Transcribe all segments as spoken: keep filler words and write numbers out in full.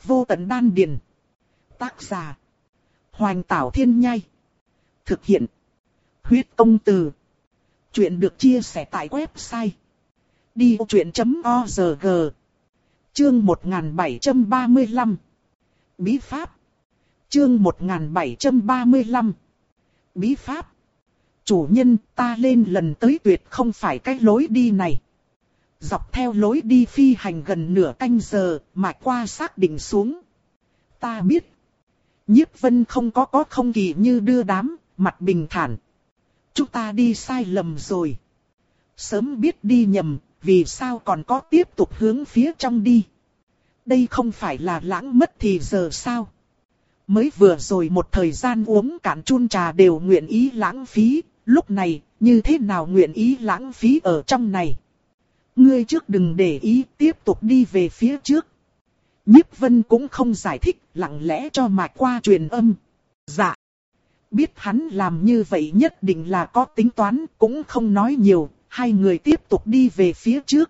Vô tận đan điền. Tác giả. Hoành Tảo Thiên Nhai. Thực hiện. Huyết Công Từ. Chuyện được chia sẻ tại website đi vô chuyện chấm org. Chương một nghìn bảy trăm ba mươi lăm. Bí pháp. Chương một nghìn bảy trăm ba mươi lăm. Bí pháp. Chủ nhân, ta lên lần tới tuyệt không phải cái lối đi này. Dọc theo lối đi phi hành gần nửa canh giờ, Mạch Qua xác định xuống. Ta biết. Nhiếp Vân không có có không kỳ như đưa đám, mặt bình thản. Chúng ta đi sai lầm rồi. Sớm biết đi nhầm, vì sao còn có tiếp tục hướng phía trong đi. Đây không phải là lãng mất thì giờ sao. Mới vừa rồi một thời gian uống cạn chun trà đều nguyện ý lãng phí, lúc này như thế nào nguyện ý lãng phí ở trong này. Ngươi trước đừng để ý, tiếp tục đi về phía trước. Nhiếp Vân cũng không giải thích, lặng lẽ cho Mạch Qua truyền âm. Dạ. Biết hắn làm như vậy nhất định là có tính toán, cũng không nói nhiều, hai người tiếp tục đi về phía trước.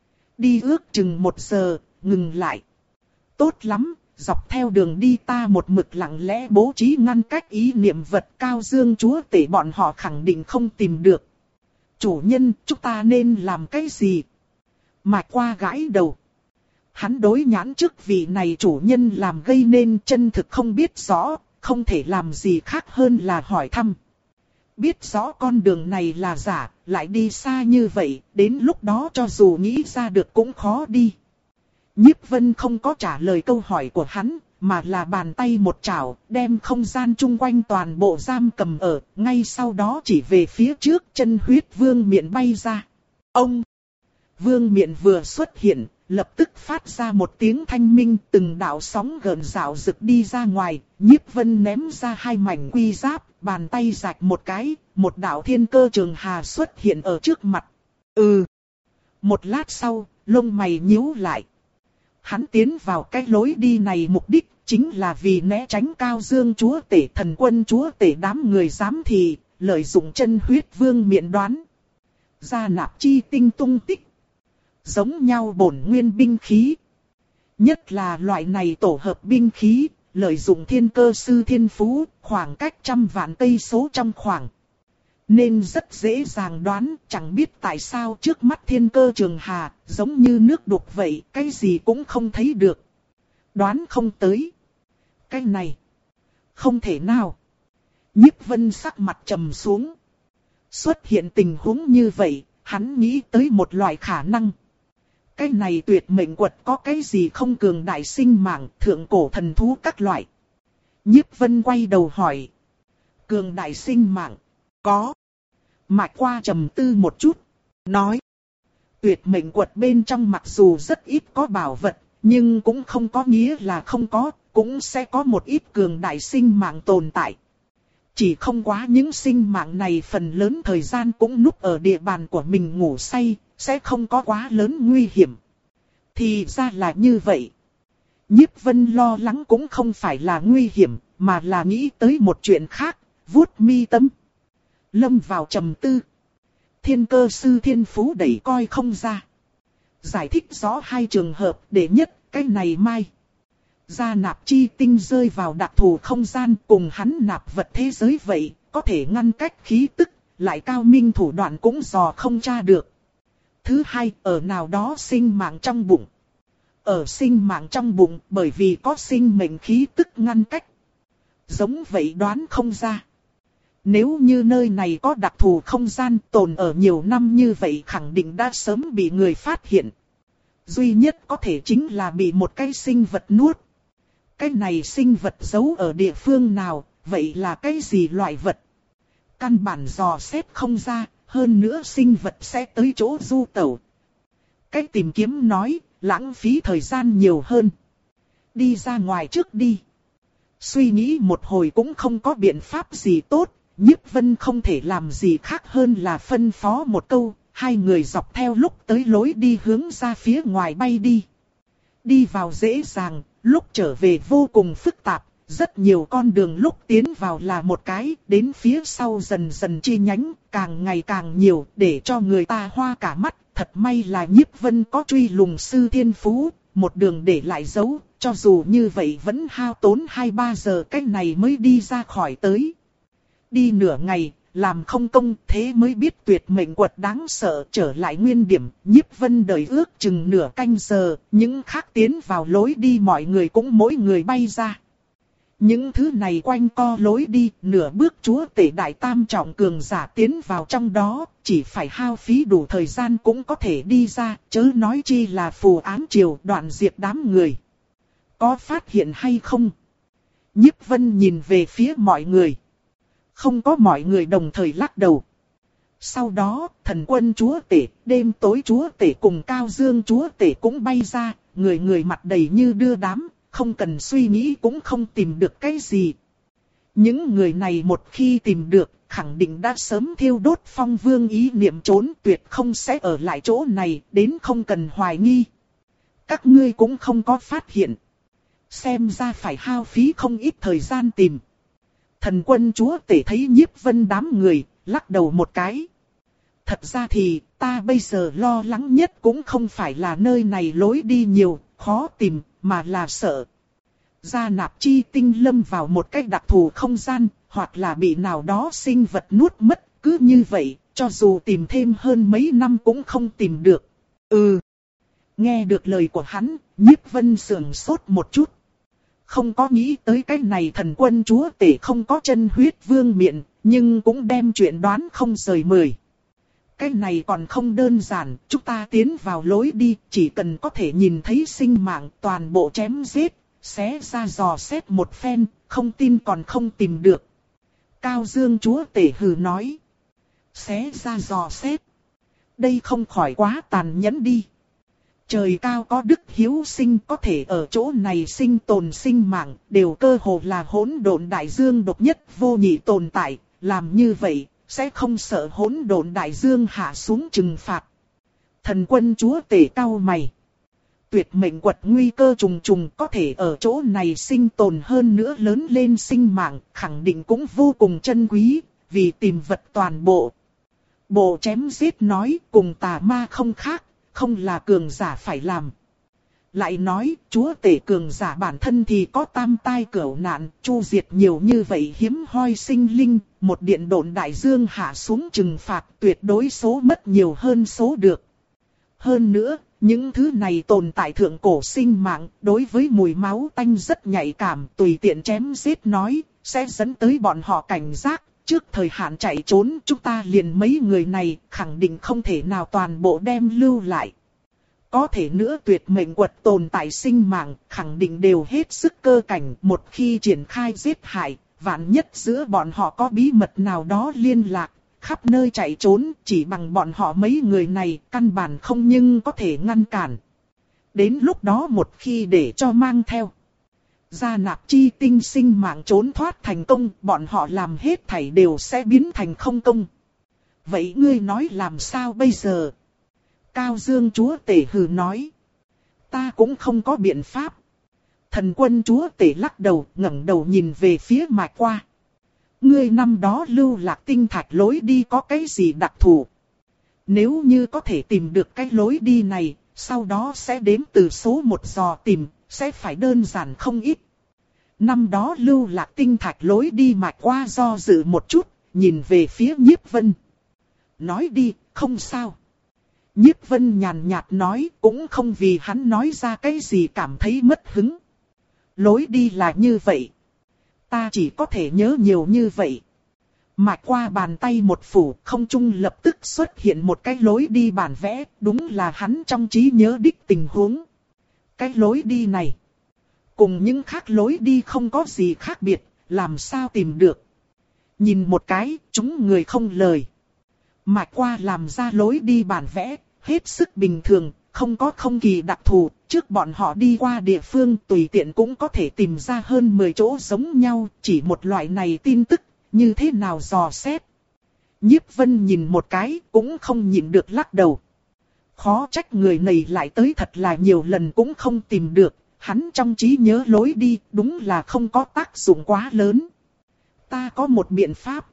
Đi ước chừng một giờ, ngừng lại. Tốt lắm, dọc theo đường đi ta một mực lặng lẽ bố trí ngăn cách ý niệm vật Cao Dương chúa tể bọn họ khẳng định không tìm được. Chủ nhân, chúng ta nên làm cái gì? Mạch Qua gãi đầu. Hắn đối nhãn trước vị này chủ nhân làm gây nên chân thực không biết rõ, không thể làm gì khác hơn là hỏi thăm. Biết rõ con đường này là giả, lại đi xa như vậy, đến lúc đó cho dù nghĩ ra được cũng khó đi. Nhiếp Vân không có trả lời câu hỏi của hắn, mà là bàn tay một chảo, đem không gian chung quanh toàn bộ giam cầm ở, ngay sau đó chỉ về phía trước chân huyết vương miện bay ra. Ông! Vương miện vừa xuất hiện, lập tức phát ra một tiếng thanh minh, từng đạo sóng gợn rạo rực đi ra ngoài, Nhiếp Vân ném ra hai mảnh quy giáp, bàn tay rạch một cái, một đạo thiên cơ trường hà xuất hiện ở trước mặt. Ừ. Một lát sau, lông mày nhíu lại. Hắn tiến vào cái lối đi này mục đích chính là vì né tránh Cao Dương chúa tể thần quân chúa tể đám người giám thị, lợi dụng chân huyết vương miện đoán. Gia nạp chi tinh tung tích. Giống nhau bổn nguyên binh khí. Nhất là loại này tổ hợp binh khí, lợi dụng thiên cơ sư thiên phú, khoảng cách trăm vạn cây số trong khoảng. Nên rất dễ dàng đoán, chẳng biết tại sao trước mắt thiên cơ trường hà, giống như nước đục vậy, cái gì cũng không thấy được. Đoán không tới. Cái này, không thể nào. Nhiếp Vân sắc mặt trầm xuống. Xuất hiện tình huống như vậy, hắn nghĩ tới một loại khả năng. Cái này tuyệt mệnh quật có cái gì không cường đại sinh mạng, thượng cổ thần thú các loại. Nhiếp Vân quay đầu hỏi. Cường đại sinh mạng, có. Mạch Qua trầm tư một chút, nói. Tuyệt mệnh quật bên trong mặc dù rất ít có bảo vật, nhưng cũng không có nghĩa là không có, cũng sẽ có một ít cường đại sinh mạng tồn tại. Chỉ không quá những sinh mạng này phần lớn thời gian cũng núp ở địa bàn của mình ngủ say, sẽ không có quá lớn nguy hiểm. Thì ra là như vậy. Nhiếp Vân lo lắng cũng không phải là nguy hiểm, mà là nghĩ tới một chuyện khác, vuốt mi tâm. Lâm vào trầm tư. Thiên cơ sư thiên phú đẩy coi không ra. Giải thích rõ hai trường hợp, để nhất, cái này mai. Gia nạp chi tinh rơi vào đặc thù không gian cùng hắn nạp vật thế giới vậy, có thể ngăn cách khí tức, lại cao minh thủ đoạn cũng dò không tra được. Thứ hai, ở nào đó sinh mạng trong bụng. Ở sinh mạng trong bụng bởi vì có sinh mệnh khí tức ngăn cách. Giống vậy đoán không ra. Nếu như nơi này có đặc thù không gian tồn ở nhiều năm như vậy khẳng định đã sớm bị người phát hiện. Duy nhất có thể chính là bị một cái sinh vật nuốt. Cái này sinh vật giấu ở địa phương nào, vậy là cái gì loại vật? Căn bản dò xét không ra, hơn nữa sinh vật sẽ tới chỗ du tẩu. Cách tìm kiếm nói, lãng phí thời gian nhiều hơn. Đi ra ngoài trước đi. Suy nghĩ một hồi cũng không có biện pháp gì tốt, Nhiếp Vân không thể làm gì khác hơn là phân phó một câu, hai người dọc theo lúc tới lối đi hướng ra phía ngoài bay đi. Đi vào dễ dàng, lúc trở về vô cùng phức tạp, rất nhiều con đường lúc tiến vào là một cái, đến phía sau dần dần chi nhánh, càng ngày càng nhiều, để cho người ta hoa cả mắt. Thật may là Nhiếp Vân có truy lùng sư thiên phú, một đường để lại dấu, cho dù như vậy vẫn hao tốn hai ba giờ cách này mới đi ra khỏi tới. Đi nửa ngày, làm không công thế mới biết tuyệt mệnh quật đáng sợ trở lại nguyên điểm. Nhiếp Vân đợi ước chừng nửa canh giờ, những khác tiến vào lối đi mọi người cũng mỗi người bay ra. Những thứ này quanh co lối đi, nửa bước chúa tể đại tam trọng cường giả tiến vào trong đó, chỉ phải hao phí đủ thời gian cũng có thể đi ra, chớ nói chi là phù ám triều đoạn diệt đám người. Có phát hiện hay không? Nhiếp Vân nhìn về phía mọi người. Không có, mọi người đồng thời lắc đầu. Sau đó, thần quân chúa tể, đêm tối chúa tể cùng cao dương chúa tể cũng bay ra, người người mặt đầy như đưa đám. Không cần suy nghĩ cũng không tìm được cái gì. Những người này một khi tìm được, khẳng định đã sớm thiêu đốt Phong Vương ý niệm trốn, tuyệt không sẽ ở lại chỗ này, đến không cần hoài nghi. Các ngươi cũng không có phát hiện. Xem ra phải hao phí không ít thời gian tìm. Thần quân chúa tể thấy Nhiếp Vân đám người, lắc đầu một cái. Thật ra thì, ta bây giờ lo lắng nhất cũng không phải là nơi này lối đi nhiều, khó tìm, mà là sợ Gia Nạp Chi Tinh lâm vào một cách đặc thù không gian, hoặc là bị nào đó sinh vật nuốt mất, cứ như vậy, cho dù tìm thêm hơn mấy năm cũng không tìm được. Ừ. Nghe được lời của hắn, Nhiếp Vân sườn sốt một chút. Không có nghĩ tới cái này thần quân chúa tể không có chân huyết vương miện, nhưng cũng đem chuyện đoán không rời mười. Cái này còn không đơn giản, chúng ta tiến vào lối đi, chỉ cần có thể nhìn thấy sinh mạng toàn bộ chém giết, xé ra dò xét một phen, không tin còn không tìm được. Cao Dương chúa tể hừ nói. Xé ra dò xét. Đây không khỏi quá tàn nhẫn đi. Trời cao có đức hiếu sinh, có thể ở chỗ này sinh tồn sinh mạng, đều cơ hồ là hỗn độn đại dương độc nhất vô nhị tồn tại, làm như vậy sẽ không sợ hỗn độn đại dương hạ xuống trừng phạt. Thần quân chúa tể cau mày. Tuyệt mệnh quật nguy cơ trùng trùng, có thể ở chỗ này sinh tồn hơn nữa lớn lên sinh mạng, khẳng định cũng vô cùng chân quý, vì tìm vật toàn bộ. Bộ chém giết nói cùng tà ma không khác, không là cường giả phải làm. Lại nói, chúa tể cường giả bản thân thì có tam tai cửu nạn, chu diệt nhiều như vậy hiếm hoi sinh linh, một điện độn đại dương hạ xuống trừng phạt tuyệt đối số mất nhiều hơn số được. Hơn nữa, những thứ này tồn tại thượng cổ sinh mạng, đối với mùi máu tanh rất nhạy cảm, tùy tiện chém giết nói, sẽ dẫn tới bọn họ cảnh giác. Trước thời hạn chạy trốn, chúng ta liền mấy người này, khẳng định không thể nào toàn bộ đem lưu lại. Có thể nữa tuyệt mệnh quật tồn tại sinh mạng, khẳng định đều hết sức cơ cảnh, một khi triển khai giết hại, vạn nhất giữa bọn họ có bí mật nào đó liên lạc, khắp nơi chạy trốn, chỉ bằng bọn họ mấy người này, căn bản không nhưng có thể ngăn cản. Đến lúc đó một khi để cho mang theo Gia Nạp Chi Tinh sinh mạng trốn thoát thành công, bọn họ làm hết thảy đều sẽ biến thành không công. Vậy ngươi nói làm sao bây giờ? Cao Dương chúa tể hừ nói. Ta cũng không có biện pháp. Thần quân chúa tể lắc đầu, ngẩng đầu nhìn về phía Mạch Qua. Ngươi năm đó lưu lạc tinh thạch lối đi có cái gì đặc thù? Nếu như có thể tìm được cái lối đi này, sau đó sẽ đếm từ số một dò tìm, sẽ phải đơn giản không ít. Năm đó lưu lạc tinh thạch lối đi Mạch Qua do dự một chút, nhìn về phía Nhiếp Vân. Nói đi, không sao. Nhiếp Vân nhàn nhạt nói, cũng không vì hắn nói ra cái gì cảm thấy mất hứng. Lối đi là như vậy. Ta chỉ có thể nhớ nhiều như vậy. Mạch Qua bàn tay một phủ, không trung lập tức xuất hiện một cái lối đi bản vẽ, đúng là hắn trong trí nhớ đích tình huống. Cái lối đi này, cùng những khác lối đi không có gì khác biệt, làm sao tìm được. Nhìn một cái, chúng người không lời. Mạch Qua làm ra lối đi bản vẽ, hết sức bình thường, không có không kỳ đặc thù. Trước bọn họ đi qua địa phương tùy tiện cũng có thể tìm ra hơn mười chỗ giống nhau, chỉ một loại này tin tức, như thế nào dò xét. Nhiếp Vân nhìn một cái, cũng không nhịn được lắc đầu. Khó trách người này lại tới thật là nhiều lần cũng không tìm được, hắn trong trí nhớ lối đi, đúng là không có tác dụng quá lớn. Ta có một biện pháp.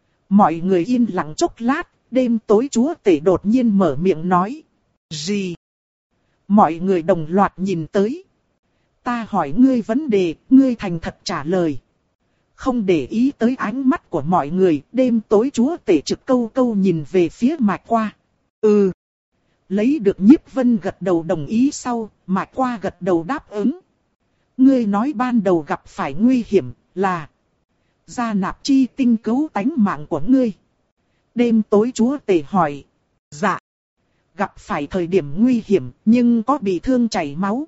Mọi người yên lặng chốc lát, đêm tối chúa tể đột nhiên mở miệng nói. Gì? Mọi người đồng loạt nhìn tới. Ta hỏi ngươi vấn đề, ngươi thành thật trả lời. Không để ý tới ánh mắt của mọi người, đêm tối chúa tể trực câu câu nhìn về phía Mạch Qua. Ừ. Lấy được Nhiếp Vân gật đầu đồng ý sau, Mạch Qua gật đầu đáp ứng. Ngươi nói ban đầu gặp phải nguy hiểm là Gia Nạp Chi Tinh cứu tánh mạng của ngươi. Đêm tối chúa tể hỏi. Dạ. Gặp phải thời điểm nguy hiểm nhưng có bị thương chảy máu.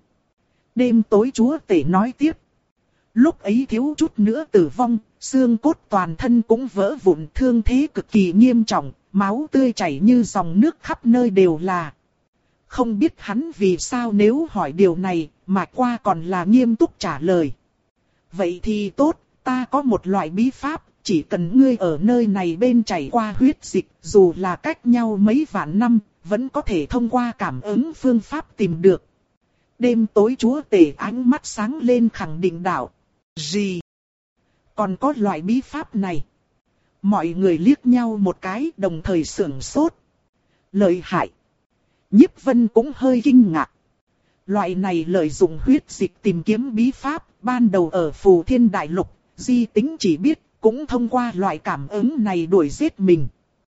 Đêm tối chúa tể nói tiếp. Lúc ấy thiếu chút nữa tử vong, xương cốt toàn thân cũng vỡ vụn, thương thế cực kỳ nghiêm trọng, máu tươi chảy như dòng nước khắp nơi đều là. Không biết hắn vì sao nếu hỏi điều này, Mạch Qua còn là nghiêm túc trả lời. Vậy thì tốt, ta có một loại bí pháp, chỉ cần ngươi ở nơi này bên chảy qua huyết dịch, dù là cách nhau mấy vạn năm, vẫn có thể thông qua cảm ứng phương pháp tìm được. Đêm tối chúa tể ánh mắt sáng lên khẳng định đạo. Gì? Còn có loại bí pháp này? Mọi người liếc nhau một cái đồng thời sửng sốt. Lợi hại. Nhiếp Vân cũng hơi kinh ngạc. Loại này lợi dụng huyết dịch tìm kiếm bí pháp, ban đầu ở Phù Thiên Đại Lục, Di Tính chỉ biết, cũng thông qua loại cảm ứng này đuổi giết mình.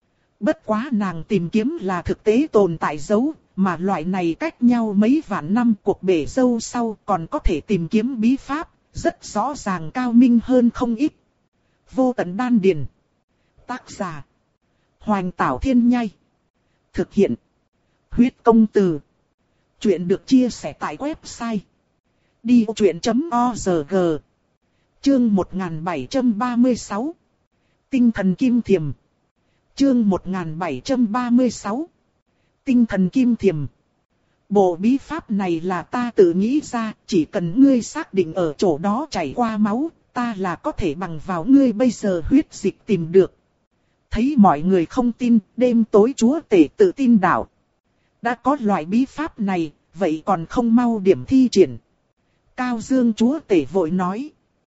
Bất quá nàng tìm kiếm là thực tế tồn tại dấu, mà loại này cách nhau mấy vạn năm cuộc bể dâu sau còn có thể tìm kiếm bí pháp, rất rõ ràng cao minh hơn không ít. Vô Tận Đan Điền. Tác giả Hoành Tảo Thiên Nhai. Thực hiện Huyết Công Từ. Chuyện được chia sẻ tại website đi ô chuyện chấm org. Chương một nghìn bảy trăm ba mươi sáu. Tinh thần kim thiềm. Chương một nghìn bảy trăm ba mươi sáu. Tinh thần kim thiềm. Bộ bí pháp này là ta tự nghĩ ra, chỉ cần ngươi xác định ở chỗ đó chảy qua máu, ta là có thể bằng vào ngươi bây giờ huyết dịch tìm được. Thấy mọi người không tin, đêm tối chúa tể tự tin đạo. Đã có loại bí pháp này, vậy còn không mau điểm thi triển. Cao Dương chúa tể vội nói.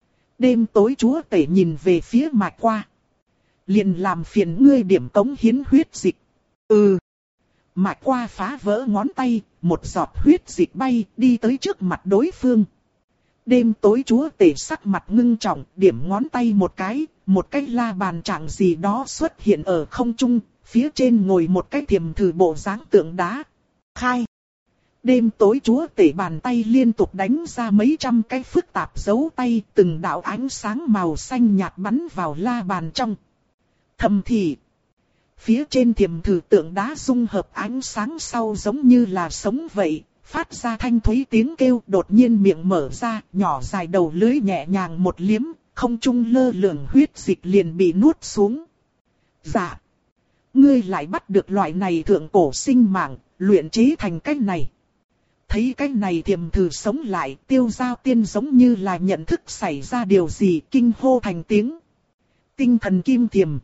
Đêm tối chúa tể nhìn về phía Mạch Qua. Liền làm phiền ngươi điểm cống hiến huyết dịch. Ừ. Mạch Qua phá vỡ ngón tay, một giọt huyết dịch bay đi tới trước mặt đối phương. Đêm tối chúa tể sắc mặt ngưng trọng, điểm ngón tay một cái, một cái la bàn trạng gì đó xuất hiện ở không trung, phía trên ngồi một cái thiềm thử bộ dáng tượng đá. Khai. Đêm tối chúa tể bàn tay liên tục đánh ra mấy trăm cái phức tạp dấu tay, từng đạo ánh sáng màu xanh nhạt bắn vào la bàn trong. Thầm thì. Phía trên thiềm thử tượng đá dung hợp ánh sáng sau giống như là sống vậy, phát ra thanh thúy tiếng kêu, đột nhiên miệng mở ra, nhỏ dài đầu lưới nhẹ nhàng một liếm, không trung lơ lửng huyết dịch liền bị nuốt xuống. Dạ. Ngươi lại bắt được loại này thượng cổ sinh mạng, luyện chế thành cách này. Thấy cái này thiềm thử sống lại, Tiêu Giao Tiên giống như là nhận thức xảy ra điều gì, kinh hô thành tiếng. Tinh thần kim thiềm.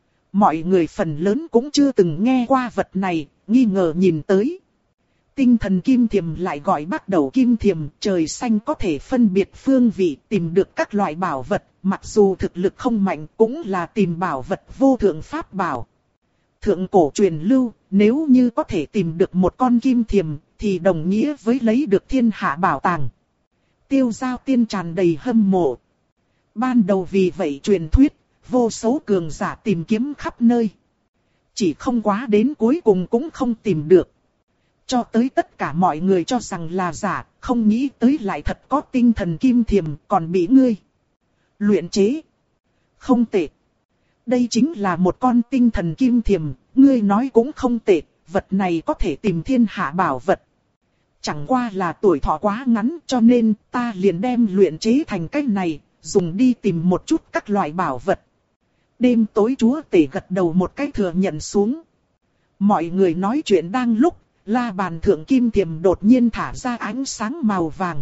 Mọi người phần lớn cũng chưa từng nghe qua vật này, nghi ngờ nhìn tới. Tinh thần kim thiềm lại gọi bắt đầu kim thiềm, trời xanh có thể phân biệt phương vị, tìm được các loại bảo vật, mặc dù thực lực không mạnh cũng là tìm bảo vật vô thượng pháp bảo. Thượng cổ truyền lưu, nếu như có thể tìm được một con kim thiềm, thì đồng nghĩa với lấy được thiên hạ bảo tàng. Tiêu Giao Tiên tràn đầy hâm mộ. Ban đầu vì vậy truyền thuyết, vô số cường giả tìm kiếm khắp nơi. Chỉ không quá đến cuối cùng cũng không tìm được. Cho tới tất cả mọi người cho rằng là giả, không nghĩ tới lại thật có tinh thần kim thiềm còn bị ngươi luyện chế. Không tệ. Đây chính là một con tinh thần kim thiềm, ngươi nói cũng không tệ, vật này có thể tìm thiên hạ bảo vật. Chẳng qua là tuổi thọ quá ngắn cho nên ta liền đem luyện chế thành cách này, dùng đi tìm một chút các loại bảo vật. Đêm tối chúa tể gật đầu một cái thừa nhận xuống. Mọi người nói chuyện đang lúc, la bàn thượng kim thiềm đột nhiên thả ra ánh sáng màu vàng.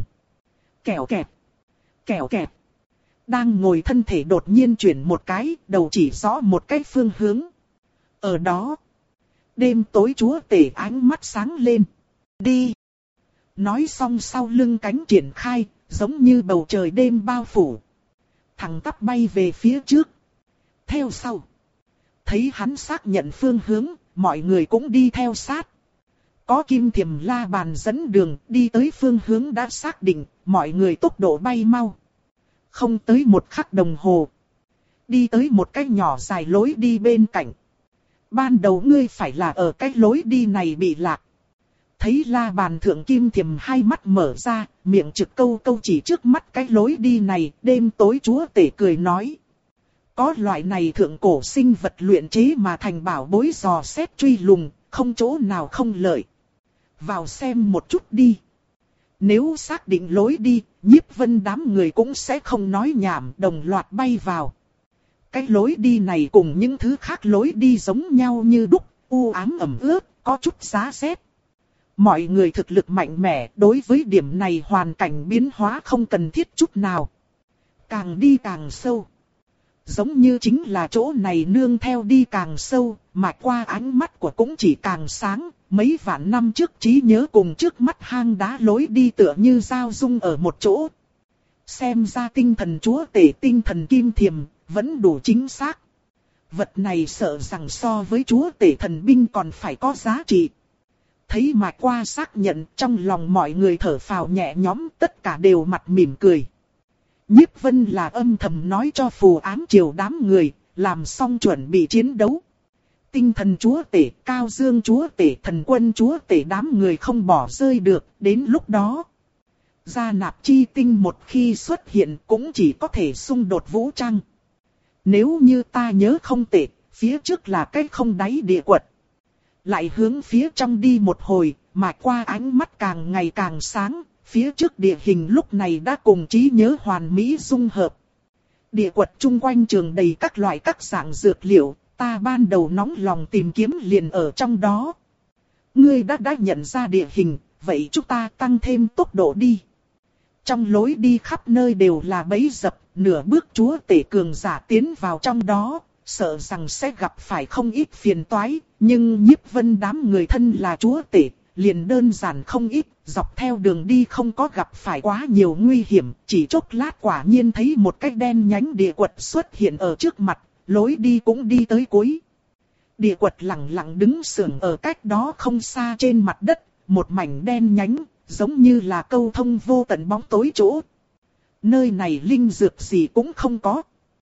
Kẻo kẹt, kẻo kẹt. Đang ngồi thân thể đột nhiên chuyển một cái, đầu chỉ rõ một cái phương hướng. Ở đó, đêm tối chúa tể ánh mắt sáng lên. Đi. Nói xong sau lưng cánh triển khai, giống như bầu trời đêm bao phủ. Thẳng tắp bay về phía trước. Theo sau. Thấy hắn xác nhận phương hướng, mọi người cũng đi theo sát. có kim thiềm la bàn dẫn đường, đi tới phương hướng đã xác định, mọi người tốc độ bay mau. Không tới một khắc đồng hồ. Đi tới một cái nhỏ dài lối đi bên cạnh. Ban đầu ngươi phải là ở cái lối đi này bị lạc. Thấy la bàn thượng kim thiềm hai mắt mở ra, miệng trực câu câu chỉ trước mắt cái lối đi này, đêm tối chúa tể cười nói. Có loại này thượng cổ sinh vật luyện chế mà thành bảo bối dò xét truy lùng, không chỗ nào không lợi. Vào xem một chút đi. Nếu xác định lối đi, Nhiếp Vân đám người cũng sẽ không nói nhảm, đồng loạt bay vào. Cái lối đi này cùng những thứ khác lối đi giống nhau như đúc, u ám ẩm ướt, có chút giá rét. Mọi người thực lực mạnh mẽ, đối với điểm này hoàn cảnh biến hóa không cần thiết chút nào. Càng đi càng sâu. Giống như chính là chỗ này nương theo đi càng sâu, mà qua ánh mắt của cũng chỉ càng sáng. Mấy vạn năm trước trí nhớ cùng trước mắt hang đá lối đi tựa như giao dung ở một chỗ. Xem ra tinh thần chúa tể tinh thần kim thiềm, vẫn đủ chính xác. Vật này sợ rằng so với chúa tể thần binh còn phải có giá trị. Thấy Mạch Qua xác nhận, trong lòng mọi người thở phào nhẹ nhõm, tất cả đều mặt mỉm cười. Nhiếp Vân là âm thầm nói cho phù ám triều đám người, làm xong chuẩn bị chiến đấu. Tinh thần chúa tể, cao dương chúa tể, thần quân chúa tể đám người không bỏ rơi được, đến lúc đó. Gia nạp chi tinh một khi xuất hiện cũng chỉ có thể xung đột vũ trang. Nếu như ta nhớ không tệ, phía trước là cái không đáy địa quật. Lại hướng phía trong đi một hồi, mà qua ánh mắt càng ngày càng sáng, phía trước địa hình lúc này đã cùng trí nhớ hoàn mỹ dung hợp. Địa quật chung quanh trường đầy các loại các dạng dược liệu, ta ban đầu nóng lòng tìm kiếm liền ở trong đó. Ngươi đã đã nhận ra địa hình, vậy chúng ta tăng thêm tốc độ đi. Trong lối đi khắp nơi đều là bẫy dập, nửa bước chúa tể cường giả tiến vào trong đó, sợ rằng sẽ gặp phải không ít phiền toái, nhưng Nhiếp Vân đám người thân là chúa tể, liền đơn giản không ít, dọc theo đường đi không có gặp phải quá nhiều nguy hiểm, chỉ chốc lát quả nhiên thấy một cái đen nhánh địa quật xuất hiện ở trước mặt, lối đi cũng đi tới cuối. Địa quật lặng lặng đứng sưởng ở cách đó không xa trên mặt đất, một mảnh đen nhánh, giống như là câu thông vô tận bóng tối chỗ. Nơi này linh dược gì cũng không có.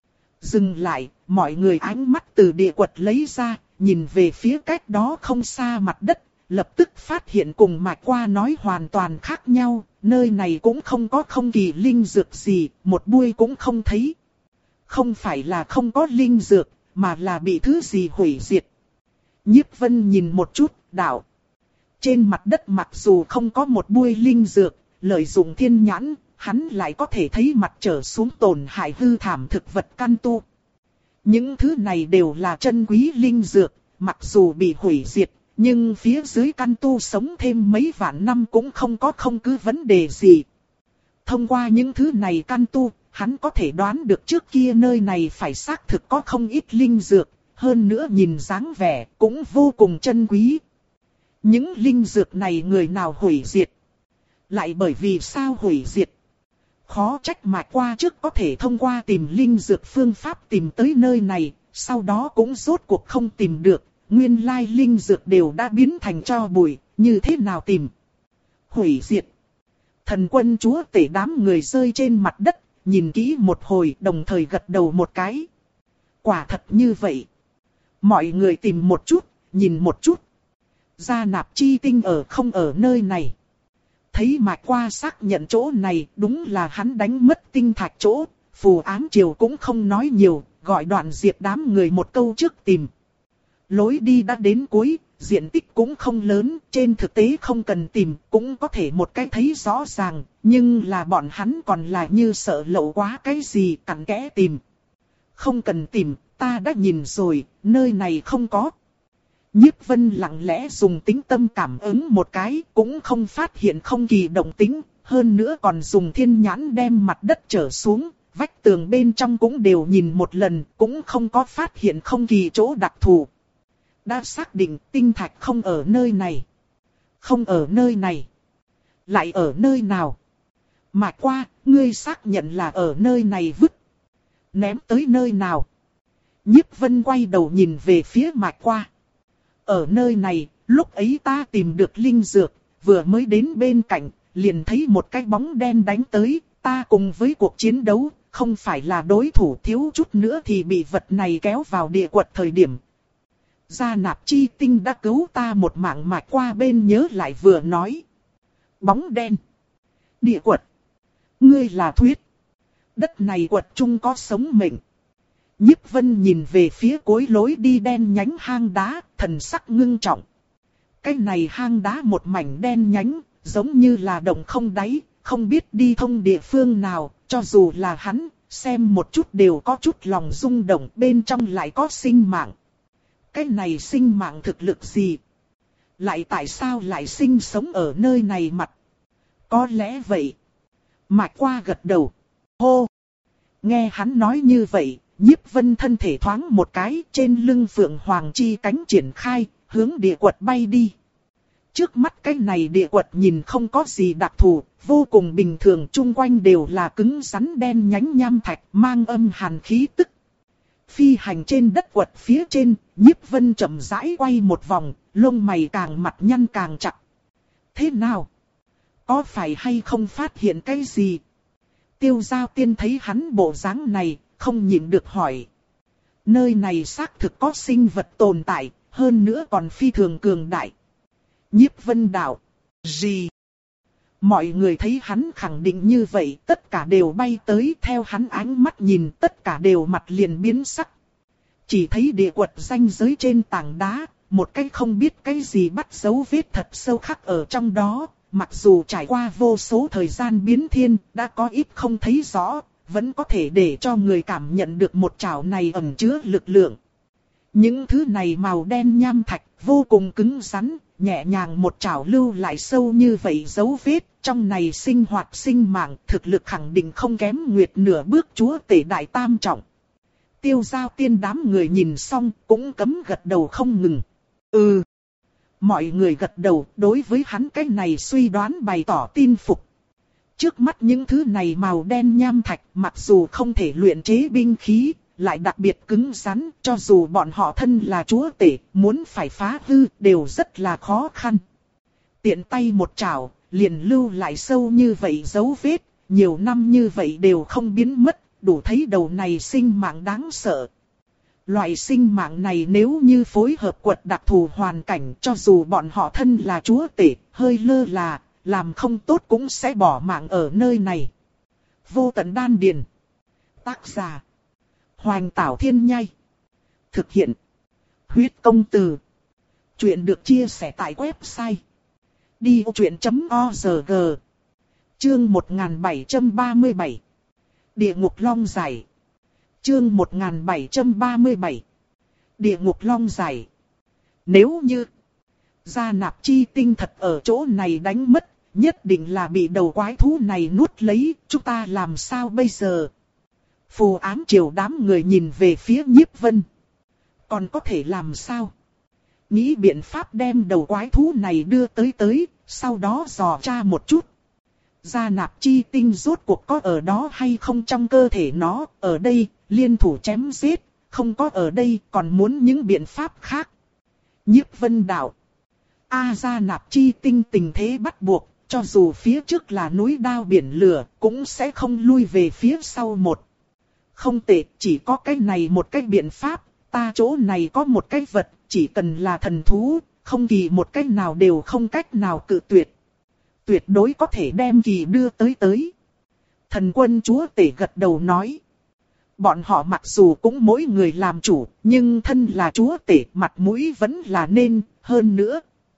Dừng lại, mọi người ánh mắt từ địa quật lấy ra, nhìn về phía cách đó không xa mặt đất, lập tức phát hiện cùng Mạch Qua nói hoàn toàn khác nhau, nơi này cũng không có không kỳ linh dược gì, một buôi cũng không thấy. Không phải là không có linh dược, mà là bị thứ gì hủy diệt. Nhiếp Vân nhìn một chút, đạo. Trên mặt đất mặc dù không có một buôi linh dược, lợi dụng thiên nhãn, hắn lại có thể thấy mặt trở xuống tổn hại hư thảm thực vật căn tu. Những thứ này đều là chân quý linh dược, mặc dù bị hủy diệt, nhưng phía dưới căn tu sống thêm mấy vạn năm cũng không có không cứ vấn đề gì. Thông qua những thứ này căn tu, hắn có thể đoán được trước kia nơi này phải xác thực có không ít linh dược, hơn nữa nhìn dáng vẻ cũng vô cùng chân quý. Những linh dược này người nào hủy diệt? Lại bởi vì sao hủy diệt? Khó trách Mạch Qua trước có thể thông qua tìm linh dược phương pháp tìm tới nơi này, sau đó cũng rốt cuộc không tìm được, nguyên lai linh dược đều đã biến thành tro bụi, như thế nào tìm? Hủy diệt. Thần quân chúa tể đám người rơi trên mặt đất, nhìn kỹ một hồi đồng thời gật đầu một cái. Quả thật như vậy. Mọi người tìm một chút, nhìn một chút. Gia nạp chi tinh ở không ở nơi này. Thấy Mạch Qua xác nhận chỗ này đúng là hắn đánh mất tinh thạch chỗ, phù ám triều cũng không nói nhiều, gọi Đoạn Diệp đám người một câu trước tìm. Lối đi đã đến cuối, diện tích cũng không lớn, trên thực tế không cần tìm, cũng có thể một cái thấy rõ ràng, nhưng là bọn hắn còn lại như sợ lậu quá cái gì cặn kẽ tìm. Không cần tìm, ta đã nhìn rồi, nơi này không có. Nhiếp Vân lặng lẽ dùng tính tâm cảm ứng một cái, cũng không phát hiện không kỳ động tĩnh, hơn nữa còn dùng thiên nhãn đem mặt đất trở xuống, vách tường bên trong cũng đều nhìn một lần, cũng không có phát hiện không kỳ chỗ đặc thù. Đã xác định tinh thạch không ở nơi này. Không ở nơi này. Lại ở nơi nào? Mạch Qua, ngươi xác nhận là ở nơi này vứt. Ném tới nơi nào? Nhiếp Vân quay đầu nhìn về phía Mạch Qua. Ở nơi này, Lúc ấy ta tìm được linh dược, vừa mới đến bên cạnh, liền thấy một cái bóng đen đánh tới, ta cùng với cuộc chiến đấu, không phải là đối thủ, thiếu chút nữa thì bị vật này kéo vào địa quật thời điểm. Gia Nạp Chi Tinh đã cứu ta một mạng, mạch qua bên nhớ lại vừa nói. Bóng đen. Địa quật. Ngươi là thuyết. Đất này quật chung có sống mệnh. Nhiếp Vân nhìn về phía cuối lối đi đen nhánh hang đá, thần sắc ngưng trọng. Cái này hang đá một mảnh đen nhánh, giống như là động không đáy, không biết đi thông địa phương nào, cho dù là hắn, xem một chút đều có chút lòng rung động, bên trong lại có sinh mạng. Cái này sinh mạng thực lực gì? Lại tại sao lại sinh sống ở nơi này mặt? Có lẽ vậy. Mạch qua gật đầu. Hô! Nghe hắn nói như vậy, Nhiếp Vân thân thể thoáng một cái, trên lưng Phượng Hoàng chi cánh triển khai, hướng địa quật bay đi. Trước mắt cái này địa quật nhìn không có gì đặc thù, vô cùng bình thường, chung quanh đều là cứng rắn đen nhánh nham thạch, mang âm hàn khí tức. Phi hành trên đất quật phía trên, Nhiếp Vân chậm rãi quay một vòng, lông mày càng mặt nhăn càng chặt. Thế nào? Có phải hay không phát hiện cái gì? Tiêu Giao Tiên thấy hắn bộ dáng này, không nhịn được hỏi. Nơi này xác thực có sinh vật tồn tại, hơn nữa còn phi thường cường đại. Nhiếp Vân đạo. Gì? Mọi người thấy hắn khẳng định như vậy, tất cả đều bay tới theo hắn ánh mắt nhìn, tất cả đều mặt liền biến sắc. Chỉ thấy địa quật ranh giới trên tảng đá, một cái không biết cái gì bắt dấu vết thật sâu khắc ở trong đó. Mặc dù trải qua vô số thời gian biến thiên, đã có ít không thấy rõ, vẫn có thể để cho người cảm nhận được một chảo này ẩn chứa lực lượng. Những thứ này màu đen nham thạch, vô cùng cứng rắn, nhẹ nhàng một chảo lưu lại sâu như vậy dấu vết, trong này sinh hoạt sinh mạng, thực lực khẳng định không kém Nguyệt nửa bước chúa tể đại tam trọng. Tiêu Giao Tiên đám người nhìn xong, cũng cấm gật đầu không ngừng. Ừ. Mọi người gật đầu, đối với hắn cái này suy đoán bày tỏ tin phục. Trước mắt những thứ này màu đen nham thạch, mặc dù không thể luyện chế binh khí, lại đặc biệt cứng rắn, cho dù bọn họ thân là chúa tể, muốn phải phá hư, đều rất là khó khăn. Tiện tay một chảo, liền lưu lại sâu như vậy dấu vết, nhiều năm như vậy đều không biến mất, đủ thấy đầu này sinh mạng đáng sợ. Loại sinh mạng này nếu như phối hợp quật đặc thù hoàn cảnh, cho dù bọn họ thân là chúa tể, hơi lơ là, làm không tốt cũng sẽ bỏ mạng ở nơi này. Vô Tận Đan Điền. Tác giả Hoành Tảo Thiên Nhai. Thực hiện Huyết Công Từ. Chuyện được chia sẻ tại website đi ô chuyện chấm org. Chương một nghìn bảy trăm ba mươi bảy. Địa ngục long giải. Chương một nghìn bảy trăm ba mươi bảy. Địa ngục long giải. Nếu như Gia Nạp Chi Tinh thật ở chỗ này đánh mất, nhất định là bị đầu quái thú này nuốt lấy, chúng ta làm sao bây giờ? Phù Ám Triều đám người nhìn về phía Nhiếp Vân. Còn có thể làm sao? Nghĩ biện pháp đem đầu quái thú này đưa tới tới, sau đó dò tra một chút. Gia Nạp Chi Tinh rốt cuộc có ở đó hay không trong cơ thể nó, ở đây, liên thủ chém giết, không có ở đây, còn muốn những biện pháp khác. Nhiếp Vân đạo. A Gia Nạp Chi Tinh tình thế bắt buộc, cho dù phía trước là núi đao biển lửa, cũng sẽ không lui về phía sau một. Không tệ, chỉ có cái này một cái biện pháp, ta chỗ này có một cái vật, chỉ cần là thần thú, không kỳ một cách nào đều không cách nào cự tuyệt. Tuyệt đối có thể đem kỳ đưa tới tới. Thần quân chúa tể gật đầu nói. Bọn họ mặc dù cũng mỗi người làm chủ, nhưng thân là chúa tể mặt mũi vẫn là nên, hơn nữa.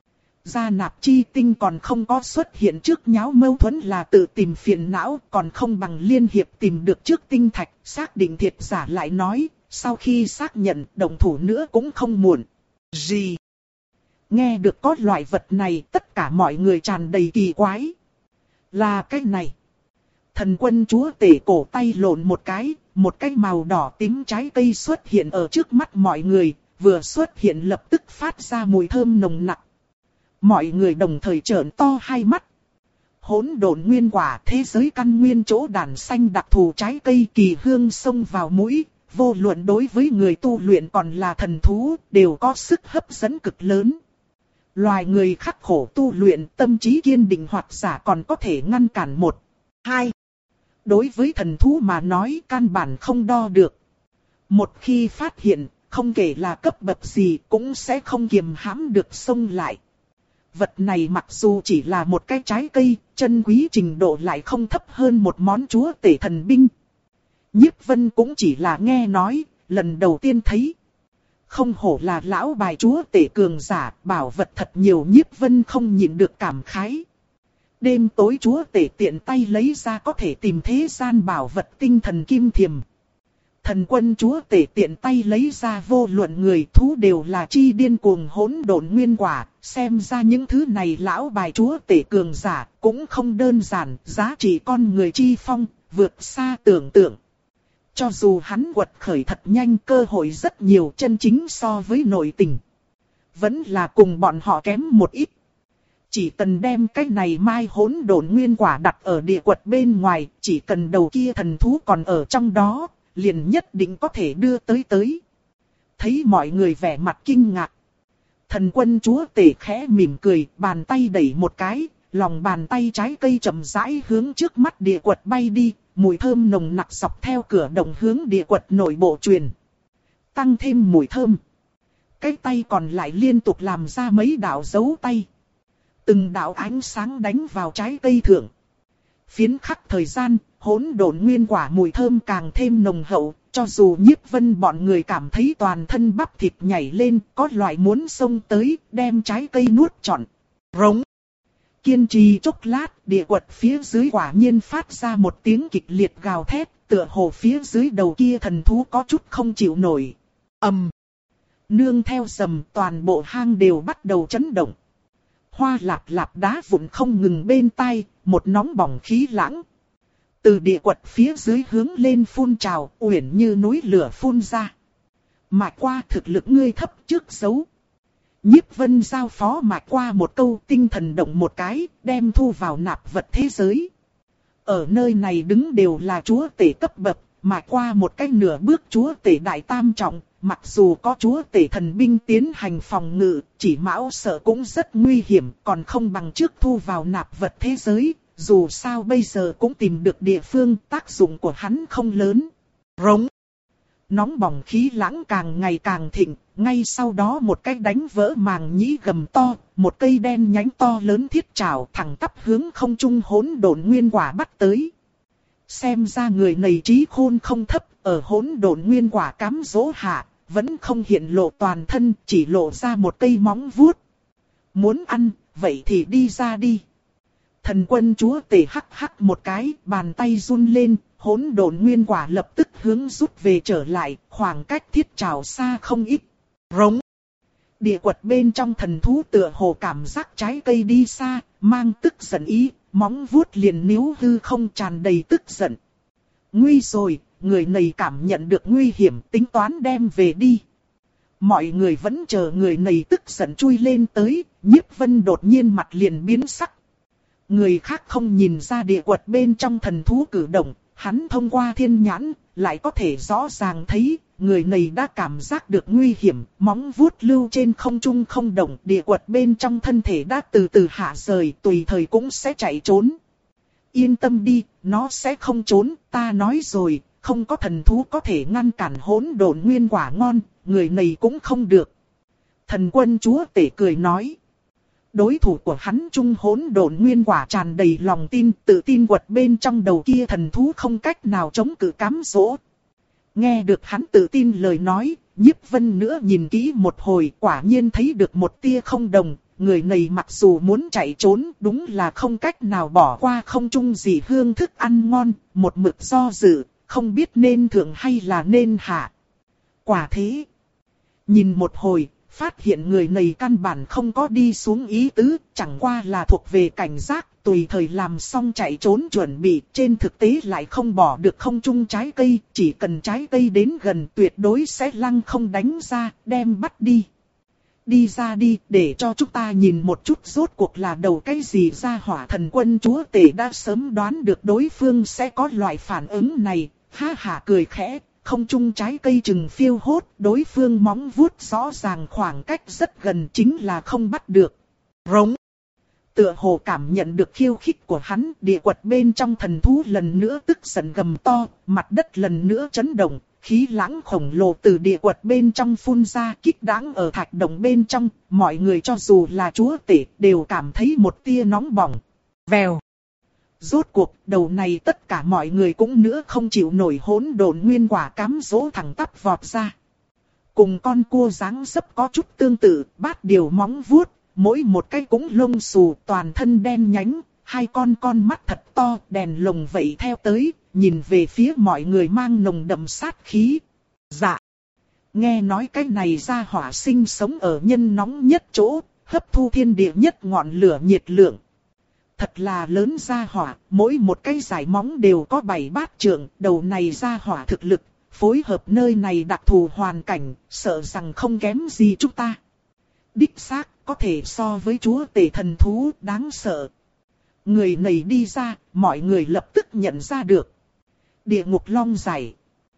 Gia Nạp Chi Tinh còn không có xuất hiện trước nháo mâu thuẫn là tự tìm phiền não, còn không bằng liên hiệp tìm được trước tinh thạch, xác định thiệt giả lại nói, sau khi xác nhận đồng thủ nữa cũng không muộn. Gì? Nghe được có loại vật này, tất cả mọi người tràn đầy kỳ quái. Là cái này. Thần quân chúa tể cổ tay lộn một cái, một cái màu đỏ tím trái cây xuất hiện ở trước mắt mọi người, vừa xuất hiện lập tức phát ra mùi thơm nồng nặc. Mọi người đồng thời trợn to hai mắt. Hỗn độn nguyên quả, thế giới căn nguyên chỗ đàn xanh đặc thù trái cây kỳ hương xông vào mũi, vô luận đối với người tu luyện còn là thần thú, đều có sức hấp dẫn cực lớn. Loài người khắc khổ tu luyện, tâm trí kiên định hoặc giả còn có thể ngăn cản một, hai. Đối với thần thú mà nói căn bản không đo được. Một khi phát hiện, không kể là cấp bậc gì cũng sẽ không kiềm hãm được xông lại. Vật này mặc dù chỉ là một cái trái cây, chân quý trình độ lại không thấp hơn một món chúa tể thần binh. Nhiếp Vân cũng chỉ là nghe nói, lần đầu tiên thấy. Không hổ là lão bài chúa tể cường giả, bảo vật thật nhiều. Nhiếp Vân không nhịn được cảm khái. Đêm tối chúa tể tiện tay lấy ra có thể tìm thế gian bảo vật tinh thần kim thiềm. Thần quân chúa tể tiện tay lấy ra vô luận người thú đều là chi điên cuồng hỗn độn nguyên quả. Xem ra những thứ này lão bài chúa tể cường giả cũng không đơn giản, giá trị con người chi phong, vượt xa tưởng tượng. Cho dù hắn quật khởi thật nhanh, cơ hội rất nhiều, chân chính so với nội tình vẫn là cùng bọn họ kém một ít. Chỉ cần đem cái này mai hỗn độn nguyên quả đặt ở địa quật bên ngoài, chỉ cần đầu kia thần thú còn ở trong đó, liền nhất định có thể đưa tới tới. Thấy mọi người vẻ mặt kinh ngạc, thần quân chúa tể khẽ mỉm cười, bàn tay đẩy một cái, lòng bàn tay trái cây chậm rãi hướng trước mắt địa quật bay đi, mùi thơm nồng nặc dọc theo cửa động hướng địa quật nội bộ truyền. Tăng thêm mùi thơm. Cái tay còn lại liên tục làm ra mấy đạo dấu tay. Từng đạo ánh sáng đánh vào trái cây thượng. Phiến khắc thời gian, hỗn độn nguyên quả mùi thơm càng thêm nồng hậu, cho dù Nhiếp Vân bọn người cảm thấy toàn thân bắp thịt nhảy lên, có loại muốn xông tới, đem trái cây nuốt trọn. Rống. Kiên trì chốc lát, địa quật phía dưới quả nhiên phát ra một tiếng kịch liệt gào thét, tựa hồ phía dưới đầu kia thần thú có chút không chịu nổi. Ầm. Nương theo sầm, toàn bộ hang đều bắt đầu chấn động. Hoa lạp lạp đá vụn không ngừng bên tai, một nóng bỏng khí lãng. Từ địa quật phía dưới hướng lên phun trào, uyển như núi lửa phun ra. Mạch Qua, thực lực ngươi thấp trước giấu. Nhiếp Vân giao phó Mạch Qua một câu, tinh thần động một cái, đem thu vào nạp vật thế giới. Ở nơi này đứng đều là chúa tể cấp bậc, Mạch Qua một cách nửa bước chúa tể đại tam trọng. Mặc dù có chúa tể thần binh tiến hành phòng ngự, chỉ mão sợ cũng rất nguy hiểm, còn không bằng trước thu vào nạp vật thế giới. Dù sao bây giờ cũng tìm được địa phương, tác dụng của hắn không lớn. Rống. Nóng bỏng khí lãng càng ngày càng thịnh, ngay sau đó một cái đánh vỡ màng nhĩ gầm to, một cây đen nhánh to lớn thiết trảo thẳng tắp hướng không trung hỗn độn nguyên quả bắt tới. Xem ra người này trí khôn không thấp, ở hỗn độn nguyên quả cám dỗ hạ, vẫn không hiện lộ toàn thân, chỉ lộ ra một cây móng vuốt. Muốn ăn, vậy thì đi ra đi. Thần quân chúa tể hắc hắc một cái, bàn tay run lên, hỗn độn nguyên quả lập tức hướng rút về trở lại, khoảng cách thiết trảo xa không ít. Rống. Địa quật bên trong thần thú tựa hồ cảm giác trái cây đi xa, mang tức giận ý, móng vuốt liền níu hư không tràn đầy tức giận. Nguy rồi, người này cảm nhận được nguy hiểm, tính toán đem về đi. Mọi người vẫn chờ người này tức giận chui lên tới, Nhiếp Vân đột nhiên mặt liền biến sắc. Người khác không nhìn ra địa quật bên trong thần thú cử động, hắn thông qua thiên nhãn, lại có thể rõ ràng thấy, người này đã cảm giác được nguy hiểm, móng vuốt lưu trên không trung không động, địa quật bên trong thân thể đã từ từ hạ rời, tùy thời cũng sẽ chạy trốn. Yên tâm đi, nó sẽ không trốn, ta nói rồi, không có thần thú có thể ngăn cản hỗn độn nguyên quả ngon, người này cũng không được. Thần quân chúa tể cười nói. Đối thủ của hắn trung hỗn độn nguyên quả tràn đầy lòng tin, tự tin quật bên trong đầu kia thần thú không cách nào chống cự cám dỗ. Nghe được hắn tự tin lời nói, Nhiếp Vân nữa nhìn kỹ một hồi, quả nhiên thấy được một tia không đồng. Người này mặc dù muốn chạy trốn, đúng là không cách nào bỏ qua không trung gì hương thức ăn ngon, một mực do dự, không biết nên thượng hay là nên hạ. Quả thế, nhìn một hồi, phát hiện người này căn bản không có đi xuống ý tứ, chẳng qua là thuộc về cảnh giác, tùy thời làm xong chạy trốn chuẩn bị, trên thực tế lại không bỏ được không trung trái cây, chỉ cần trái cây đến gần tuyệt đối sẽ lăng không đánh ra, đem bắt đi. Đi ra đi, để cho chúng ta nhìn một chút rốt cuộc là đầu cái gì ra. Hỏa thần quân chúa tể đã sớm đoán được đối phương sẽ có loại phản ứng này, ha hả cười khẽ. Không trung trái cây chừng phiêu hốt, đối phương móng vuốt rõ ràng khoảng cách rất gần chính là không bắt được. Rống. Tựa hồ cảm nhận được khiêu khích của hắn, địa quật bên trong thần thú lần nữa tức giận gầm to, mặt đất lần nữa chấn động, khí lãng khổng lồ từ địa quật bên trong phun ra kích đáng ở thạch động bên trong, mọi người cho dù là chúa tể đều cảm thấy một tia nóng bỏng. Vèo. Rốt cuộc, đầu này tất cả mọi người cũng nữa không chịu nổi hỗn độn nguyên quả cám dỗ thẳng tắp vọt ra. Cùng con cua dáng dấp có chút tương tự, bát điều móng vuốt, mỗi một cái cũng lông xù toàn thân đen nhánh, hai con con mắt thật to, đèn lồng vẫy theo tới, nhìn về phía mọi người mang nồng đậm sát khí. Dạ. Nghe nói cái này ra hỏa sinh sống ở nhân nóng nhất chỗ, hấp thu thiên địa nhất ngọn lửa nhiệt lượng. Thật là lớn ra hỏa, mỗi một cái giải móng đều có bảy bát trượng, đầu này ra hỏa thực lực, phối hợp nơi này đặc thù hoàn cảnh, sợ rằng không kém gì chúng ta. Đích xác, có thể so với chúa tể thần thú, đáng sợ. Người này đi ra, mọi người lập tức nhận ra được. Địa ngục long giải.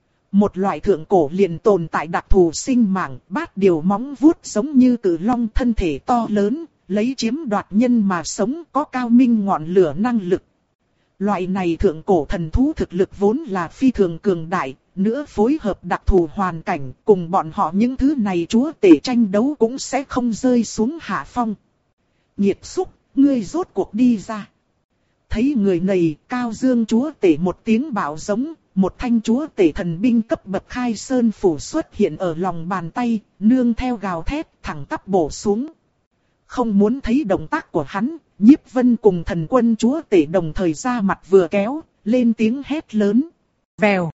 Một loại thượng cổ liền tồn tại đặc thù sinh mạng, bát điều móng vuốt giống như cự long thân thể to lớn, lấy chiếm đoạt nhân mà sống, có cao minh ngọn lửa năng lực. Loại này thượng cổ thần thú thực lực vốn là phi thường cường đại, nữa phối hợp đặc thù hoàn cảnh, cùng bọn họ những thứ này chúa tể tranh đấu cũng sẽ không rơi xuống hạ phong. Nhiệt xúc, ngươi rốt cuộc đi ra. Thấy người này, Cao Dương chúa tể một tiếng bạo giống, một thanh chúa tể thần binh cấp bậc khai sơn phủ xuất hiện ở lòng bàn tay, nương theo gào thét, thẳng tắp bổ xuống. Không muốn thấy động tác của hắn, Nhiếp Vân cùng thần quân chúa tể đồng thời ra mặt vừa kéo, lên tiếng hét lớn. Vèo.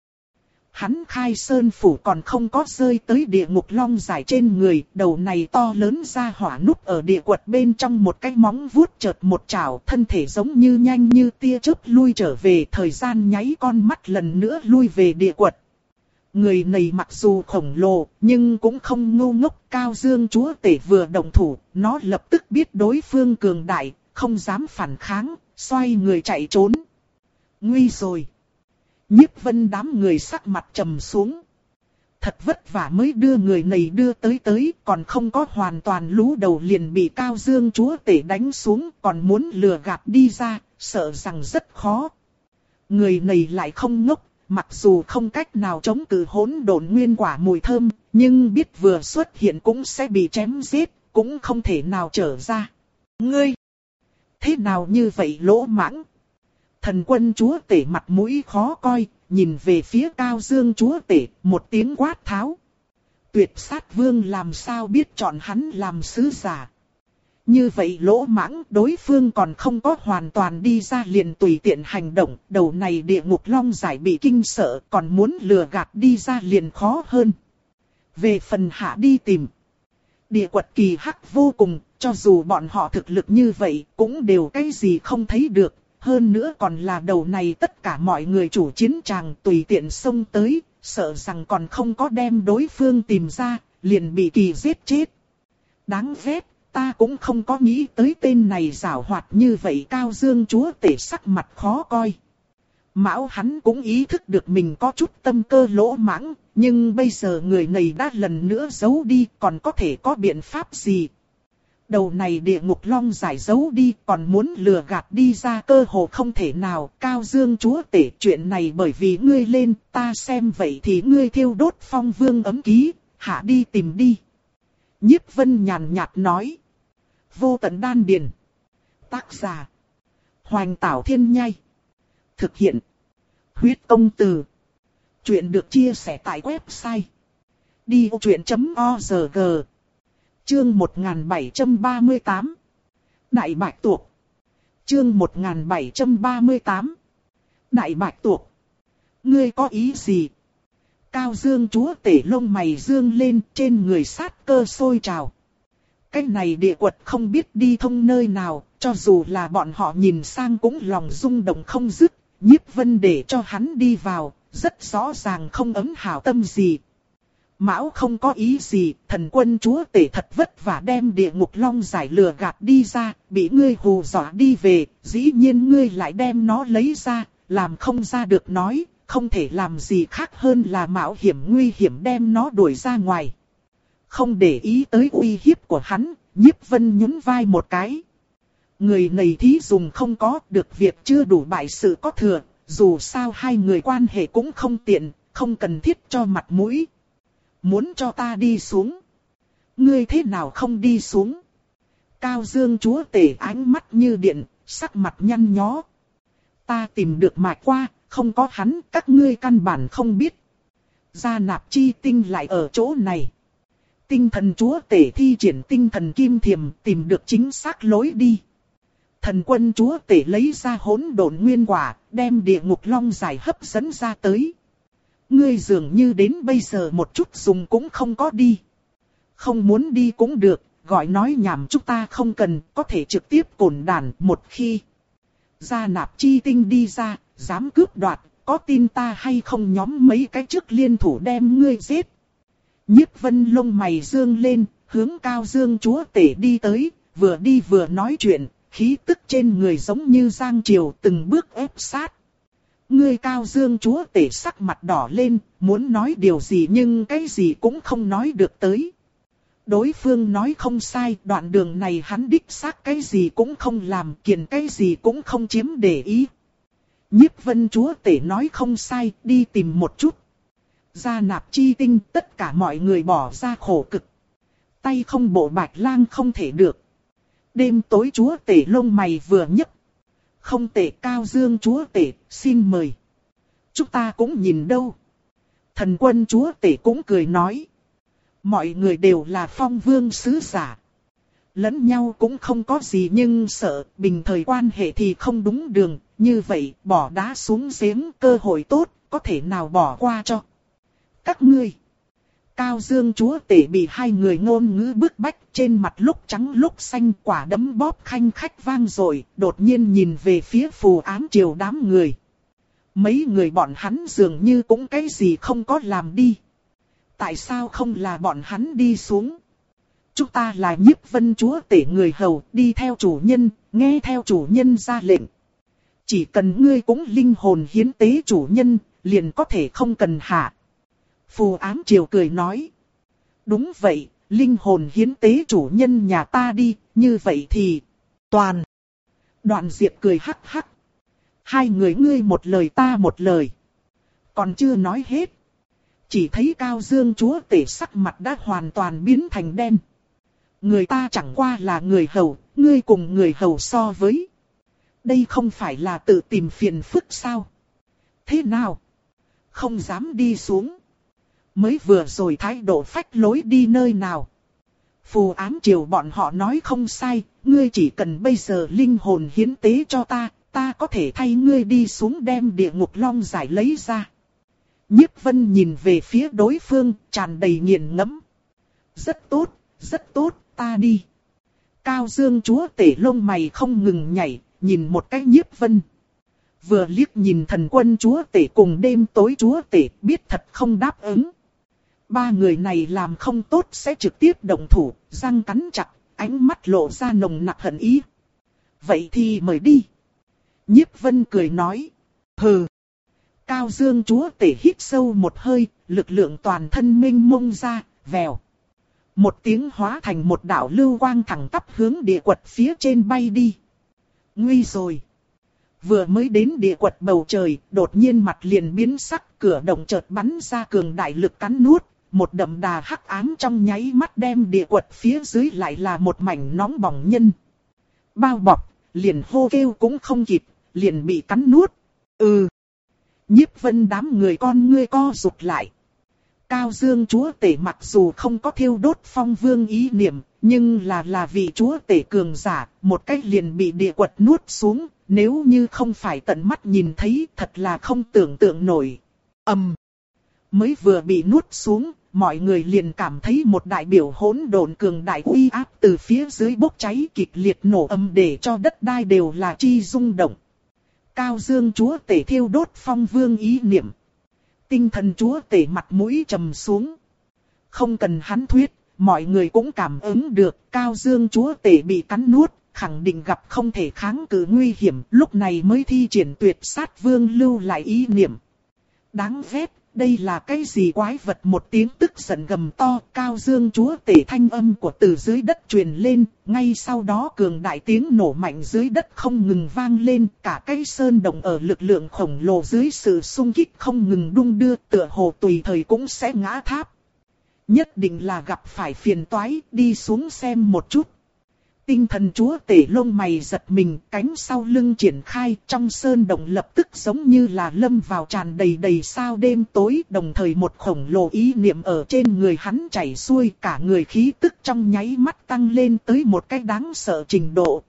Hắn khai sơn phủ còn không có rơi tới địa ngục long giải trên người, đầu này to lớn ra hỏa núp ở địa quật bên trong một cái móng vuốt chợt một chảo, thân thể giống như nhanh như tia chớp lui trở về, thời gian nháy con mắt lần nữa lui về địa quật. Người này mặc dù khổng lồ, nhưng cũng không ngu ngốc. Cao Dương chúa tể vừa động thủ, nó lập tức biết đối phương cường đại, không dám phản kháng, xoay người chạy trốn. Nguy rồi. Nhiếp Vân đám người sắc mặt trầm xuống. Thật vất vả mới đưa người này đưa tới tới, còn không có hoàn toàn lú đầu liền bị Cao Dương chúa tể đánh xuống, còn muốn lừa gạt đi ra, sợ rằng rất khó. Người này lại không ngốc. Mặc dù không cách nào chống cự hỗn độn nguyên quả mùi thơm, nhưng biết vừa xuất hiện cũng sẽ bị chém giết, cũng không thể nào trở ra. Ngươi! Thế nào như vậy lỗ mãng? Thần quân chúa tể mặt mũi khó coi, nhìn về phía Cao Dương chúa tể, một tiếng quát tháo. Tuyệt sát vương làm sao biết chọn hắn làm sứ giả? Như vậy lỗ mãng, đối phương còn không có hoàn toàn đi ra liền tùy tiện hành động, đầu này địa ngục long giải bị kinh sợ, còn muốn lừa gạt đi ra liền khó hơn. Về phần hạ đi tìm. Địa quật kỳ hắc vô cùng, cho dù bọn họ thực lực như vậy, cũng đều cái gì không thấy được, hơn nữa còn là đầu này tất cả mọi người chủ chiến tràng tùy tiện xông tới, sợ rằng còn không có đem đối phương tìm ra, liền bị kỳ giết chết. Đáng ghét. Ta cũng không có nghĩ tới tên này giảo hoạt như vậy. Cao Dương chúa tể sắc mặt khó coi. Mão hắn cũng ý thức được mình có chút tâm cơ lỗ mãng, nhưng bây giờ người này đã lần nữa giấu đi, còn có thể có biện pháp gì? Đầu này địa ngục long giải giấu đi, còn muốn lừa gạt đi ra cơ hồ không thể nào. Cao Dương chúa tể, chuyện này bởi vì ngươi lên, ta xem vậy thì ngươi thiêu đốt phong vương ấm ký, hạ đi tìm đi. Nhiếp Vân nhàn nhạt nói. Vô tận đan điền. Tác giả. Hoành Tảo Thiên Nhai. Thực hiện. Huyết Công Từ. Chuyện được chia sẻ tại website. đi ô chuyện chấm org. Chương một nghìn bảy trăm ba mươi tám. Đại Bạch Tuộc. Chương một nghìn bảy trăm ba mươi tám. Đại Bạch Tuộc. Ngươi có ý gì? Cao Dương chúa tể lông mày dương lên, trên người sát cơ sôi trào. Cái này địa quật không biết đi thông nơi nào, cho dù là bọn họ nhìn sang cũng lòng rung động không dứt. Nhiếp Vân để cho hắn đi vào, rất rõ ràng không ấm hảo tâm gì. Mão không có ý gì, thần quân chúa tể thật vất vả đem địa ngục long giải lừa gạt đi ra, bị ngươi hù dọa đi về, dĩ nhiên ngươi lại đem nó lấy ra, làm không ra được nói. Không thể làm gì khác hơn là mạo hiểm nguy hiểm đem nó đuổi ra ngoài. Không để ý tới uy hiếp của hắn, Nhiếp Vân nhún vai một cái. Người này thí dùng không có, được việc chưa đủ bại sự có thừa, dù sao hai người quan hệ cũng không tiện, không cần thiết cho mặt mũi. Muốn cho ta đi xuống. Ngươi thế nào không đi xuống? Cao Dương chúa tể ánh mắt như điện, sắc mặt nhăn nhó. Ta tìm được mạch qua, không có hắn, các ngươi căn bản không biết. Gia Nạp Chi Tinh lại ở chỗ này. Tinh thần chúa tể thi triển tinh thần kim thiềm, tìm được chính xác lối đi. Thần quân chúa tể lấy ra hỗn độn nguyên quả, đem địa ngục long giải hấp dẫn ra tới. Ngươi dường như đến bây giờ một chút dùng cũng không có đi. Không muốn đi cũng được, gọi nói nhảm chúng ta không cần, có thể trực tiếp cổn đàn một khi. Gia Nạp Chi Tinh đi ra, dám cướp đoạt, có tin ta hay không nhóm mấy cái trước liên thủ đem ngươi giết. Nhiếp Vân lông mày dương lên, hướng Cao Dương chúa tể đi tới, vừa đi vừa nói chuyện, khí tức trên người giống như giang triều từng bước ép sát. Ngươi Cao Dương chúa tể sắc mặt đỏ lên, muốn nói điều gì nhưng cái gì cũng không nói được tới. Đối phương nói không sai, đoạn đường này hắn đích xác cái gì cũng không làm, kiền cái gì cũng không chiếm để ý. Nhiếp Vân chúa tể nói không sai, đi tìm một chút. Gia Nạp Chi Tinh, tất cả mọi người bỏ ra khổ cực. Tay không bộ Bạch Lang không thể được. Đêm tối chúa tể lông mày vừa nhấc. Không tệ. Cao Dương chúa tể, xin mời. Chúng ta cũng nhìn đâu. Thần quân chúa tể cũng cười nói. Mọi người đều là phong vương sứ giả. Lẫn nhau cũng không có gì nhưng sợ, bình thời quan hệ thì không đúng đường. Như vậy, bỏ đá xuống giếng, cơ hội tốt, có thể nào bỏ qua cho các ngươi. Cao Dương chúa tể bị hai người ngôn ngữ bức bách, trên mặt lúc trắng lúc xanh, quả đấm bóp khanh khách vang rồi, đột nhiên nhìn về phía phù ám triều đám người. Mấy người bọn hắn dường như cũng cái gì không có làm đi. Tại sao không là bọn hắn đi xuống? Chúng ta là Nhiếp Vân chúa tể người hầu, đi theo chủ nhân, nghe theo chủ nhân ra lệnh. Chỉ cần ngươi cũng linh hồn hiến tế chủ nhân, liền có thể không cần hạ. Phù ám triều cười nói. Đúng vậy, linh hồn hiến tế chủ nhân nhà ta đi, như vậy thì... Toàn. Đoạn Diệp cười hắc hắc. Hai người ngươi một lời ta một lời. Còn chưa nói hết. Chỉ thấy Cao Dương chúa tể sắc mặt đã hoàn toàn biến thành đen. Người ta chẳng qua là người hầu, ngươi cùng người hầu so với. Đây không phải là tự tìm phiền phức sao? Thế nào? Không dám đi xuống. Mới vừa rồi thái độ phách lối đi nơi nào? Phù ám triều bọn họ nói không sai, ngươi chỉ cần bây giờ linh hồn hiến tế cho ta, ta có thể thay ngươi đi xuống đem địa ngục long giải lấy ra. Nhiếp Vân nhìn về phía đối phương, tràn đầy nghiền ngẫm. Rất tốt, rất tốt, ta đi. Cao Dương chúa tể lông mày không ngừng nhảy, nhìn một cái Nhiếp Vân. Vừa liếc nhìn thần quân chúa tể cùng đêm tối chúa tể, biết thật không đáp ứng. Ba người này làm không tốt sẽ trực tiếp động thủ, răng cắn chặt, ánh mắt lộ ra nồng nặc hận ý. Vậy thì mời đi. Nhiếp Vân cười nói. Hừ. Cao Dương chúa tể hít sâu một hơi, lực lượng toàn thân mênh mông ra, vèo. Một tiếng hóa thành một đạo lưu quang thẳng tắp hướng địa quật phía trên bay đi. Nguy rồi. Vừa mới đến địa quật bầu trời, đột nhiên mặt liền biến sắc, cửa động chợt bắn ra cường đại lực cắn nuốt. Một đậm đà hắc ám trong nháy mắt đem địa quật phía dưới lại là một mảnh nóng bỏng nhân. Bao bọc, liền hô kêu cũng không kịp, liền bị cắn nuốt. Ừ. Nhiếp Vân đám người con ngươi co rụt lại. Cao Dương chúa tể mặc dù không có thiêu đốt phong vương ý niệm, nhưng là là vị chúa tể cường giả, một cách liền bị địa quật nuốt xuống, nếu như không phải tận mắt nhìn thấy thật là không tưởng tượng nổi. Ầm. Um. Mới vừa bị nuốt xuống, mọi người liền cảm thấy một đại biểu hỗn độn cường đại uy áp từ phía dưới bốc cháy kịch liệt nổ âm để cho đất đai đều là chi rung động. Cao Dương chúa tể thiêu đốt phong vương ý niệm. Tinh thần chúa tể mặt mũi trầm xuống. Không cần hắn thuyết, mọi người cũng cảm ứng được Cao Dương chúa tể bị cắn nuốt, khẳng định gặp không thể kháng cự nguy hiểm, lúc này mới thi triển tuyệt sát vương lưu lại ý niệm. Đáng ghét, đây là cái gì quái vật, một tiếng tức giận gầm to, Cao Dương chúa tể thanh âm của từ dưới đất truyền lên, ngay sau đó cường đại tiếng nổ mạnh dưới đất không ngừng vang lên, cả cái sơn động ở lực lượng khổng lồ dưới sự xung kích không ngừng đung đưa, tựa hồ tùy thời cũng sẽ ngã tháp. Nhất định là gặp phải phiền toái, đi xuống xem một chút. Tinh thần chúa tể lông mày giật mình, cánh sau lưng triển khai, trong sơn động lập tức giống như là lâm vào tràn đầy đầy sao đêm tối, đồng thời một khổng lồ ý niệm ở trên người hắn chảy xuôi, cả người khí tức trong nháy mắt tăng lên tới một cái đáng sợ trình độ.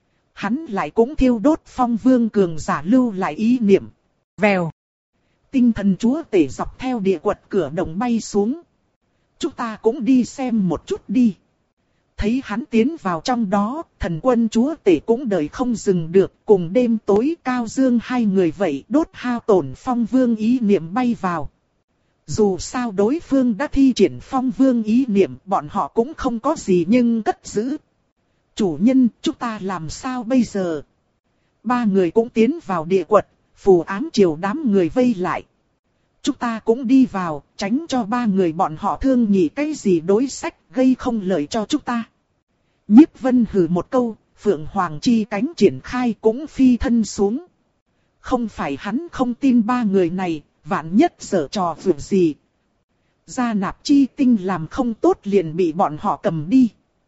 Hắn lại cũng thiêu đốt phong vương cường giả lưu lại ý niệm. Vèo. Tinh thần chúa tể dọc theo địa quật cửa động bay xuống. Chúng ta cũng đi xem một chút đi. Thấy hắn tiến vào trong đó, thần quân chúa tể cũng đợi không dừng được, cùng đêm tối Cao Dương hai người vậy đốt hao tổn phong vương ý niệm bay vào. Dù sao đối phương đã thi triển phong vương ý niệm, bọn họ cũng không có gì nhưng cất giữ. Chủ nhân, chúng ta làm sao bây giờ? Ba người cũng tiến vào địa quật, phù ám triều đám người vây lại. Chúng ta cũng đi vào, tránh cho ba người bọn họ thương nhị cái gì đối sách, gây không lợi cho chúng ta. Nhiếp Vân hừ một câu, Phượng Hoàng chi cánh triển khai cũng phi thân xuống. Không phải hắn không tin ba người này, vạn nhất giở trò vượt gì. Gia nạp chi tinh làm không tốt liền bị bọn họ cầm đi.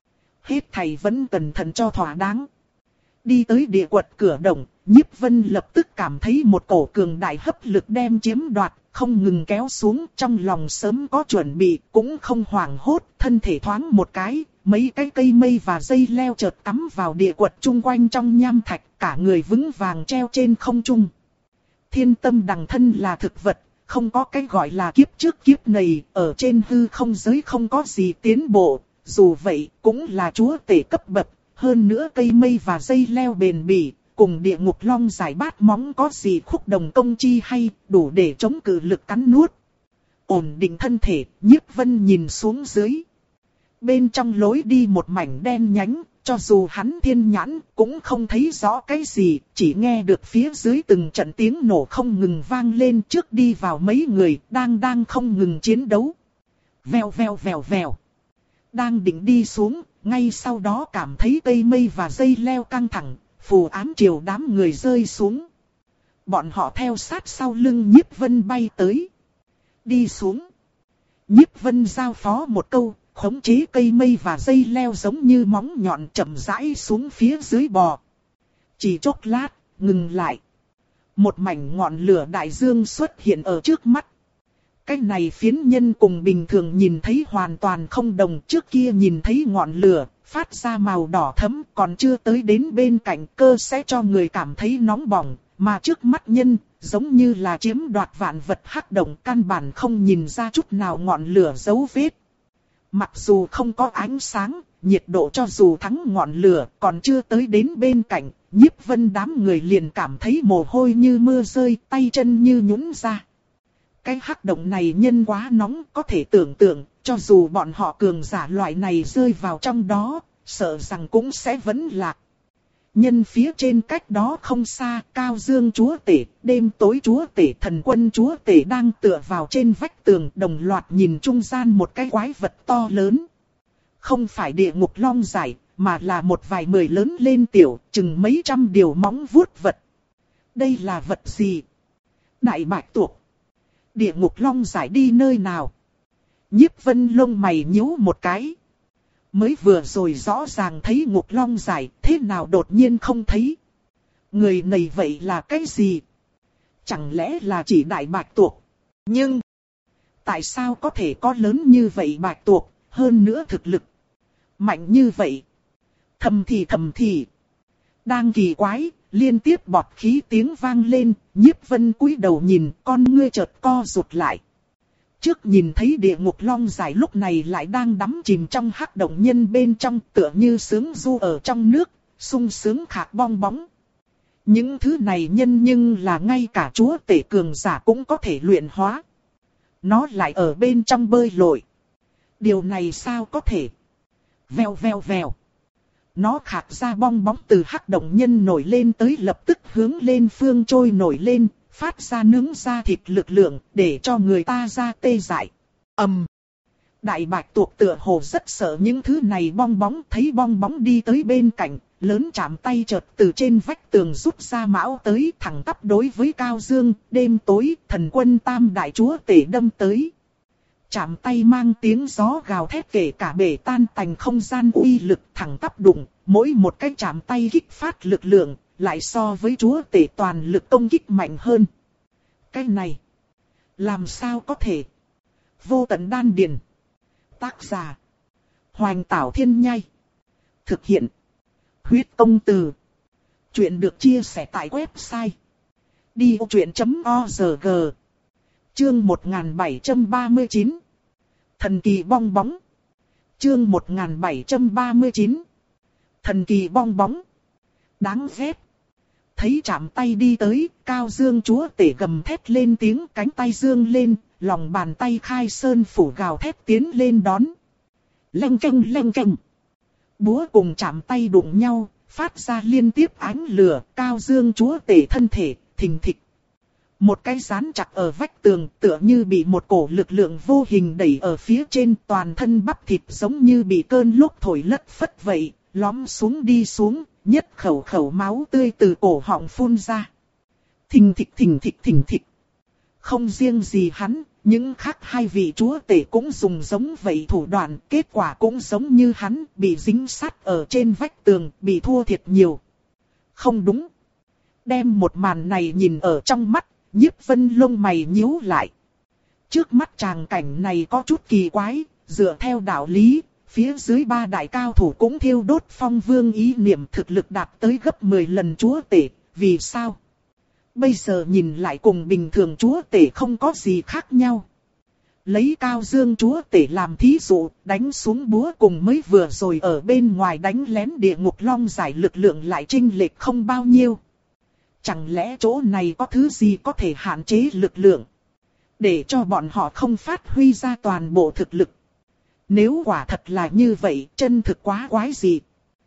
Hết thầy vẫn cẩn thận cho thỏa đáng. Đi tới địa quật cửa động, Nhiếp Vân lập tức cảm thấy một cổ cường đại hấp lực đem chiếm đoạt, không ngừng kéo xuống, trong lòng sớm có chuẩn bị, cũng không hoảng hốt, thân thể thoáng một cái, mấy cái cây mây và dây leo chợt cắm vào địa quật chung quanh trong nham thạch, cả người vững vàng treo trên không trung. Thiên tâm đằng thân là thực vật, không có cái gọi là kiếp trước kiếp này, ở trên hư không giới không có gì tiến bộ, dù vậy cũng là chúa tể cấp bậc, hơn nữa cây mây và dây leo bền bỉ. Cùng địa ngục long giải bát móng có gì khúc đồng công chi hay, đủ để chống cự lực cắn nuốt. Ổn định thân thể, Nhiếp Vân nhìn xuống dưới. Bên trong lối đi một mảnh đen nhánh, cho dù hắn thiên nhãn cũng không thấy rõ cái gì, chỉ nghe được phía dưới từng trận tiếng nổ không ngừng vang lên, trước đi vào mấy người đang đang không ngừng chiến đấu. Vèo vèo vèo vèo. Đang định đi xuống, ngay sau đó cảm thấy cây mây và dây leo căng thẳng. Phù ám triều đám người rơi xuống. Bọn họ theo sát sau lưng Nhiếp Vân bay tới. Đi xuống. Nhiếp Vân giao phó một câu, khống chế cây mây và dây leo giống như móng nhọn chậm rãi xuống phía dưới bò. Chỉ chốc lát, ngừng lại. Một mảnh ngọn lửa đại dương xuất hiện ở trước mắt. Cái này phiến nhân cùng bình thường nhìn thấy hoàn toàn không đồng, trước kia nhìn thấy ngọn lửa. Phát ra màu đỏ thẫm, còn chưa tới đến bên cạnh cơ sẽ cho người cảm thấy nóng bỏng, mà trước mắt nhân, giống như là chiếm đoạt vạn vật hắc động, căn bản không nhìn ra chút nào ngọn lửa dấu vết. Mặc dù không có ánh sáng, nhiệt độ cho dù thắng ngọn lửa, còn chưa tới đến bên cạnh, Nhiếp Vân đám người liền cảm thấy mồ hôi như mưa rơi, tay chân như nhũn ra. Cái hắc động này nhân quá nóng, có thể tưởng tượng, cho dù bọn họ cường giả loại này rơi vào trong đó, sợ rằng cũng sẽ vẫn lạc. Nhân phía trên cách đó không xa, Cao Dương chúa tể, đêm tối chúa tể, thần quân chúa tể đang tựa vào trên vách tường, đồng loạt nhìn trung gian một cái quái vật to lớn. Không phải địa ngục long giải, mà là một vài mười lớn lên tiểu, chừng mấy trăm điều móng vuốt vật. Đây là vật gì? Đại bạch tuộc. Địa ngục long giải đi nơi nào? Nhiếp Vân lông mày nhíu một cái. Mới vừa rồi rõ ràng thấy ngục long giải, thế nào đột nhiên không thấy? Người này vậy là cái gì? Chẳng lẽ là chỉ đại bạch tuộc? Nhưng, tại sao có thể có lớn như vậy bạch tuộc, hơn nữa thực lực mạnh như vậy? Thầm thì thầm thì. Đang kỳ quái, liên tiếp bọt khí tiếng vang lên, Nhiếp Vân cúi đầu nhìn, con ngươi chợt co rụt lại. Trước nhìn thấy địa ngục long giải lúc này lại đang đắm chìm trong hắc động nhân bên trong, tựa như sướng du ở trong nước, sung sướng khạc bong bóng. Những thứ này nhân nhưng là ngay cả chúa tể cường giả cũng có thể luyện hóa. Nó lại ở bên trong bơi lội. Điều này sao có thể? Vèo vèo vèo. Nó khạc ra bong bóng từ hắc động nhân nổi lên tới lập tức hướng lên phương trôi nổi lên, phát ra nướng da thịt lực lượng, để cho người ta ra tê dại. ầm. Um. Đại bạch tuộc tựa hồ rất sợ những thứ này bong bóng, thấy bong bóng đi tới bên cạnh, lớn chạm tay chợt từ trên vách tường rút ra mão tới, thẳng tắp đối với Cao Dương. Đêm tối, thần quân tam đại chúa tể đâm tới. Chạm tay mang tiếng gió gào thét, kể cả bể tan tành không gian uy lực, thẳng tắp đụng, mỗi một cái chạm tay kích phát lực lượng, lại so với chúa tể toàn lực công kích mạnh hơn. Cái này, làm sao có thể? Vô tận đan điền. Tác giả: Hoành Tảo Thiên Nhai. Thực hiện: Huyết Công Từ. Chuyện được chia sẻ tại website đi ô chuyện chấm org. Chương một nghìn bảy trăm ba mươi chín. Thần kỳ bong bóng. Chương một nghìn bảy trăm ba mươi chín. Thần kỳ bong bóng. Đáng ghét. Thấy chạm tay đi tới, Cao Dương chúa tể gầm thét lên tiếng, cánh tay dương lên, lòng bàn tay khai sơn phủ gào thét tiến lên đón. Leng keng leng keng. Búa cùng chạm tay đụng nhau, phát ra liên tiếp ánh lửa. Cao Dương chúa tể thân thể thình thịch. Một cái dán chặt ở vách tường, tựa như bị một cổ lực lượng vô hình đẩy ở phía trên, toàn thân bắp thịt giống như bị cơn lốc thổi lất phất vậy, lõm xuống đi xuống, nhất khẩu khẩu máu tươi từ cổ họng phun ra. Thình thịch thình thịch thình thịch. Không riêng gì hắn, những khác hai vị chúa tể cũng dùng giống vậy thủ đoạn, kết quả cũng giống như hắn, bị dính sát ở trên vách tường, bị thua thiệt nhiều. Không đúng. Đem một màn này nhìn ở trong mắt, Nhiếp Vân lông mày nhíu lại. Trước mắt tràng cảnh này có chút kỳ quái, dựa theo đạo lý, phía dưới ba đại cao thủ cũng thiêu đốt phong vương ý niệm, thực lực đạt tới gấp mười lần chúa tể, vì sao? Bây giờ nhìn lại cùng bình thường chúa tể không có gì khác nhau. Lấy Cao Dương chúa tể làm thí dụ, đánh xuống búa cùng mới vừa rồi ở bên ngoài đánh lén địa ngục long giải lực lượng lại chênh lệch không bao nhiêu. Chẳng lẽ chỗ này có thứ gì có thể hạn chế lực lượng, để cho bọn họ không phát huy ra toàn bộ thực lực? Nếu quả thật là như vậy, chân thực quá quái dị.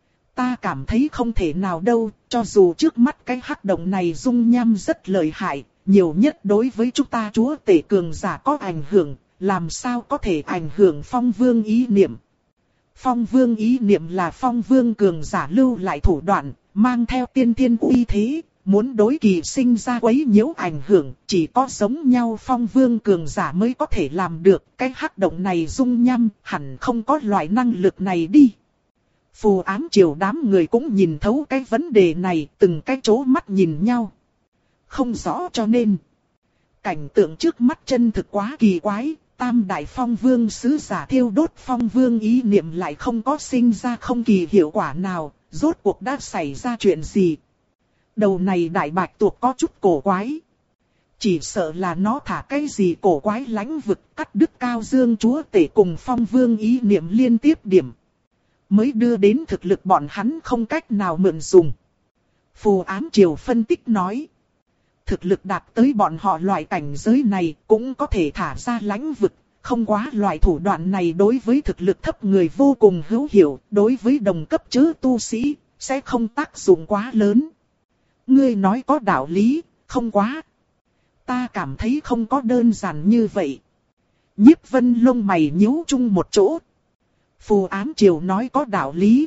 Ta cảm thấy không thể nào đâu, cho dù trước mắt cái hắc động này dung nham rất lợi hại, nhiều nhất đối với chúng ta chúa tể cường giả có ảnh hưởng, làm sao có thể ảnh hưởng phong vương ý niệm? Phong vương ý niệm là phong vương cường giả lưu lại thủ đoạn, mang theo tiên thiên uy thế. Muốn đối kỳ sinh ra quấy nhiễu ảnh hưởng, chỉ có giống nhau phong vương cường giả mới có thể làm được. Cái hắc động này dung nham, hẳn không có loại năng lực này đi. Phù Ám Triều đám người cũng nhìn thấu cái vấn đề này, từng cái chố mắt nhìn nhau. Không rõ cho nên. Cảnh tượng trước mắt chân thực quá kỳ quái, tam đại phong vương sứ giả thiêu đốt phong vương ý niệm lại không có sinh ra không kỳ hiệu quả nào, rốt cuộc đã xảy ra chuyện gì? Đầu này đại bạch tuộc có chút cổ quái. Chỉ sợ là nó thả cái gì cổ quái lãnh vực, cắt đứt Cao Dương chúa tể cùng phong vương ý niệm liên tiếp điểm, mới đưa đến thực lực bọn hắn không cách nào mượn dùng. Phù Ám Triều phân tích nói. Thực lực đạt tới bọn họ loại cảnh giới này cũng có thể thả ra lãnh vực. Không quá loại thủ đoạn này đối với thực lực thấp người vô cùng hữu hiệu, đối với đồng cấp chớ tu sĩ sẽ không tác dụng quá lớn. Ngươi nói có đạo lý, không quá. Ta cảm thấy không có đơn giản như vậy. Nhiếp Vân lông mày nhíu chung một chỗ. Phù Ám Triều nói có đạo lý.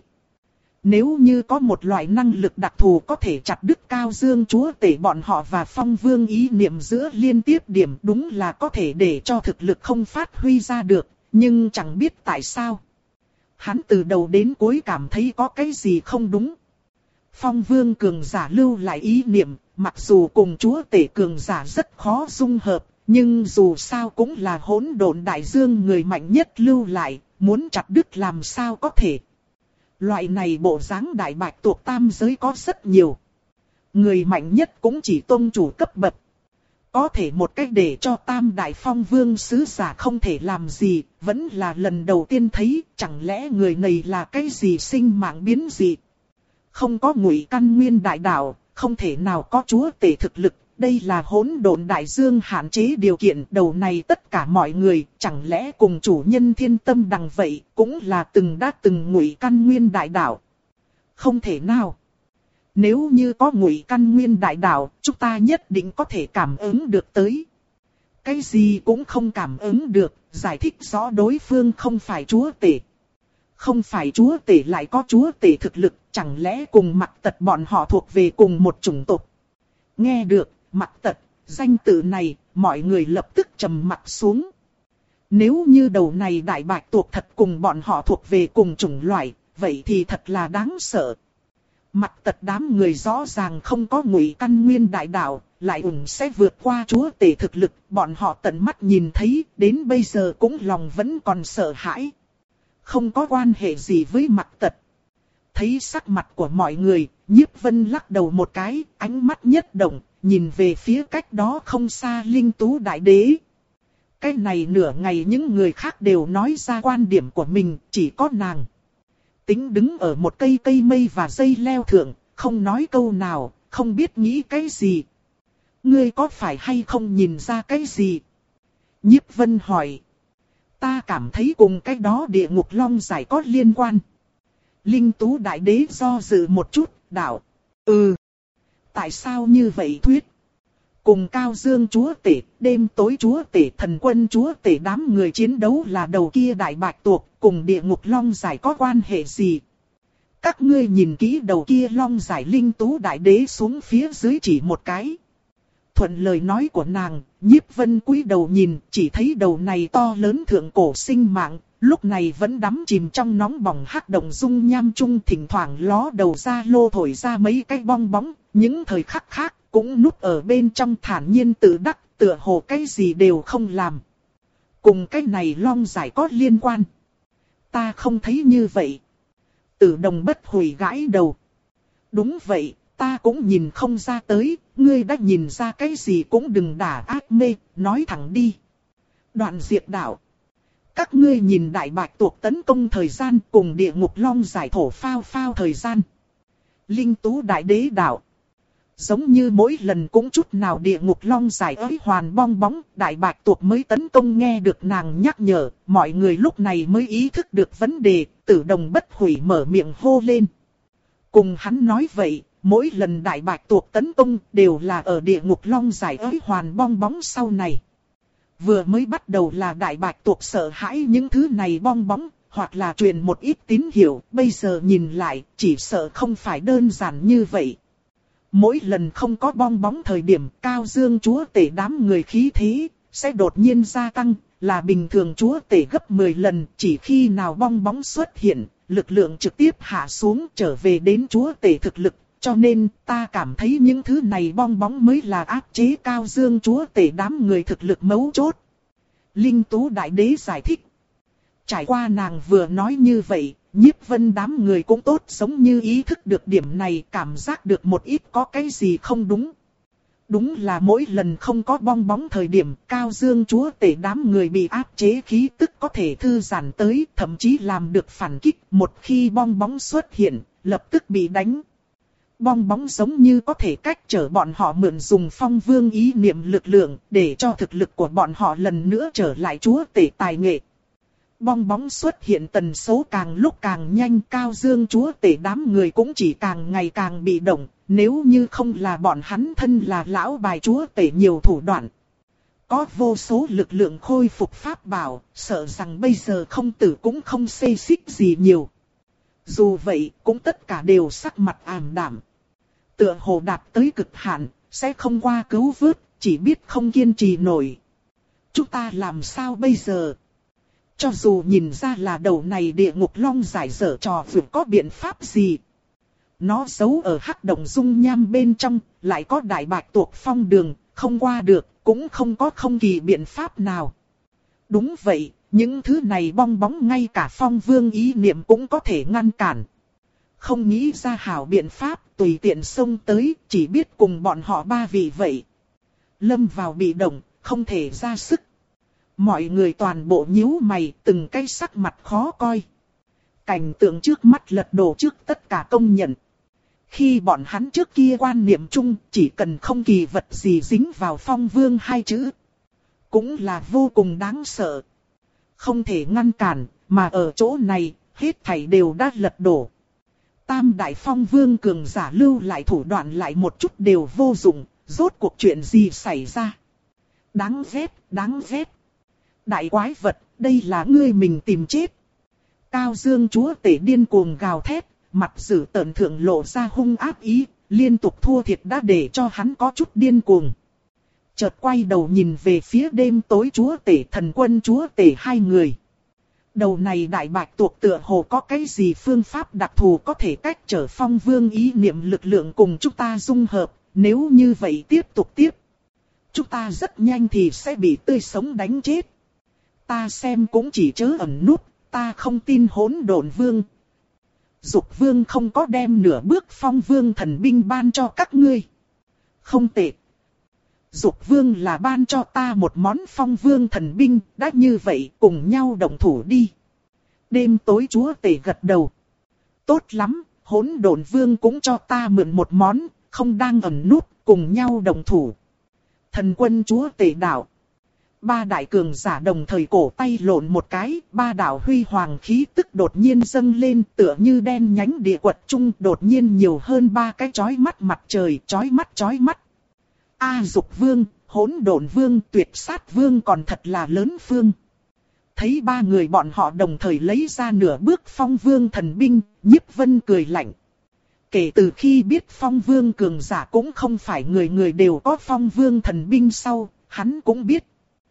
Nếu như có một loại năng lực đặc thù có thể chặt đứt Cao Dương chúa tể bọn họ và phong vương ý niệm giữa liên tiếp điểm, đúng là có thể để cho thực lực không phát huy ra được, nhưng chẳng biết tại sao. Hắn từ đầu đến cuối cảm thấy có cái gì không đúng. Phong vương cường giả lưu lại ý niệm, mặc dù cùng chúa tể cường giả rất khó dung hợp, nhưng dù sao cũng là hỗn độn đại dương người mạnh nhất lưu lại, muốn chặt đứt làm sao có thể. Loại này bộ dáng đại bạch tuộc tam giới có rất nhiều. Người mạnh nhất cũng chỉ tông chủ cấp bậc. Có thể một cách để cho tam đại phong vương sứ giả không thể làm gì, vẫn là lần đầu tiên thấy, chẳng lẽ người này là cái gì sinh mạng biến dị. Không có Ngụy Căn Nguyên đại đạo, không thể nào có chúa tể thực lực, đây là hỗn độn đại dương hạn chế điều kiện. Đầu này tất cả mọi người, chẳng lẽ cùng chủ nhân Thiên Tâm Đằng vậy, cũng là từng đã từng Ngụy Căn Nguyên đại đạo. Không thể nào. Nếu như có Ngụy Căn Nguyên đại đạo, chúng ta nhất định có thể cảm ứng được tới. Cái gì cũng không cảm ứng được, giải thích rõ đối phương không phải chúa tể. Không phải chúa tể lại có chúa tể thực lực, chẳng lẽ cùng Mặc Tật bọn họ thuộc về cùng một chủng tộc. Nghe được, Mặc Tật, danh tự này, mọi người lập tức trầm mặt xuống. Nếu như đầu này đại bạch tuộc thật cùng bọn họ thuộc về cùng chủng loại, vậy thì thật là đáng sợ. Mặc Tật đám người rõ ràng không có Ngụy Căn Nguyên đại đạo, lại ủng sẽ vượt qua chúa tể thực lực, bọn họ tận mắt nhìn thấy, đến bây giờ cũng lòng vẫn còn sợ hãi. Không có quan hệ gì với Mặc Tật. Thấy sắc mặt của mọi người, Nhiếp Vân lắc đầu một cái, ánh mắt nhất động, nhìn về phía cách đó không xa Linh Tú Đại Đế. Cái này nửa ngày những người khác đều nói ra quan điểm của mình, chỉ có nàng. Tính đứng ở một cây cây mây và dây leo thượng, không nói câu nào, không biết nghĩ cái gì. Ngươi có phải hay không nhìn ra cái gì? Nhiếp Vân hỏi. Ta cảm thấy cùng cái đó địa ngục long giải có liên quan. Linh Tú Đại Đế do dự một chút, đạo. Ừ. Tại sao như vậy thuyết? Cùng Cao Dương chúa tể, đêm tối chúa tể, thần quân chúa tể đám người chiến đấu là đầu kia đại bạch tuộc, cùng địa ngục long giải có quan hệ gì? Các ngươi nhìn kỹ đầu kia long giải. Linh Tú Đại Đế xuống phía dưới chỉ một cái. Thuận lời nói của nàng, Nhiếp Vân cúi đầu nhìn, chỉ thấy đầu này to lớn thượng cổ sinh mạng, lúc này vẫn đắm chìm trong nóng bỏng hắc động dung nham chung, thỉnh thoảng ló đầu ra lô thổi ra mấy cái bong bóng, những thời khắc khác cũng núp ở bên trong thản nhiên tự đắc, tựa hồ cái gì đều không làm. Cùng cái này long giải có liên quan. Ta không thấy như vậy. Tử Đồng bất hủy gãi đầu. Đúng vậy, ta cũng nhìn không ra tới, ngươi đã nhìn ra cái gì cũng đừng đả ác mê, nói thẳng đi. Đoạn Diệt đạo. Các ngươi nhìn đại bạch tuộc tấn công thời gian cùng địa ngục long giải thổ phao phao thời gian. Linh Tú Đại Đế đạo. Giống như mỗi lần cũng chút nào địa ngục long giải ấy hoàn bong bóng, đại bạch tuộc mới tấn công. Nghe được nàng nhắc nhở, mọi người lúc này mới ý thức được vấn đề, Tử Đồng bất hủy mở miệng hô lên. Cùng hắn nói vậy, mỗi lần đại bạch tuộc tấn công đều là ở địa ngục long giải ấy hoàn bong bóng sau này. Vừa mới bắt đầu là đại bạch tuộc sợ hãi những thứ này bong bóng, hoặc là truyền một ít tín hiệu, bây giờ nhìn lại, chỉ sợ không phải đơn giản như vậy. Mỗi lần không có bong bóng thời điểm, Cao Dương chúa tể đám người khí thế sẽ đột nhiên gia tăng, là bình thường chúa tể gấp mười lần, chỉ khi nào bong bóng xuất hiện, lực lượng trực tiếp hạ xuống trở về đến chúa tể thực lực, cho nên ta cảm thấy những thứ này bong bóng mới là áp chế Cao Dương chúa tể đám người thực lực mấu chốt. Linh Tú Đại Đế giải thích. Trải qua nàng vừa nói như vậy, Nhiếp Vân đám người cũng tốt giống như ý thức được điểm này, cảm giác được một ít có cái gì không đúng. Đúng là mỗi lần không có bong bóng thời điểm, Cao Dương chúa tể đám người bị áp chế khí tức có thể thư giãn tới, thậm chí làm được phản kích. Một khi bong bóng xuất hiện, lập tức bị đánh. Bong bóng giống như có thể cách trở bọn họ mượn dùng Phong Vương ý niệm lực lượng, để cho thực lực của bọn họ lần nữa trở lại chúa tể tài nghệ. Bong bóng xuất hiện tần số càng lúc càng nhanh, Cao Dương chúa tể đám người cũng chỉ càng ngày càng bị động, nếu như không là bọn hắn thân là lão bài chúa tể nhiều thủ đoạn. Có vô số lực lượng khôi phục pháp bảo, sợ rằng bây giờ không tử cũng không xê xích gì nhiều. Dù vậy, cũng tất cả đều sắc mặt ảm đạm. Tựa hồ đạt tới cực hạn, sẽ không qua cứu vớt, chỉ biết không kiên trì nổi. Chúng ta làm sao bây giờ? Cho dù nhìn ra là đầu này địa ngục long giải dở trò vượt có biện pháp gì. Nó giấu ở hắc động dung nham bên trong, lại có đại bạch tuộc phong đường, không qua được, cũng không có không kỳ biện pháp nào. Đúng vậy, những thứ này bong bóng ngay cả Phong Vương ý niệm cũng có thể ngăn cản. Không nghĩ ra hảo biện pháp, tùy tiện xông tới, chỉ biết cùng bọn họ ba vị vậy. Lâm vào bị động, không thể ra sức. Mọi người toàn bộ nhíu mày, từng cái sắc mặt khó coi. Cảnh tượng trước mắt lật đổ trước tất cả công nhận. Khi bọn hắn trước kia quan niệm chung, chỉ cần không kỳ vật gì dính vào Phong Vương hai chữ, cũng là vô cùng đáng sợ. Không thể ngăn cản, mà ở chỗ này, hết thảy đều đã lật đổ. tam đại phong vương cường giả lưu lại thủ đoạn lại một chút đều vô dụng, rốt cuộc chuyện gì xảy ra. Đáng ghét, đáng ghét. Đại quái vật, đây là ngươi mình tìm chết. Cao Dương chúa tể điên cuồng gào thét, mặt dữ tợn thượng lộ ra hung ác ý, liên tục thua thiệt đã để cho hắn có chút điên cuồng. Chợt quay đầu nhìn về phía đêm tối chúa tể thần quân chúa tể hai người. Đầu này đại bạch tuộc tựa hồ có cái gì phương pháp đặc thù có thể cách trở phong vương ý niệm lực lượng cùng chúng ta dung hợp, nếu như vậy tiếp tục tiếp. Chúng ta rất nhanh thì sẽ bị tươi sống đánh chết. Ta xem cũng chỉ chớ ẩn nút, ta không tin hỗn độn vương. Dục vương không có đem nửa bước phong vương thần binh ban cho các ngươi. Không tệ. Dục vương là ban cho ta một món phong vương thần binh, đã như vậy cùng nhau động thủ đi. Đêm tối chúa tể gật đầu. Tốt lắm, hỗn độn vương cũng cho ta mượn một món, không đang ẩn nút, cùng nhau động thủ. Thần quân chúa tể đạo. Ba đại cường giả đồng thời cổ tay lộn một cái, ba đạo huy hoàng khí tức đột nhiên dâng lên tựa như đen nhánh địa quật trung đột nhiên nhiều hơn ba cái chói mắt mặt trời, chói mắt chói mắt. A Dục vương, hỗn độn vương, tuyệt sát vương còn thật là lớn phương. Thấy ba người bọn họ đồng thời lấy ra nửa bước phong vương thần binh, Nhiếp Vân cười lạnh. Kể từ khi biết phong vương cường giả cũng không phải người người đều có phong vương thần binh sau, hắn cũng biết.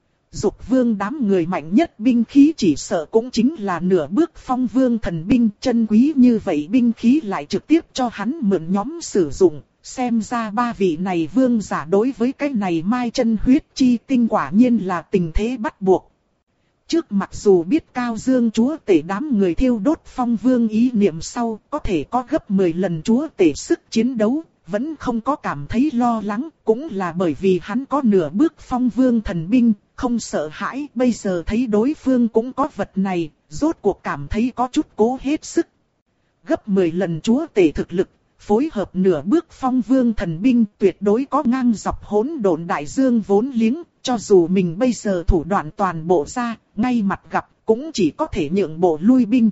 Dục vương đám người mạnh nhất binh khí chỉ sợ cũng chính là nửa bước phong vương thần binh, chân quý như vậy binh khí lại trực tiếp cho hắn mượn nhóm sử dụng, xem ra ba vị này vương giả đối với cái này mai chân huyết chi tinh quả nhiên là tình thế bắt buộc. Trước mặc dù biết Cao Dương chúa tể đám người thiêu đốt phong vương ý niệm sau có thể có gấp mười lần chúa tể sức chiến đấu, vẫn không có cảm thấy lo lắng, cũng là bởi vì hắn có nửa bước phong vương thần binh, không sợ hãi, bây giờ thấy đối phương cũng có vật này, rốt cuộc cảm thấy có chút cố hết sức. Gấp mười lần chúa tể thực lực, phối hợp nửa bước phong vương thần binh tuyệt đối có ngang dọc hỗn độn đại dương vốn liếng, cho dù mình bây giờ thủ đoạn toàn bộ ra, ngay mặt gặp cũng chỉ có thể nhượng bộ lui binh.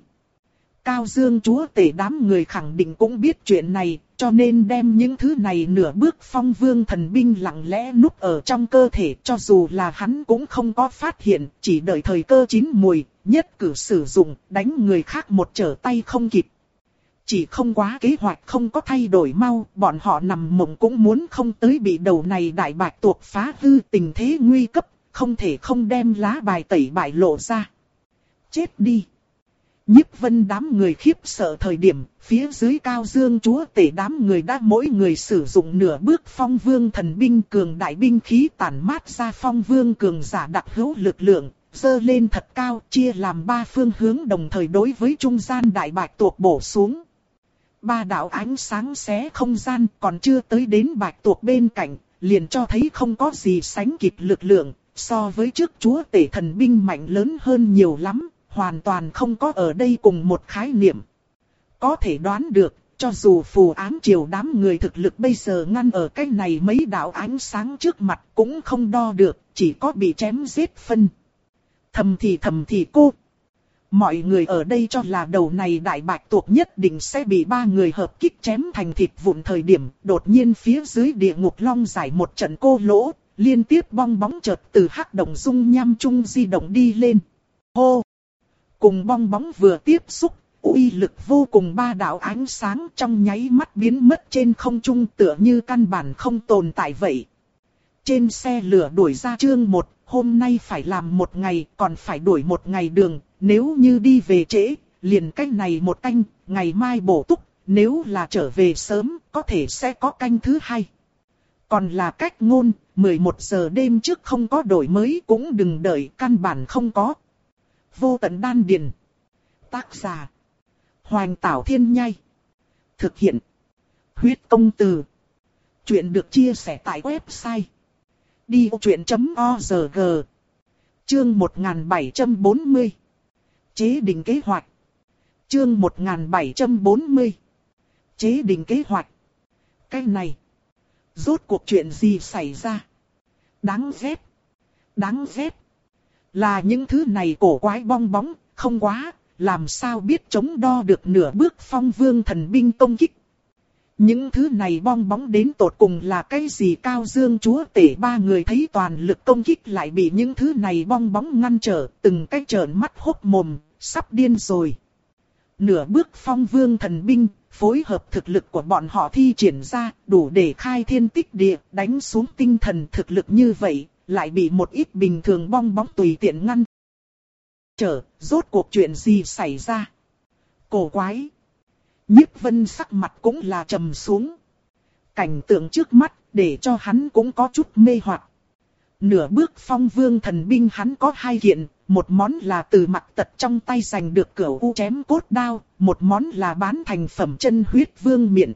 Cao Dương chúa tể đám người khẳng định cũng biết chuyện này, cho nên đem những thứ này nửa bước phong vương thần binh lặng lẽ núp ở trong cơ thể, cho dù là hắn cũng không có phát hiện, chỉ đợi thời cơ chín mùi, nhất cử sử dụng, đánh người khác một trở tay không kịp. Chỉ không quá kế hoạch không có thay đổi mau, bọn họ nằm mộng cũng muốn không tới bị đầu này đại bạch tuộc phá hư, tình thế nguy cấp, không thể không đem lá bài tẩy bại lộ ra. Chết đi! Nhiếp Vân đám người khiếp sợ thời điểm, phía dưới Cao Dương chúa tể đám người đã mỗi người sử dụng nửa bước phong vương thần binh cường đại binh khí tản mát ra phong vương cường giả đặc hữu lực lượng, dơ lên thật cao, chia làm ba phương hướng đồng thời đối với trung gian đại bạch tuộc bổ xuống. Ba đạo ánh sáng xé không gian còn chưa tới đến bạch tuộc bên cạnh, liền cho thấy không có gì sánh kịp lực lượng, so với trước chúa tể thần binh mạnh lớn hơn nhiều lắm. Hoàn toàn không có ở đây cùng một khái niệm. Có thể đoán được, cho dù phù ám triều đám người thực lực bây giờ ngăn ở cái này mấy đạo ánh sáng trước mặt cũng không đo được, chỉ có bị chém giết phân. Thầm thì thầm thì cô. Mọi người ở đây cho là đầu này đại bạch tuộc nhất định sẽ bị ba người hợp kích chém thành thịt vụn thời điểm, đột nhiên phía dưới địa ngục long giải một trận cô lỗ, liên tiếp bong bóng chợt từ hắc động dung nham trung di động đi lên. Hô! Cùng bong bóng vừa tiếp xúc, uy lực vô cùng ba đạo ánh sáng trong nháy mắt biến mất trên không trung tựa như căn bản không tồn tại vậy. Trên xe lửa đuổi ra chương một, hôm nay phải làm một ngày, còn phải đuổi một ngày đường, nếu như đi về trễ, liền cách này một canh, ngày mai bổ túc, nếu là trở về sớm, có thể sẽ có canh thứ hai. Còn là cách ngôn, mười một giờ đêm trước không có đổi mới cũng đừng đợi, căn bản không có. Vô tận đan điền. Tác giả. Hoành Tảo Thiên Nhai. Thực hiện. Huyết Công Từ. Chuyện được chia sẻ tại website. đi ô chuyện chấm org. Chương một nghìn bảy trăm bốn mươi. Chế định kế hoạch. Chương một nghìn bảy trăm bốn mươi. Chế định kế hoạch. Cái này. Rốt cuộc chuyện gì xảy ra? Đáng ghét. Đáng ghét. Là những thứ này cổ quái bong bóng, không quá, làm sao biết chống đo được nửa bước phong vương thần binh công kích. Những thứ này bong bóng đến tột cùng là cái gì? Cao Dương chúa tể ba người thấy toàn lực công kích lại bị những thứ này bong bóng ngăn trở, từng cái trợn mắt hốc mồm, sắp điên rồi. Nửa bước phong vương thần binh, phối hợp thực lực của bọn họ thi triển ra, đủ để khai thiên tích địa, đánh xuống tinh thần. Thực lực như vậy, lại bị một ít bình thường bong bóng tùy tiện ngăn trở. Rốt cuộc chuyện gì xảy ra? Cổ quái! Nhiếp Vân sắc mặt cũng là trầm xuống. Cảnh tượng trước mắt để cho hắn cũng có chút mê hoặc. Nửa bước phong vương thần binh hắn có hai kiện, một món là từ Mặc Tật trong tay giành được cửu u chém cốt đao, một món là bán thành phẩm chân huyết vương miện.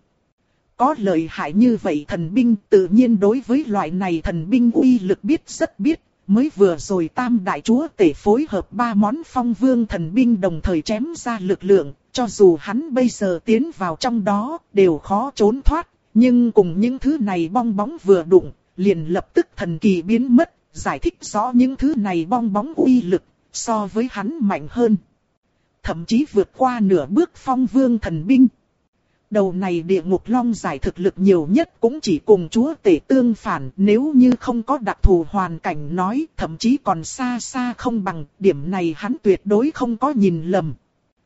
Có lợi hại như vậy thần binh, tự nhiên đối với loại này thần binh uy lực biết rất biết. Mới vừa rồi tam đại chúa tể phối hợp ba món phong vương thần binh đồng thời chém ra lực lượng, cho dù hắn bây giờ tiến vào trong đó, đều khó trốn thoát. Nhưng cùng những thứ này bong bóng vừa đụng, liền lập tức thần kỳ biến mất, giải thích rõ những thứ này bong bóng uy lực, so với hắn mạnh hơn. Thậm chí vượt qua nửa bước phong vương thần binh. Đầu này địa ngục long giải thực lực nhiều nhất cũng chỉ cùng chúa tể tương phản, nếu như không có đặc thù hoàn cảnh nói, thậm chí còn xa xa không bằng, điểm này hắn tuyệt đối không có nhìn lầm.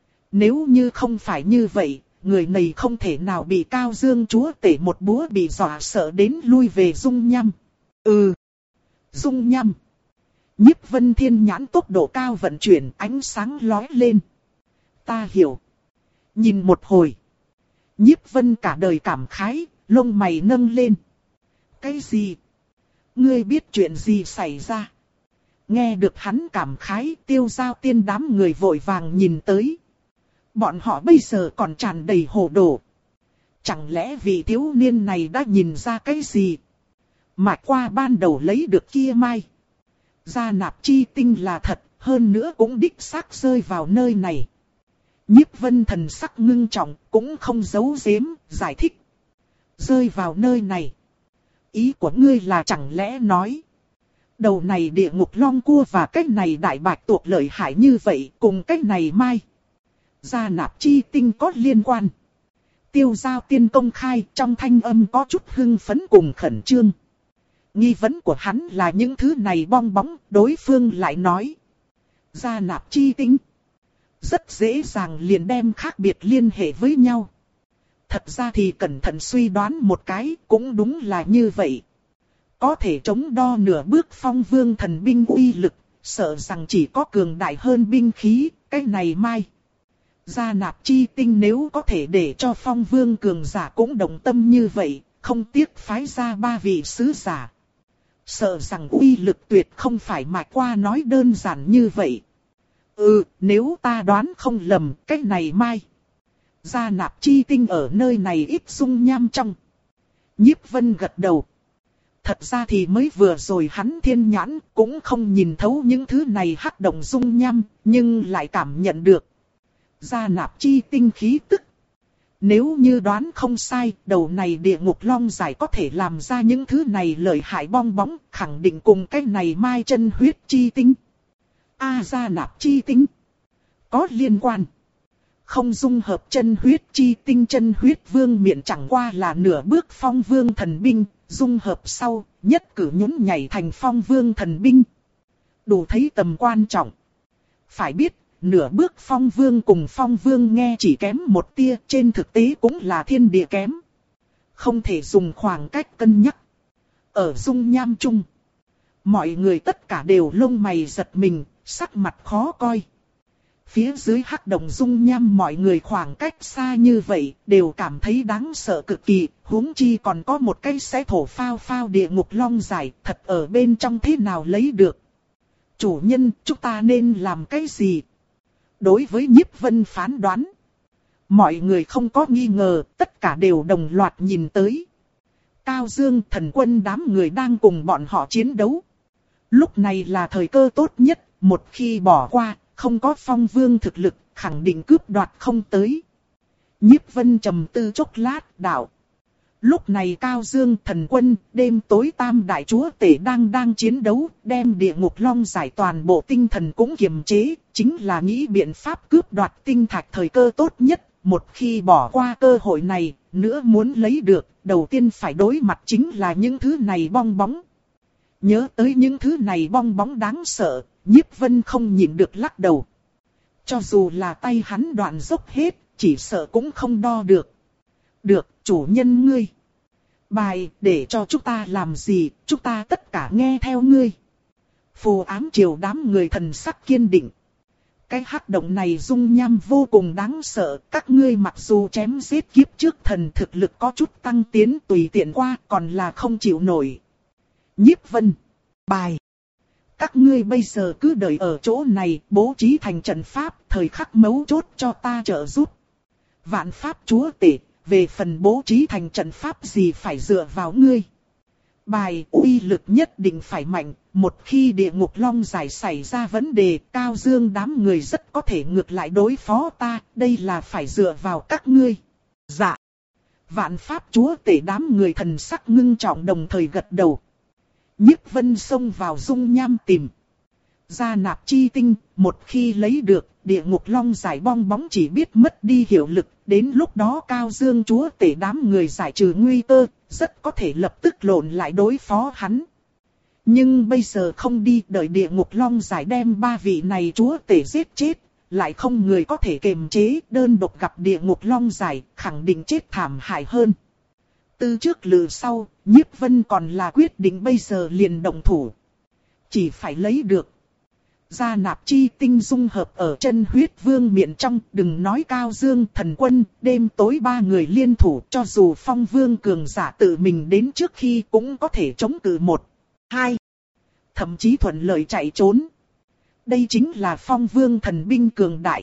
Nếu như không phải như vậy, người này không thể nào bị Cao Dương chúa tể một búa bị dọa sợ đến lui về dung nhăm. Ừ, dung nhăm. Nhiếp Vân Thiên nhãn tốc độ cao vận chuyển, ánh sáng lóe lên. Ta hiểu. Nhìn một hồi. Nhiếp Vân cả đời cảm khái, lông mày nâng lên. Cái gì? Ngươi biết chuyện gì xảy ra? Nghe được hắn cảm khái, Tiêu Giao Tiên đám người vội vàng nhìn tới. Bọn họ bây giờ còn tràn đầy hồ đồ. Chẳng lẽ vị thiếu niên này đã nhìn ra cái gì? Mà qua ban đầu lấy được kia mai. Gia nạp chi tinh là thật, hơn nữa cũng đích xác rơi vào nơi này. Nhiếp Vân thần sắc ngưng trọng, cũng không giấu giếm, giải thích. Rơi vào nơi này. Ý của ngươi là chẳng lẽ nói. Đầu này địa ngục long cua và cái này đại bạch tuộc lợi hại như vậy, cùng cái này mai. Gia nạp chi tinh có liên quan. Tiêu Giao Tiên công khai, trong thanh âm có chút hưng phấn cùng khẩn trương. Nghi vấn của hắn là những thứ này bong bóng, đối phương lại nói. Gia nạp chi tinh. Rất dễ dàng liền đem khác biệt liên hệ với nhau. Thật ra thì cẩn thận suy đoán một cái, cũng đúng là như vậy. Có thể chống đo nửa bước phong vương thần binh uy lực, sợ rằng chỉ có cường đại hơn binh khí, cái này mai. Gia nạp chi tinh nếu có thể để cho phong vương cường giả cũng đồng tâm như vậy, không tiếc phái ra ba vị sứ giả. Sợ rằng uy lực tuyệt không phải mạch qua nói đơn giản như vậy. Ừ, nếu ta đoán không lầm, cái này mai. Gia nạp chi tinh ở nơi này ít dung nham trong. Nhiếp Vân gật đầu. Thật ra thì mới vừa rồi hắn thiên nhãn cũng không nhìn thấu những thứ này hắc động dung nham, nhưng lại cảm nhận được. Gia nạp chi tinh khí tức. Nếu như đoán không sai, đầu này địa ngục long giải có thể làm ra những thứ này lợi hại bong bóng, khẳng định cùng cái này mai chân huyết chi tinh. A gia nạp chi tinh. Có liên quan. Không dung hợp chân huyết chi tinh, chân huyết vương miện chẳng qua là nửa bước phong vương thần binh, dung hợp sau, nhất cử nhún nhảy thành phong vương thần binh. Đủ thấy tầm quan trọng. Phải biết, nửa bước phong vương cùng phong vương nghe chỉ kém một tia, trên thực tế cũng là thiên địa kém. Không thể dùng khoảng cách cân nhắc. Ở dung nham chung, mọi người tất cả đều lông mày giật mình, sắc mặt khó coi. Phía dưới hắc động dung nham mọi người khoảng cách xa như vậy, đều cảm thấy đáng sợ cực kỳ, huống chi còn có một cái xé thổ phao phao địa ngục long giải, thật ở bên trong thế nào lấy được. Chủ nhân, chúng ta nên làm cái gì? Đối với Nhiếp Vân phán đoán, mọi người không có nghi ngờ, tất cả đều đồng loạt nhìn tới. Cao Dương thần quân đám người đang cùng bọn họ chiến đấu. Lúc này là thời cơ tốt nhất, một khi bỏ qua, không có phong vương thực lực, khẳng định cướp đoạt không tới. Nhiếp Vân trầm tư chốc lát, đạo. Lúc này Cao Dương, Thần Quân, đêm tối tam đại chúa tể đang đang chiến đấu, đem địa ngục long giải toàn bộ tinh thần cũng kiềm chế, chính là nghĩ biện pháp cướp đoạt tinh thạch thời cơ tốt nhất. Một khi bỏ qua cơ hội này, nữa muốn lấy được, đầu tiên phải đối mặt chính là những thứ này bong bóng. Nhớ tới những thứ này bong bóng đáng sợ, Nhiếp Vân không nhịn được lắc đầu. Cho dù là tay hắn đoạn dốc hết, chỉ sợ cũng không đo được. Được, chủ nhân ngươi. Bài, để cho chúng ta làm gì, chúng ta tất cả nghe theo ngươi. Phù ám triều đám người thần sắc kiên định. Cái hắc động này dung nham vô cùng đáng sợ, các ngươi mặc dù chém giết kiếp trước thần thực lực có chút tăng tiến tùy tiện qua còn là không chịu nổi. Nhiếp Vân. Bài. Các ngươi bây giờ cứ đợi ở chỗ này, bố trí thành trận pháp, thời khắc mấu chốt cho ta trợ giúp. Vạn pháp chúa tể, về phần bố trí thành trận pháp gì phải dựa vào ngươi. Bài, uy lực nhất định phải mạnh, một khi địa ngục long giải xảy ra vấn đề, Cao Dương đám người rất có thể ngược lại đối phó ta, đây là phải dựa vào các ngươi. Dạ. Vạn pháp chúa tể đám người thần sắc ngưng trọng đồng thời gật đầu. Nhiếp Vân xông vào dung nham tìm ra nạp chi tinh, một khi lấy được, địa ngục long giải bong bóng chỉ biết mất đi hiệu lực, đến lúc đó Cao Dương chúa tể đám người giải trừ nguy cơ, rất có thể lập tức lộn lại đối phó hắn. Nhưng bây giờ không đi, đợi địa ngục long giải đem ba vị này chúa tể giết chết, lại không người có thể kiềm chế, đơn độc gặp địa ngục long giải, khẳng định chết thảm hại hơn. Từ trước lừ sau, Nhiếp Vân còn là quyết định bây giờ liền động thủ. Chỉ phải lấy được. Gia nạp chi tinh dung hợp ở chân huyết vương miện trong, đừng nói Cao Dương, Thần Quân, đêm tối ba người liên thủ, cho dù Phong Vương cường giả tự mình đến trước khi cũng có thể chống cự một, hai, thậm chí thuận lợi chạy trốn. Đây chính là Phong Vương thần binh cường đại.